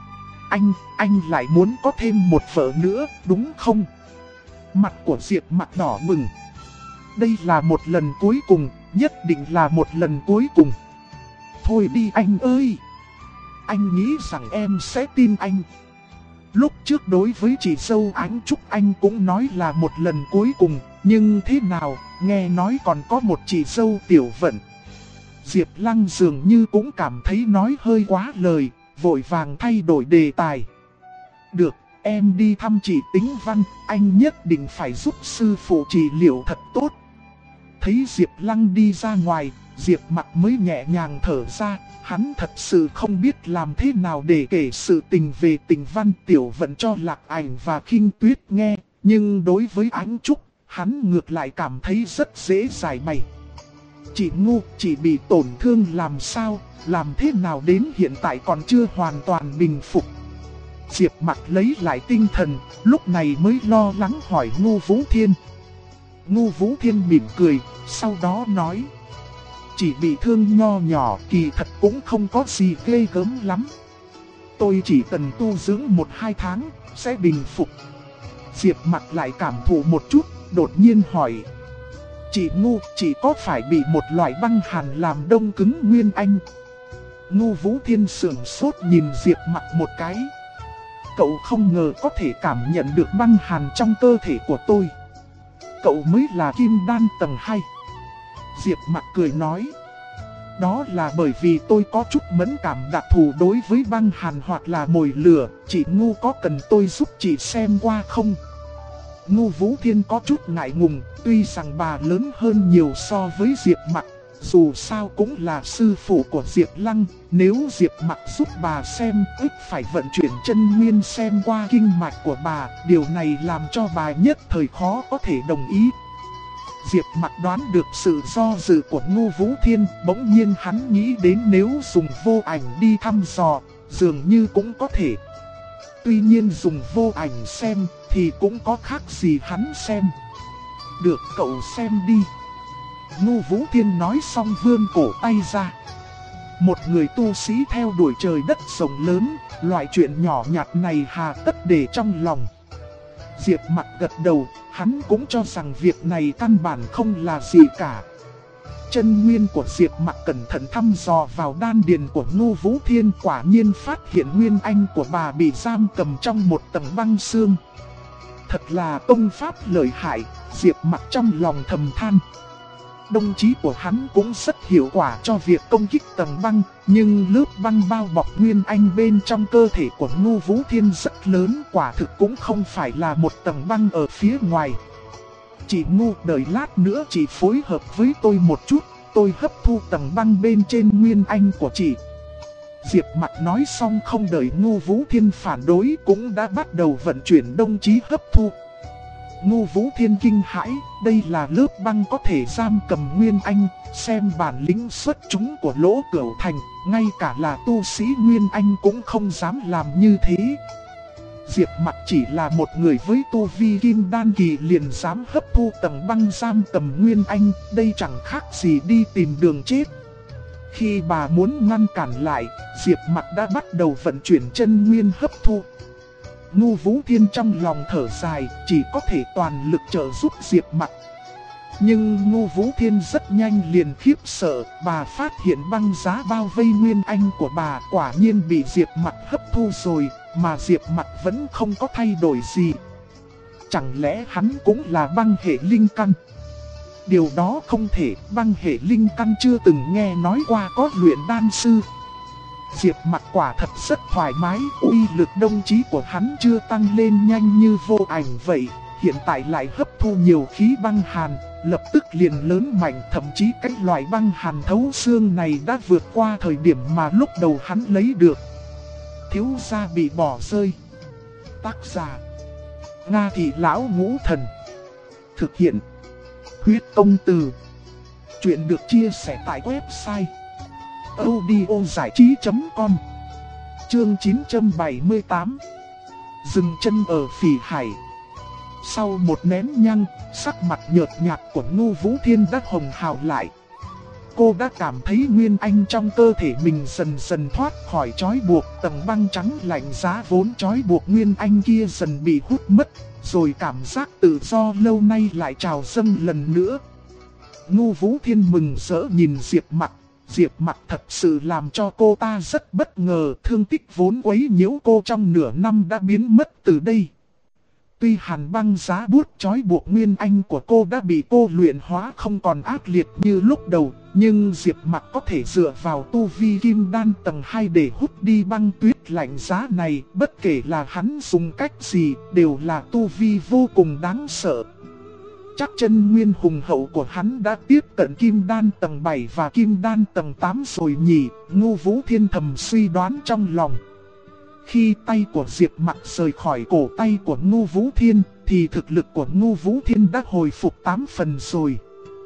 Anh lại muốn có thêm một vợ nữa, đúng không? Mặt của Diệp Mặc đỏ bừng. Đây là một lần cuối cùng, nhất định là một lần cuối cùng. Thôi đi anh ơi! Anh nghĩ rằng em sẽ tin anh. Lúc trước đối với chị dâu Ánh Trúc anh cũng nói là một lần cuối cùng, nhưng thế nào, nghe nói còn có một chị dâu Tiểu Vận. Diệp Lăng dường như cũng cảm thấy nói hơi quá lời, vội vàng thay đổi đề tài. Được, em đi thăm chị Tĩnh Văn, anh nhất định phải giúp sư phụ trị liệu thật tốt. Thấy Diệp Lăng đi ra ngoài, Diệp Mặc mới nhẹ nhàng thở ra, hắn thật sự không biết làm thế nào để kể sự tình về Tĩnh Văn Tiểu Vận cho Lạc Ảnh và Khinh Tuyết nghe, nhưng đối với Ánh Trúc, hắn ngược lại cảm thấy rất dễ giải bày. Chị Ngô, chị bị tổn thương làm sao, làm thế nào đến hiện tại còn chưa hoàn toàn bình phục. Diệp Mặc lấy lại tinh thần, lúc này mới lo lắng hỏi Ngô Vũ Thiên. Ngô Vũ Thiên mỉm cười, sau đó nói. Chỉ bị thương nho nhỏ, kỳ thật cũng không có gì ghê gớm lắm. Tôi chỉ cần tu dưỡng 1-2 tháng, sẽ bình phục. Diệp Mặc lại cảm thụ một chút, đột nhiên hỏi. Chị Ngô, chị có phải bị một loại băng hàn làm đông cứng nguyên anh? Ngô Vũ Thiên sửng sốt nhìn Diệp Mặc một cái. Cậu không ngờ có thể cảm nhận được băng hàn trong cơ thể của tôi. Cậu mới là kim đan tầng 2. Diệp Mặc cười nói. Đó là bởi vì tôi có chút mẫn cảm đặc thù đối với băng hàn hoặc là mồi lửa. Chị Ngô có cần tôi giúp chị xem qua không? Ngô Vũ Thiên có chút ngại ngùng, tuy rằng bà lớn hơn nhiều so với Diệp Mặc, dù sao cũng là sư phụ của Diệp Lăng, nếu Diệp Mặc giúp bà xem, ít phải vận chuyển chân nguyên xem qua kinh mạch của bà, điều này làm cho bà nhất thời khó có thể đồng ý. Diệp Mặc đoán được sự do dự của Ngô Vũ Thiên, bỗng nhiên hắn nghĩ đến nếu dùng vô ảnh đi thăm dò, dường như cũng có thể. Tuy nhiên dùng vô ảnh xem thì cũng có khác gì hắn xem. Được, cậu xem đi. Ngô Vũ Thiên nói xong vươn cổ tay ra. Một người tu sĩ theo đuổi trời đất rộng lớn, loại chuyện nhỏ nhặt này hà tất để trong lòng. Diệp Mặc gật đầu, hắn cũng cho rằng việc này căn bản không là gì cả. Chân nguyên của Diệp Mặc cẩn thận thăm dò vào đan điền của Ngô Vũ Thiên, quả nhiên phát hiện nguyên anh của bà bị giam cầm trong một tầng băng xương. Thật là công pháp lợi hại, Diệp Mặc trong lòng thầm than. Đồng chí của hắn cũng rất hiệu quả cho việc công kích tầng băng, nhưng lớp băng bao bọc nguyên anh bên trong cơ thể của Ngô Vũ Thiên rất lớn, quả thực cũng không phải là một tầng băng ở phía ngoài. Chị Ngô, đợi lát nữa chị phối hợp với tôi một chút, tôi hấp thu tầng băng bên trên nguyên anh của chị. Diệp Mặc nói xong không đợi Ngô Vũ Thiên phản đối cũng đã bắt đầu vận chuyển đồng chí hấp thu. Ngô Vũ Thiên kinh hãi, đây là lớp băng có thể giam cầm nguyên anh, xem bản lĩnh xuất chúng của Lỗ Cửu Thành, ngay cả là tu sĩ nguyên anh cũng không dám làm như thế. Diệp Mặc chỉ là một người với tu vi kim đan kỳ liền dám hấp thu tầng băng giam cầm nguyên anh, đây chẳng khác gì đi tìm đường chết. Khi bà muốn ngăn cản lại, Diệp Mặc đã bắt đầu vận chuyển chân nguyên hấp thu. Ngô Vũ Thiên trong lòng thở dài, chỉ có thể toàn lực trợ giúp Diệp Mặc. Nhưng Ngô Vũ Thiên rất nhanh liền khiếp sợ, bà phát hiện băng giá bao vây nguyên anh của bà quả nhiên bị Diệp Mặc hấp thu rồi, mà Diệp Mặc vẫn không có thay đổi gì. Chẳng lẽ hắn cũng là băng hệ linh căn? Điều đó không thể, băng hệ linh căn chưa từng nghe nói qua có luyện đan sư. Diệp Mặc quả thật rất thoải mái, uy lực đồng chí của hắn chưa tăng lên nhanh như vô ảnh vậy, hiện tại lại hấp thu nhiều khí băng hàn, lập tức liền lớn mạnh, thậm chí cái loại băng hàn thấu xương này đã vượt qua thời điểm mà lúc đầu hắn lấy được. Thiếu gia bị bỏ rơi. Tác giả: Nga Thị Lão Ngũ Thần. Thực hiện: Huyết Công Từ. Chuyện được chia sẻ tại website audiozảichí.com. Chương 978. Dừng chân ở Phỉ Hải. Sau một nén nhang, sắc mặt nhợt nhạt của Ngô Vũ Thiên đã hồng hào lại. Cô đã cảm thấy nguyên anh trong cơ thể mình dần dần thoát khỏi trói buộc, tầng băng trắng lạnh giá vốn trói buộc nguyên anh kia dần bị hút mất, rồi cảm giác tự do lâu nay lại trào dâng lần nữa. Ngô Vũ Thiên mừng rỡ nhìn Diệp Mặc. Diệp Mặc thật sự làm cho cô ta rất bất ngờ, thương tích vốn quấy nhiễu cô trong nửa năm đã biến mất từ đây. Tuy hàn băng giá buốt trói buộc nguyên anh của cô đã bị cô luyện hóa không còn ác liệt như lúc đầu, nhưng Diệp Mặc có thể dựa vào tu vi kim đan tầng 2 để hút đi băng tuyết lạnh giá này, bất kể là hắn dùng cách gì, đều là tu vi vô cùng đáng sợ. Chắc chân nguyên hùng hậu của hắn đã tiếp cận kim đan tầng 7 và kim đan tầng 8 rồi nhỉ, Ngô Vũ Thiên thầm suy đoán trong lòng. Khi tay của Diệp Mặc rời khỏi cổ tay của Ngô Vũ Thiên, thì thực lực của Ngô Vũ Thiên đã hồi phục 8 phần rồi.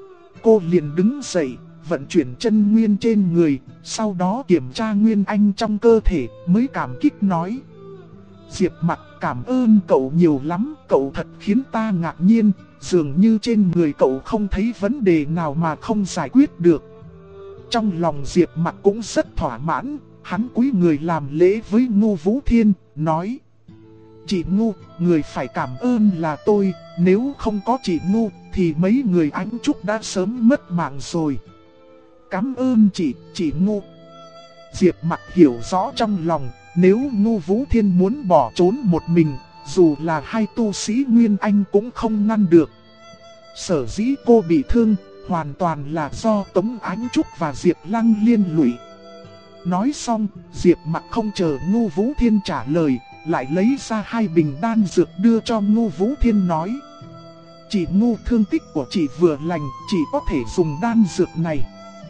Cô liền đứng dậy, vận chuyển chân nguyên trên người, sau đó kiểm tra nguyên anh trong cơ thể, mới cảm kích nói: Diệp Mặc, cảm ơn cậu nhiều lắm, cậu thật khiến ta ngạc nhiên, dường như trên người cậu không thấy vấn đề nào mà không giải quyết được. Trong lòng Diệp Mặc cũng rất thỏa mãn, hắn cúi người làm lễ với Ngô Vũ Thiên, nói: Chị Ngô, người phải cảm ơn là tôi, nếu không có chị Ngô thì mấy người Ánh Trúc đã sớm mất mạng rồi. Cảm ơn chị Ngô. Diệp Mặc hiểu rõ trong lòng, nếu Ngô Vũ Thiên muốn bỏ trốn một mình, dù là hai tu sĩ Nguyên Anh cũng không ngăn được. Sở dĩ cô bị thương, hoàn toàn là do Tống Ánh Trúc và Diệp Lăng liên lụy. Nói xong, Diệp Mặc không chờ Ngô Vũ Thiên trả lời, lại lấy ra 2 bình đan dược đưa cho Ngô Vũ Thiên nói: Chị Ngô, thương tích của chị vừa lành, chị có thể dùng đan dược này.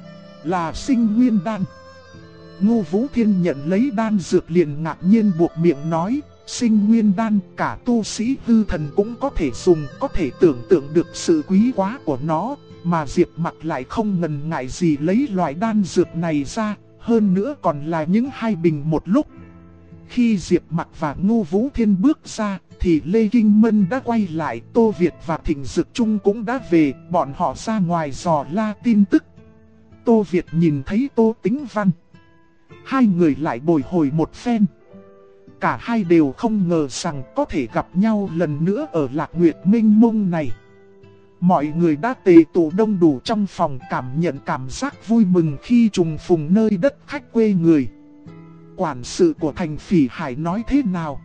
Là sinh nguyên đan. Ngô Vũ Thiên nhận lấy đan dược liền ngạc nhiên buộc miệng nói: Sinh nguyên đan, cả tu sĩ hư thần cũng có thể dùng, có thể tưởng tượng được sự quý giá của nó. Mà Diệp Mặc lại không ngần ngại gì lấy loại đan dược này ra, hơn nữa còn là những 2 bình một lúc. Khi Diệp Mặc và Ngô Vũ Thiên bước ra, thì Lê Kinh Mân đã quay lại, Tô Việt và Thịnh Dực Trung cũng đã về, bọn họ ra ngoài dò la tin tức. Tô Việt nhìn thấy Tô Tĩnh Văn. Hai người lại bồi hồi một phen. Cả hai đều không ngờ rằng có thể gặp nhau lần nữa ở Lạc Nguyệt mênh mông này. Mọi người đã tề tụ đông đủ trong phòng, cảm nhận cảm giác vui mừng khi trùng phùng nơi đất khách quê người. Quản sự của thành Phỉ Hải nói thế nào?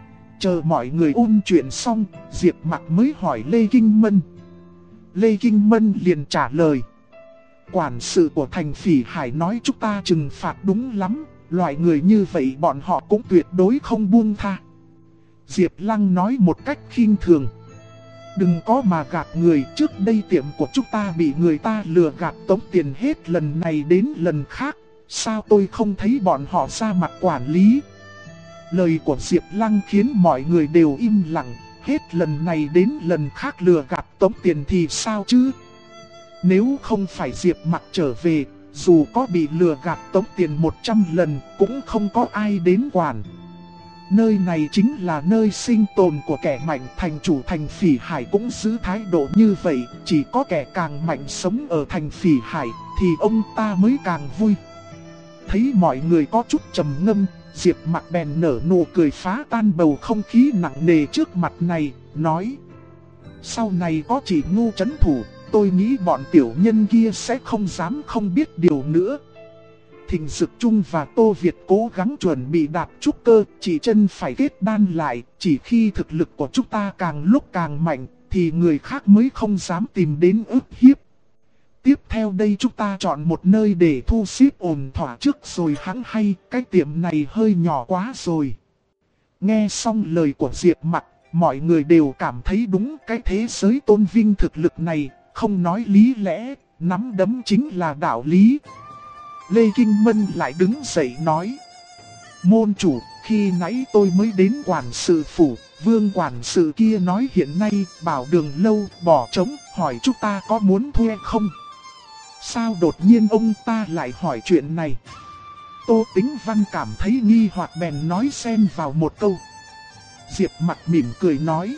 Chờ mọi người ôn chuyện xong, Diệp Mặc mới hỏi Lê Kinh Mân. Lê Kinh Mân liền trả lời. Quản sự của thành Phỉ Hải nói chúng ta trừng phạt đúng lắm, loại người như vậy bọn họ cũng tuyệt đối không buông tha. Diệp Lăng nói một cách khinh thường. Đừng có mà gạt người, trước đây tiệm của chúng ta bị người ta lừa gạt tống tiền hết lần này đến lần khác, sao tôi không thấy bọn họ ra mặt quản lý? Lời của Diệp Lăng khiến mọi người đều im lặng, hết lần này đến lần khác lừa gạt tống tiền thì sao chứ? Nếu không phải Diệp Mặc trở về, dù có bị lừa gạt tống tiền 100 lần cũng không có ai đến quản. Nơi này chính là nơi sinh tồn của kẻ mạnh, thành chủ thành Phỉ Hải cũng giữ thái độ như vậy, chỉ có kẻ càng mạnh sống ở thành Phỉ Hải thì ông ta mới càng vui. Thấy mọi người có chút trầm ngâm, Diệp Mặc bèn nở nụ cười phá tan bầu không khí nặng nề trước mặt này, nói: sau này có chị Ngu trấn thủ, tôi nghĩ bọn tiểu nhân kia sẽ không dám không biết điều nữa. Thịnh Dực Trung và Tô Việt cố gắng chuẩn bị đạt trúc cơ, chỉ chân phải kết đan lại, chỉ khi thực lực của chúng ta càng lúc càng mạnh, thì người khác mới không dám tìm đến ức hiếp. Tiếp theo đây chúng ta chọn một nơi để thu xếp ổn thỏa trước rồi hẵng hay, cái tiệm này hơi nhỏ quá rồi. Nghe xong lời của Diệp Mặc, mọi người đều cảm thấy đúng, cái thế giới tôn vinh thực lực này, không nói lý lẽ, nắm đấm chính là đạo lý. Lê Kinh Mân lại đứng dậy nói: môn chủ, khi nãy tôi mới đến quản sự phủ, Vương quản sự kia nói hiện nay Bảo Đường lâu bỏ trống, hỏi chúng ta có muốn thuê không? Sao đột nhiên ông ta lại hỏi chuyện này? Tô Tĩnh Văn cảm thấy nghi hoặc bèn nói xen vào một câu. Diệp Mặc mỉm cười nói: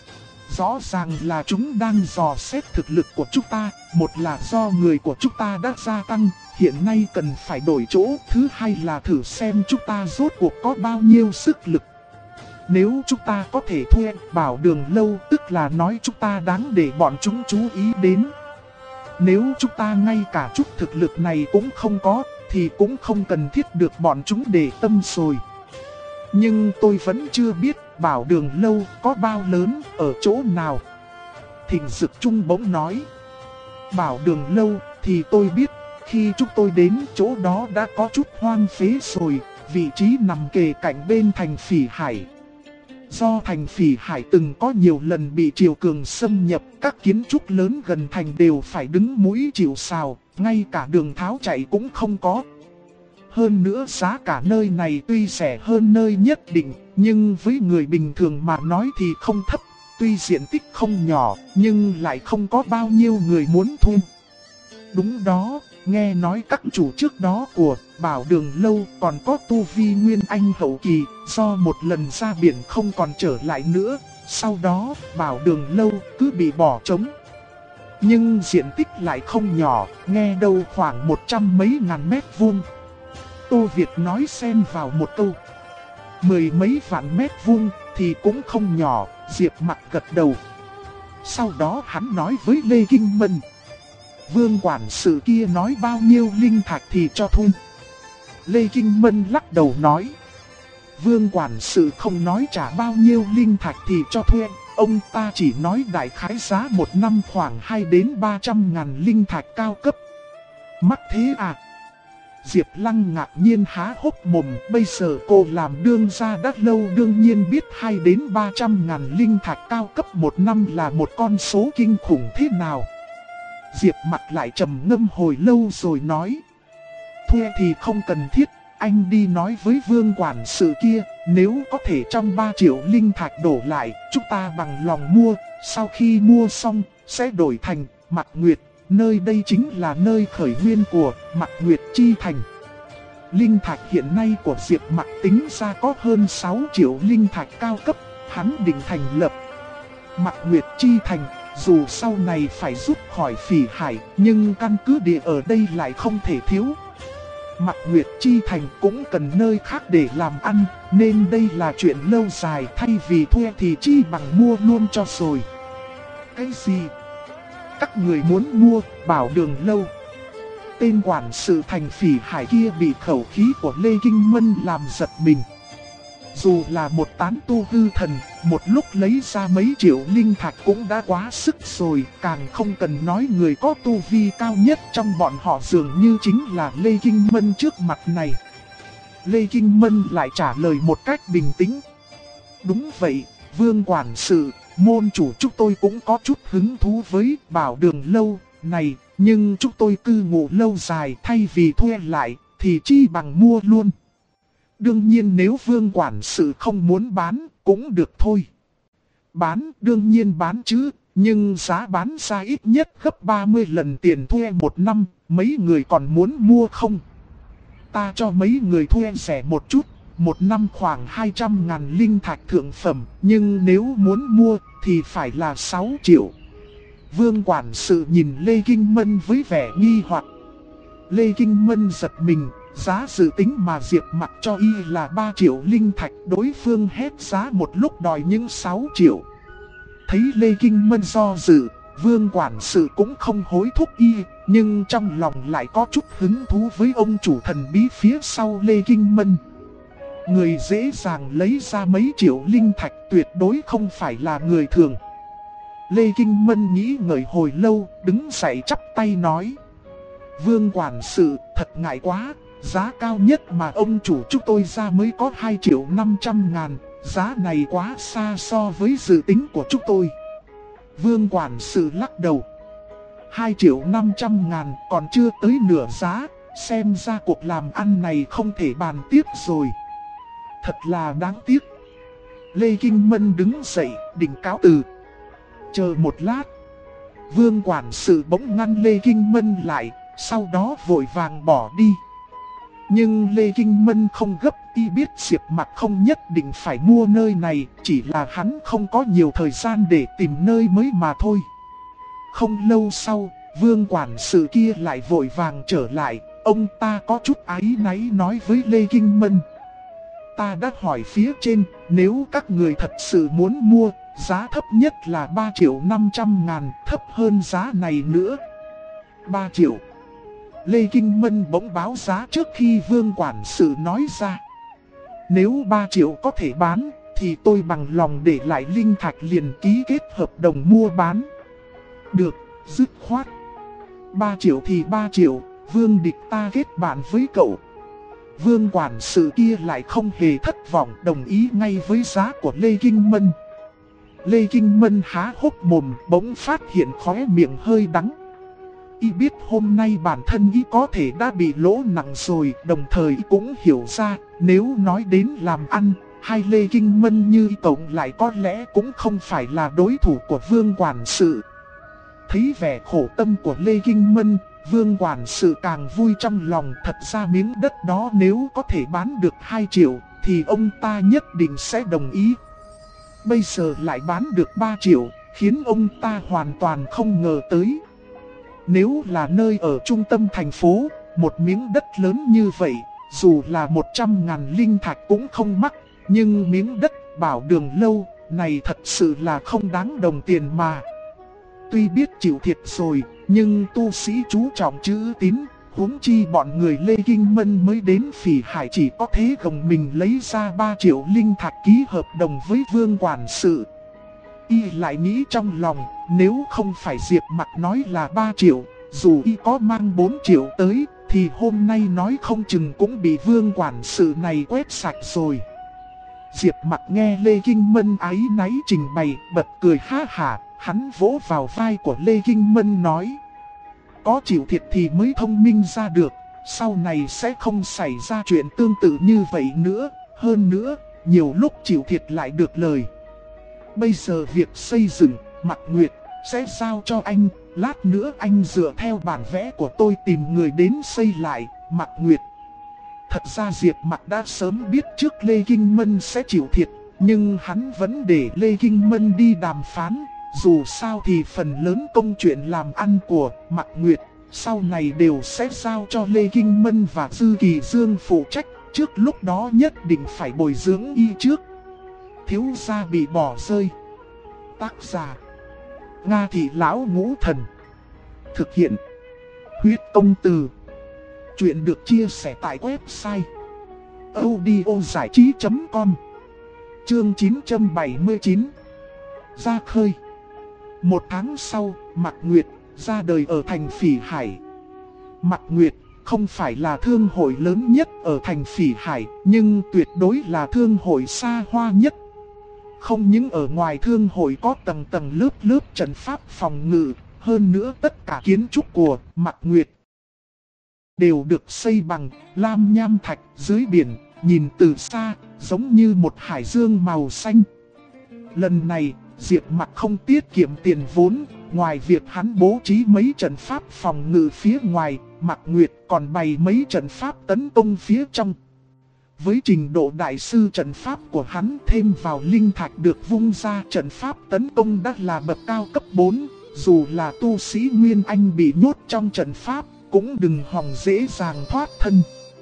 rõ ràng là chúng đang dò xét thực lực của chúng ta, một là do người của chúng ta đã gia tăng, hiện nay cần phải đổi chỗ, thứ hai là thử xem chúng ta rốt cuộc có bao nhiêu sức lực. Nếu chúng ta có thể thuê Bảo Đường lâu, tức là nói chúng ta đáng để bọn chúng chú ý đến. Nếu chúng ta ngay cả chút thực lực này cũng không có, thì cũng không cần thiết được bọn chúng để tâm rồi. Nhưng tôi vẫn chưa biết Bảo Đường lâu có bao lớn, ở chỗ nào. Thịnh Dực Trung bỗng nói: Bảo Đường lâu thì tôi biết, khi chúng tôi đến chỗ đó đã có chút hoang phế rồi, vị trí nằm kề cạnh bên thành Phỉ Hải. Do thành Phỉ Hải từng có nhiều lần bị triều cường xâm nhập, các kiến trúc lớn gần thành đều phải đứng mũi chịu sào, ngay cả đường tháo chạy cũng không có. Hơn nữa giá cả nơi này tuy rẻ hơn nơi nhất định, nhưng với người bình thường mà nói thì không thấp. Tuy diện tích không nhỏ, nhưng lại không có bao nhiêu người muốn thuê. Đúng đó, nghe nói các chủ trước đó của Bảo Đường lâu còn có tu vi nguyên anh hậu kỳ, do một lần ra biển không còn trở lại nữa, sau đó Bảo Đường lâu cứ bị bỏ trống. Nhưng diện tích lại không nhỏ, nghe đâu khoảng 100 mấy ngàn mét vuông. Tô Việt nói xen vào một câu: 10 mấy vạn mét vuông thì cũng không nhỏ. Diệp Mặc gật đầu. Sau đó hắn nói với Lê Kinh Mân: Vương quản sự kia nói bao nhiêu linh thạch thì cho thuê. Lê Kinh Mân lắc đầu nói: Vương quản sự không nói trả bao nhiêu linh thạch thì cho thuê, ông ta chỉ nói đại khái giá một năm khoảng 2 đến 300 ngàn linh thạch cao cấp. Mắc thế à? Diệp Lăng ngạc nhiên há hốc mồm, bây giờ cô làm đương gia đã lâu đương nhiên biết 2 đến 300 ngàn linh thạch cao cấp một năm là một con số kinh khủng thế nào. Diệp Mặc lại trầm ngâm hồi lâu rồi nói: thuê thì không cần thiết, anh đi nói với Vương quản sự kia, nếu có thể trong 3 triệu linh thạch đổ lại, chúng ta bằng lòng mua, sau khi mua xong, sẽ đổi thành Mạc Nguyệt. Nơi đây chính là nơi khởi nguyên của Mạc Nguyệt Chi Thành. Linh thạch hiện nay của Diệp Mặc tính ra có hơn 6 triệu linh thạch cao cấp, hắn định thành lập Mặc Nguyệt Chi Thành. Dù sau này phải rút khỏi Phỉ Hải, nhưng căn cứ địa ở đây lại không thể thiếu. Mặc Nguyệt Chi Thành cũng cần nơi khác để làm ăn, nên đây là chuyện lâu dài, thay vì thuê thì chi bằng mua luôn cho rồi. Cái gì? Các người muốn mua Bảo Đường Lâu? Tên quản sự thành Phỉ Hải kia bị khẩu khí của Lê Kinh Mân làm giật mình. Dù là một tán tu hư thần, một lúc lấy ra mấy triệu linh thạch cũng đã quá sức rồi, càng không cần nói người có tu vi cao nhất trong bọn họ dường như chính là Lê Kinh Mân trước mặt này. Lê Kinh Mân lại trả lời một cách bình tĩnh. Đúng vậy, Vương quản sự, môn chủ chúng tôi cũng có chút hứng thú với Bảo Đường Lâu này, nhưng chúng tôi cư ngụ lâu dài, thay vì thuê lại thì chi bằng mua luôn. Đương nhiên nếu Vương quản sự không muốn bán, cũng được thôi. Bán, đương nhiên bán chứ, nhưng giá bán ra ít nhất gấp 30 lần tiền thuê một năm, mấy người còn muốn mua không? Ta cho mấy người thuê rẻ một chút, một năm khoảng 200.000 linh thạch thượng phẩm, nhưng nếu muốn mua thì phải là 6 triệu. Vương quản sự nhìn Lê Kinh Mân với vẻ nghi hoặc. Lê Kinh Mân giật mình. Giá dự tính mà Diệp Mặc cho y là 3 triệu linh thạch, đối phương hét giá một lúc đòi những 6 triệu. Thấy Lê Kinh Mân do dự, Vương quản sự cũng không hối thúc y, nhưng trong lòng lại có chút hứng thú với ông chủ thần bí phía sau Lê Kinh Mân. Người dễ dàng lấy ra mấy triệu linh thạch tuyệt đối không phải là người thường. Lê Kinh Mân nghĩ ngợi hồi lâu, đứng dậy chắp tay nói. Vương quản sự, thật ngại quá. Giá cao nhất mà ông chủ chúng tôi ra mới có 2 triệu 500 ngàn, giá này quá xa so với dự tính của chúng tôi. Vương quản sự lắc đầu. 2 triệu 500 ngàn còn chưa tới nửa giá, xem ra cuộc làm ăn này không thể bàn tiếp rồi. Thật là đáng tiếc. Lê Kinh Mân đứng dậy, định cáo từ. Chờ một lát. Vương quản sự bỗng ngăn Lê Kinh Mân lại, sau đó vội vàng bỏ đi. Nhưng Lê Kinh Mân không gấp, y biết Diệp Mặc không nhất định phải mua nơi này, chỉ là hắn không có nhiều thời gian để tìm nơi mới mà thôi. Không lâu sau, Vương quản sự kia lại vội vàng trở lại, ông ta có chút áy náy nói với Lê Kinh Mân. Ta đã hỏi phía trên, nếu các người thật sự muốn mua, giá thấp nhất là 3 triệu 500 ngàn, thấp hơn giá này nữa. 3 triệu. Lê Kinh Mân bỗng báo giá trước khi Vương quản sự nói ra. Nếu 3 triệu có thể bán, thì tôi bằng lòng để lại linh thạch liền ký kết hợp đồng mua bán. Được, dứt khoát. 3 triệu thì 3 triệu, Vương địch ta kết bạn với cậu. Vương quản sự kia lại không hề thất vọng, đồng ý ngay với giá của Lê Kinh Mân. Lê Kinh Mân há hốc mồm, bỗng phát hiện khóe miệng hơi đắng. Y biết hôm nay bản thân y có thể đã bị lỗ nặng rồi, đồng thời y cũng hiểu ra, nếu nói đến làm ăn, hai Lê Kinh Mân như y tổng lại có lẽ cũng không phải là đối thủ của Vương quản sự. Thấy vẻ khổ tâm của Lê Kinh Mân, Vương quản sự càng vui trong lòng. Thật ra miếng đất đó nếu có thể bán được 2 triệu, thì ông ta nhất định sẽ đồng ý. Bây giờ lại bán được 3 triệu, khiến ông ta hoàn toàn không ngờ tới. Nếu là nơi ở trung tâm thành phố, một miếng đất lớn như vậy, dù là 100.000 linh thạch cũng không mắc. Nhưng miếng đất Bảo Đường Lâu này thật sự là không đáng đồng tiền mà. Tuy biết chịu thiệt rồi, nhưng tu sĩ chú trọng chữ tín, huống chi bọn người Lê Kinh Mân mới đến Phỉ Hải chỉ có thế gồng mình lấy ra 3 triệu linh thạch ký hợp đồng với Vương quản sự. Y lại nghĩ trong lòng, nếu không phải Diệp Mặc nói là 3 triệu, dù y có mang 4 triệu tới, thì hôm nay nói không chừng cũng bị Vương quản sự này quét sạch rồi. Diệp Mặc nghe Lê Kinh Mân áy náy trình bày, bật cười ha hả, hắn vỗ vào vai của Lê Kinh Mân nói. Có chịu thiệt thì mới thông minh ra được, sau này sẽ không xảy ra chuyện tương tự như vậy nữa. Hơn nữa, nhiều lúc chịu thiệt lại được lời. Bây giờ việc xây dựng, Mặc Nguyệt, sẽ giao cho anh. Lát nữa anh dựa theo bản vẽ của tôi tìm người đến xây lại, Mặc Nguyệt. Thật ra Diệp Mặc đã sớm biết trước Lê Kinh Mân sẽ chịu thiệt, nhưng hắn vẫn để Lê Kinh Mân đi đàm phán. Dù sao thì phần lớn công chuyện làm ăn của Mạc Nguyệt sau này đều sẽ giao cho Lê Kinh Mân và Dư Kỳ Dương phụ trách. Trước lúc đó nhất định phải bồi dưỡng y trước. Thiếu gia bị bỏ rơi. Tác giả Nga Thị Lão Ngũ Thần. Thực hiện Huyết Công Từ. Chuyện được chia sẻ tại website audiozảichí.com. Chương 979 Ra khơi. Một tháng sau, Mạc Nguyệt ra đời ở thành Phỉ Hải. Mạc Nguyệt không phải là thương hội lớn nhất ở thành Phỉ Hải, nhưng tuyệt đối là thương hội xa hoa nhất. Không những ở ngoài thương hội có tầng tầng lớp lớp trận pháp phòng ngự, hơn nữa tất cả kiến trúc của Mạc Nguyệt đều được xây bằng lam nham thạch dưới biển, nhìn từ xa giống như một hải dương màu xanh. Lần này, Diệp Mặc không tiết kiệm tiền vốn, ngoài việc hắn bố trí mấy trận pháp phòng ngự phía ngoài, Mạc Nguyệt còn bày mấy trận pháp tấn công phía trong. Với trình độ đại sư trận pháp của hắn thêm vào linh thạch được vung ra, trận pháp tấn công đã là bậc cao cấp 4, dù là tu sĩ Nguyên Anh bị nhốt trong trận pháp, cũng đừng hòng dễ dàng thoát thân.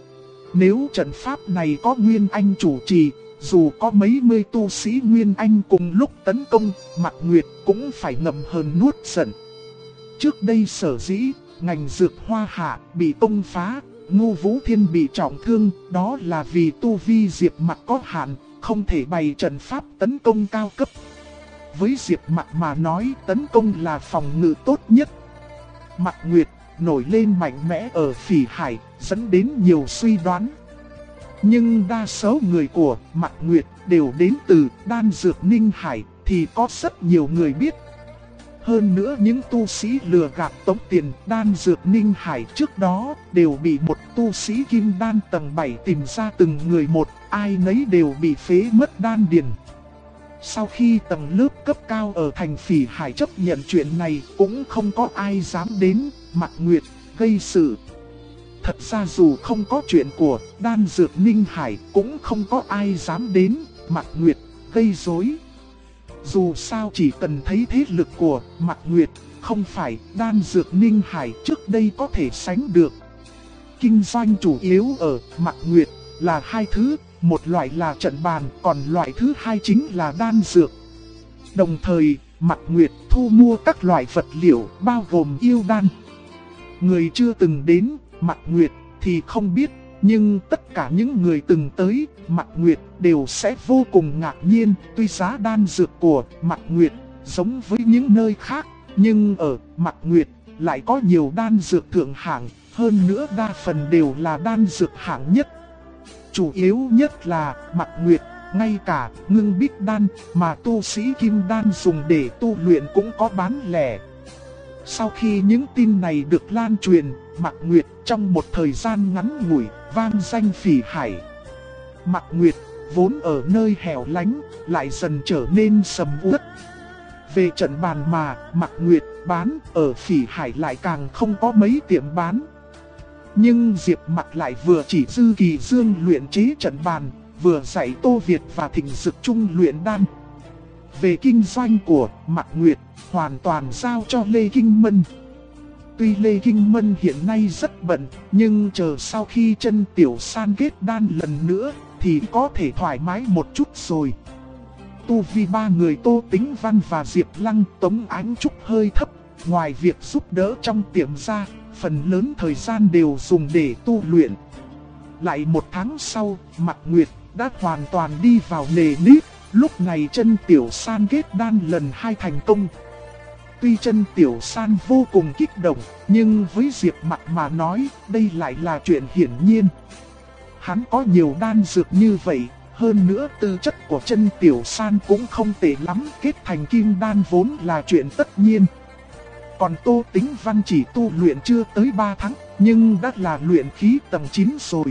Nếu trận pháp này có Nguyên Anh chủ trì, dù có mấy mươi tu sĩ Nguyên Anh cùng lúc tấn công, Mạc Nguyệt cũng phải ngậm hờn nuốt giận. Trước đây sở dĩ, ngành dược hoa hạ bị công phá, Ngô Vũ Thiên bị trọng thương, đó là vì tu vi Diệp Mặc có hạn, không thể bày trận pháp tấn công cao cấp. Với Diệp Mặc mà nói, tấn công là phòng ngự tốt nhất. Mạc Nguyệt nổi lên mạnh mẽ ở Phỉ Hải, dẫn đến nhiều suy đoán. Nhưng đa số người của Mạc Nguyệt đều đến từ đan dược Ninh Hải thì có rất nhiều người biết. Hơn nữa những tu sĩ lừa gạt tống tiền đan dược Ninh Hải trước đó đều bị một tu sĩ kim đan tầng 7 tìm ra từng người một, ai nấy đều bị phế mất đan điền. Sau khi tầng lớp cấp cao ở thành Phỉ Hải chấp nhận chuyện này, cũng không có ai dám đến Mạc Nguyệt gây sự. Thật ra dù không có chuyện của đan dược Ninh Hải, cũng không có ai dám đến Mạc Nguyệt gây rối. Dù sao chỉ cần thấy thế lực của Mạc Nguyệt, không phải đan dược Ninh Hải trước đây có thể sánh được. Kinh doanh chủ yếu ở Mạc Nguyệt là hai thứ, một loại là trận bàn, còn loại thứ hai chính là đan dược. Đồng thời, Mạc Nguyệt thu mua các loại vật liệu bao gồm yêu đan. Người chưa từng đến Mạc Nguyệt thì không biết, nhưng tất cả những người từng tới Mạc Nguyệt đều sẽ vô cùng ngạc nhiên. Tuy giá đan dược của Mạc Nguyệt giống với những nơi khác, nhưng ở Mạc Nguyệt lại có nhiều đan dược thượng hạng, hơn nữa đa phần đều là đan dược hạng nhất. Chủ yếu nhất là Mạc Nguyệt, ngay cả ngưng bích đan mà tu sĩ kim đan dùng để tu luyện cũng có bán lẻ. Sau khi những tin này được lan truyền, Mạc Nguyệt trong một thời gian ngắn ngủi vang danh Phỉ Hải. Mạc Nguyệt vốn ở nơi hẻo lánh, lại dần trở nên sầm uất. Về trận bàn mà Mạc Nguyệt bán, ở Phỉ Hải lại càng không có mấy tiệm bán. Nhưng Diệp Mặc lại vừa chỉ Dư Kỳ Dương luyện chế trận bàn, vừa dạy Tô Việt và Thịnh Dực Trung luyện đan. Về kinh doanh của Mạc Nguyệt, hoàn toàn giao cho Lê Kinh Mân. Tuy Lê Kinh Mân hiện nay rất bận, nhưng chờ sau khi Chân Tiểu San kết đan lần nữa, thì có thể thoải mái một chút rồi. Tu vi ba người Tô Tĩnh Văn và Diệp Lăng, Tống Ánh Trúc hơi thấp, ngoài việc giúp đỡ trong tiệm ra, phần lớn thời gian đều dùng để tu luyện. Lại một tháng sau, Mạc Nguyệt đã hoàn toàn đi vào nề nếp. Lúc này Chân Tiểu San kết đan lần 2 thành công. Tuy Chân Tiểu San vô cùng kích động, nhưng với Diệp Mặc mà nói, đây lại là chuyện hiển nhiên. Hắn có nhiều đan dược như vậy, hơn nữa tư chất của Chân Tiểu San cũng không tệ lắm, kết thành kim đan vốn là chuyện tất nhiên. Còn Tô Tĩnh Văn chỉ tu luyện chưa tới 3 tháng, nhưng đã là luyện khí tầng 9 rồi.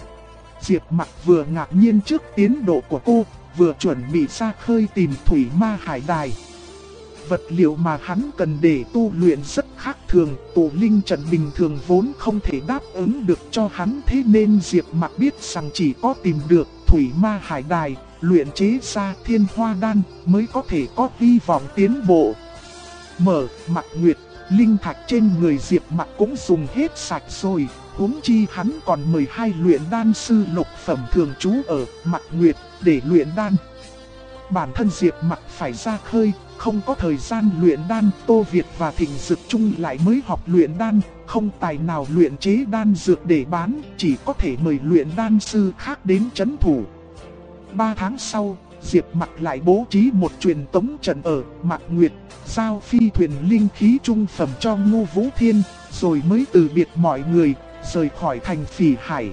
Diệp Mặc vừa ngạc nhiên trước tiến độ của cô, vừa chuẩn bị ra khơi tìm Thủy Ma Hải Đài. Vật liệu mà hắn cần để tu luyện rất khác thường, tụ linh trận bình thường vốn không thể đáp ứng được cho hắn, thế nên Diệp Mặc biết rằng chỉ có tìm được Thủy Ma Hải Đài, luyện chế ra Thiên Hoa Đan mới có thể có hy vọng tiến bộ. Mặc Nguyệt, linh thạch trên người Diệp Mặc cũng dùng hết sạch rồi, huống chi hắn còn 12 luyện đan sư lục phẩm thường trú ở Mặc Nguyệt để luyện đan. Bản thân Diệp Mặc phải ra khơi, không có thời gian luyện đan, Tô Việt và Thịnh Dực Trung lại mới học luyện đan, không tài nào luyện chế đan dược để bán, chỉ có thể mời luyện đan sư khác đến trấn thủ. 3 tháng sau, Diệp Mặc lại bố trí một truyền tống trận ở Mặc Nguyệt, giao phi thuyền linh khí trung phẩm cho Ngô Vũ Thiên, rồi mới từ biệt mọi người, rời khỏi thành Phỉ Hải.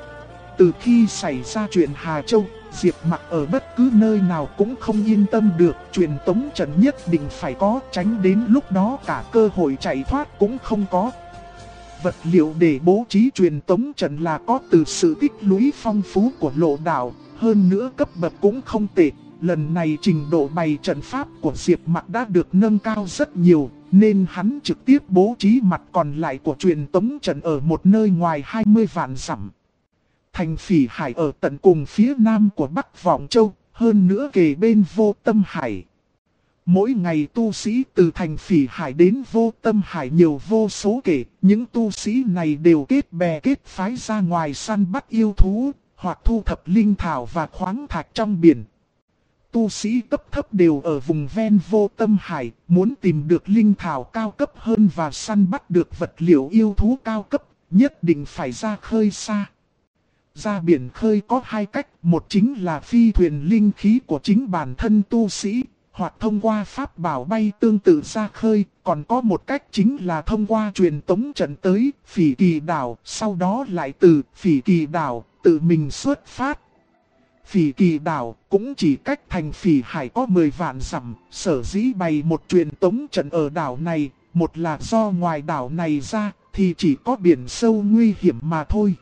Từ khi xảy ra chuyện Hà Châu, Diệp Mặc ở bất cứ nơi nào cũng không yên tâm được, truyền tống trận nhất định phải có, tránh đến lúc đó cả cơ hội chạy thoát cũng không có. Vật liệu để bố trí truyền tống trận là có từ sự tích lũy phong phú của Lộ Đạo, hơn nữa cấp bậc cũng không tệ. Lần này trình độ bày trận pháp của Diệp Mặc đã được nâng cao rất nhiều, nên hắn trực tiếp bố trí mặt còn lại của truyền tống trận ở một nơi ngoài 20 vạn dặm. Thành Phỉ Hải ở tận cùng phía nam của Bắc Vọng Châu, hơn nữa kề bên Vô Tâm Hải. Mỗi ngày tu sĩ từ thành Phỉ Hải đến Vô Tâm Hải nhiều vô số kể, những tu sĩ này đều kết bè kết phái ra ngoài săn bắt yêu thú, hoặc thu thập linh thảo và khoáng thạch trong biển. Tu sĩ cấp thấp đều ở vùng ven Vô Tâm Hải, muốn tìm được linh thảo cao cấp hơn và săn bắt được vật liệu yêu thú cao cấp, nhất định phải ra khơi xa. Ra biển khơi có hai cách, một chính là phi thuyền linh khí của chính bản thân tu sĩ, hoặc thông qua pháp bảo bay tương tự ra khơi, còn có một cách chính là thông qua truyền tống trận tới Phỉ Kỳ Đảo, sau đó lại từ Phỉ Kỳ Đảo tự mình xuất phát. Phỉ Kỳ Đảo cũng chỉ cách thành Phỉ Hải có 10 vạn dặm, sở dĩ bày một truyền tống trận ở đảo này, một là do ngoài đảo này ra thì chỉ có biển sâu nguy hiểm mà thôi.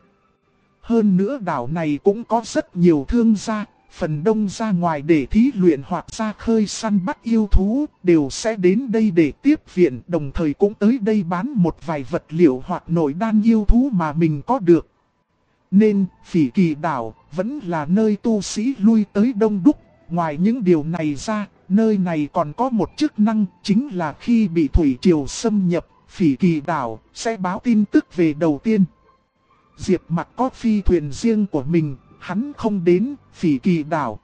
Hơn nữa đảo này cũng có rất nhiều thương gia, phần đông ra ngoài để thí luyện hoặc ra khơi săn bắt yêu thú, đều sẽ đến đây để tiếp viện, đồng thời cũng tới đây bán một vài vật liệu hoặc nội đan yêu thú mà mình có được. Nên Phỉ Kỳ Đảo vẫn là nơi tu sĩ lui tới đông đúc. Ngoài những điều này ra, nơi này còn có một chức năng, chính là khi bị thủy triều xâm nhập, Phỉ Kỳ Đảo sẽ báo tin tức về đầu tiên. Diệp Mặc có phi thuyền riêng của mình, hắn không đến Phỉ Kỳ Đảo.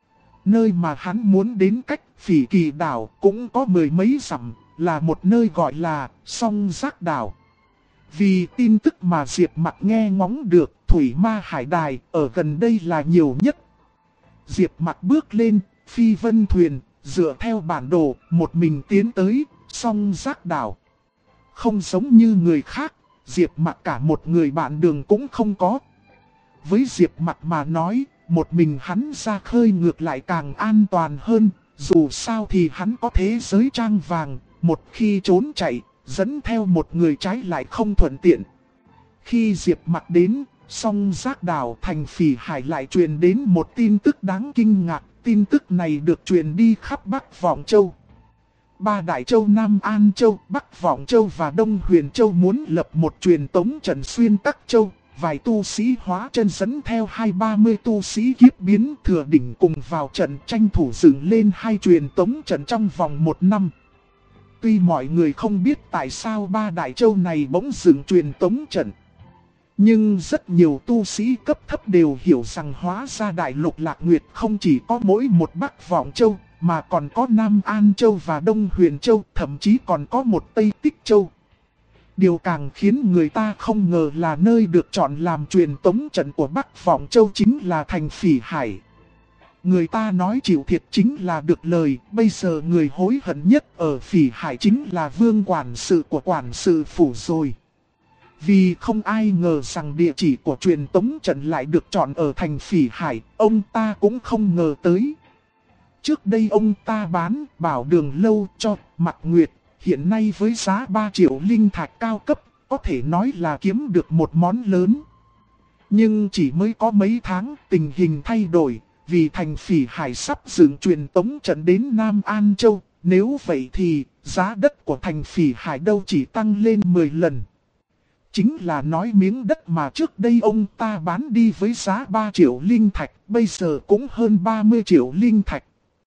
Nơi mà hắn muốn đến cách Phỉ Kỳ Đảo cũng có 10 mấy dặm, là một nơi gọi là Song Giác Đảo. Vì tin tức mà Diệp Mặc nghe ngóng được, Thủy Ma Hải Đài ở gần đây là nhiều nhất. Diệp Mặc bước lên phi vân thuyền, dựa theo bản đồ, một mình tiến tới Song Giác Đảo. Không giống như người khác, Diệp Mặc cả một người bạn đường cũng không có. Với Diệp Mặc mà nói, một mình hắn ra khơi ngược lại càng an toàn hơn, dù sao thì hắn có thế giới trang vàng, một khi trốn chạy, dẫn theo một người trái lại không thuận tiện. Khi Diệp Mặc đến Song Giác Đảo, thành Phỉ Hải lại truyền đến một tin tức đáng kinh ngạc, tin tức này được truyền đi khắp Bắc Vọng Châu. 3 đại châu Nam An Châu, Bắc Vọng Châu và Đông Huyền Châu muốn lập một truyền tống trận xuyên các châu. Vài tu sĩ hóa chân dẫn theo 20-30 tu sĩ kiếp biến thừa đỉnh cùng vào trận, tranh thủ dựng lên 2 truyền tống trận trong vòng 1 năm. Tuy mọi người không biết tại sao 3 đại châu này bỗng dựng truyền tống trận, nhưng rất nhiều tu sĩ cấp thấp đều hiểu rằng hóa ra đại lục Lạc Nguyệt không chỉ có mỗi một Bắc Vọng Châu, mà còn có Nam An Châu và Đông Huyền Châu, thậm chí còn có một Tây Tích Châu. Điều càng khiến người ta không ngờ là nơi được chọn làm truyền tống trận của Bắc Vọng Châu chính là thành Phỉ Hải. Người ta nói chịu thiệt chính là được lời, bây giờ người hối hận nhất ở Phỉ Hải chính là vương quản sự của quản sự phủ rồi. Vì không ai ngờ rằng địa chỉ của truyền tống trận lại được chọn ở thành Phỉ Hải, ông ta cũng không ngờ tới. Trước đây ông ta bán Bảo Đường Lâu cho Mặc Nguyệt, hiện nay với giá 3 triệu linh thạch cao cấp, có thể nói là kiếm được một món lớn. Nhưng chỉ mới có mấy tháng, tình hình thay đổi, vì thành Phỉ Hải sắp dựng truyền tống trận đến Nam An Châu. Nếu vậy thì giá đất của thành Phỉ Hải đâu chỉ tăng lên 10 lần. Chính là nói miếng đất mà trước đây ông ta bán đi với giá 3 triệu linh thạch, bây giờ cũng hơn 30 triệu linh thạch.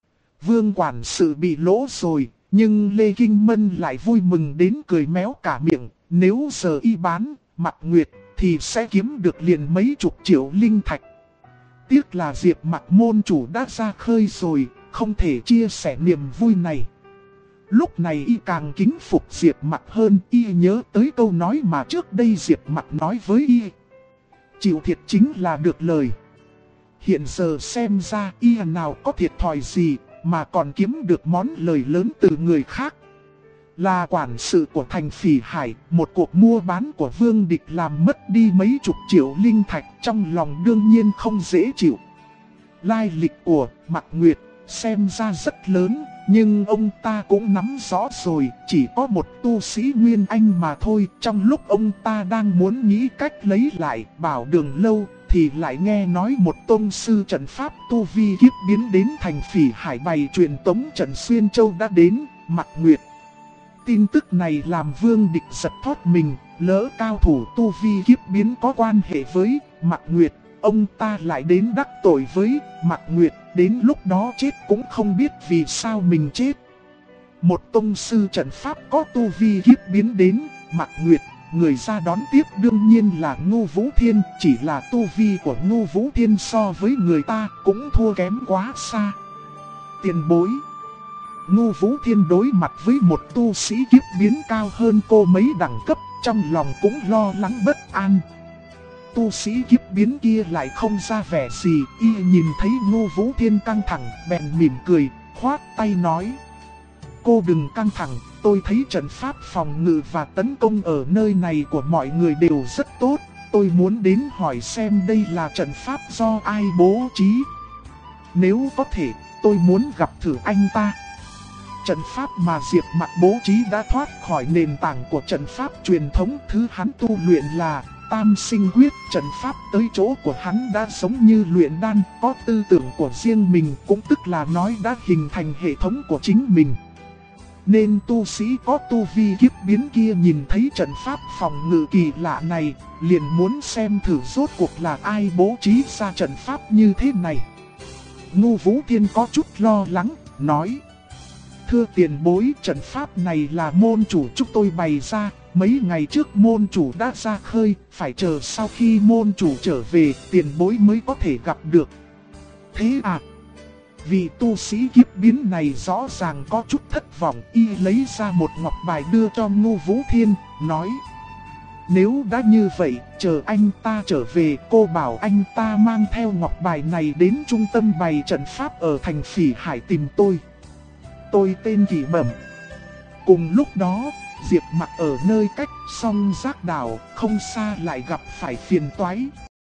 Vương quản sự bị lỗ rồi, nhưng Lê Kinh Mân lại vui mừng đến cười méo cả miệng. Nếu giờ y bán, Mạc Nguyệt, thì sẽ kiếm được liền mấy chục triệu linh thạch. Tiếc là Diệp Mạc môn chủ đã ra khơi rồi, không thể chia sẻ niềm vui này. Lúc này y càng kính phục Diệp Mạc hơn, y nhớ tới câu nói mà trước đây Diệp Mạc nói với y. Chịu thiệt chính là được lời. Hiện giờ xem ra y nào có thiệt thòi gì mà còn kiếm được món lời lớn từ người khác. Là quản sự của thành Phỉ Hải, một cuộc mua bán của Vương Địch làm mất đi mấy chục triệu linh thạch, trong lòng đương nhiên không dễ chịu. Lai lịch của Mạc Nguyệt xem ra rất lớn, nhưng ông ta cũng nắm rõ rồi, chỉ có một tu sĩ Nguyên Anh mà thôi. Trong lúc ông ta đang muốn nghĩ cách lấy lại Bảo Đường Lâu, thì lại nghe nói một tông sư trận pháp tu vi kiếp biến đến thành Phỉ Hải bày truyền tống trận Xuyên Châu đã đến. Mạc Nguyệt. Tin tức này làm Vương Địch giật thót mình, lỡ cao thủ tu vi kiếp biến có quan hệ với Mạc Nguyệt, ông ta lại đến đắc tội với Mạc Nguyệt, đến lúc đó chết cũng không biết vì sao mình chết. Một tông sư trận pháp có tu vi kiếp biến đến Mạc Nguyệt, người ra đón tiếp đương nhiên là Ngô Vũ Thiên, chỉ là tu vi của Ngô Vũ Thiên so với người ta cũng thua kém quá xa. Tiền bối. Ngô Vũ Thiên đối mặt với một tu sĩ kiếp biến cao hơn cô mấy đẳng cấp, trong lòng cũng lo lắng bất an. Tu sĩ kiếp biến kia lại không ra vẻ gì, y nhìn thấy Ngô Vũ Thiên căng thẳng, bèn mỉm cười, khoát tay nói. Cô đừng căng thẳng, tôi thấy trận pháp phòng ngự và tấn công ở nơi này của mọi người đều rất tốt. Tôi muốn đến hỏi xem đây là trận pháp do ai bố trí. Nếu có thể, tôi muốn gặp thử anh ta. Trận pháp mà Diệp Mạc bố trí đã thoát khỏi nền tảng của trận pháp truyền thống, thứ hắn tu luyện là Tam Sinh Quyết. Trận pháp tới chỗ của hắn đã giống như luyện đan, có tư tưởng của riêng mình, cũng tức là nói đã hình thành hệ thống của chính mình. Nên tu sĩ có tu vi kiếp biến kia nhìn thấy trận pháp phòng ngự kỳ lạ này, liền muốn xem thử rốt cuộc là ai bố trí ra trận pháp như thế này. Ngô Vũ Thiên có chút lo lắng, nói. Thưa tiền bối, trận pháp này là môn chủ chúng tôi bày ra, mấy ngày trước môn chủ đã ra khơi, phải chờ sau khi môn chủ trở về, tiền bối mới có thể gặp được. Thế à? Vị tu sĩ kiếp biến này rõ ràng có chút thất vọng, y lấy ra một ngọc bài đưa cho Ngô Vũ Thiên, nói. Nếu đã như vậy, chờ anh ta trở về, cô bảo anh ta mang theo ngọc bài này đến trung tâm bày trận pháp ở thành Phỉ Hải tìm tôi. Tôi tên Kỳ Bẩm. Cùng lúc đó, Diệp Mạc ở nơi cách Song Giác Đảo không xa lại gặp phải phiền toái.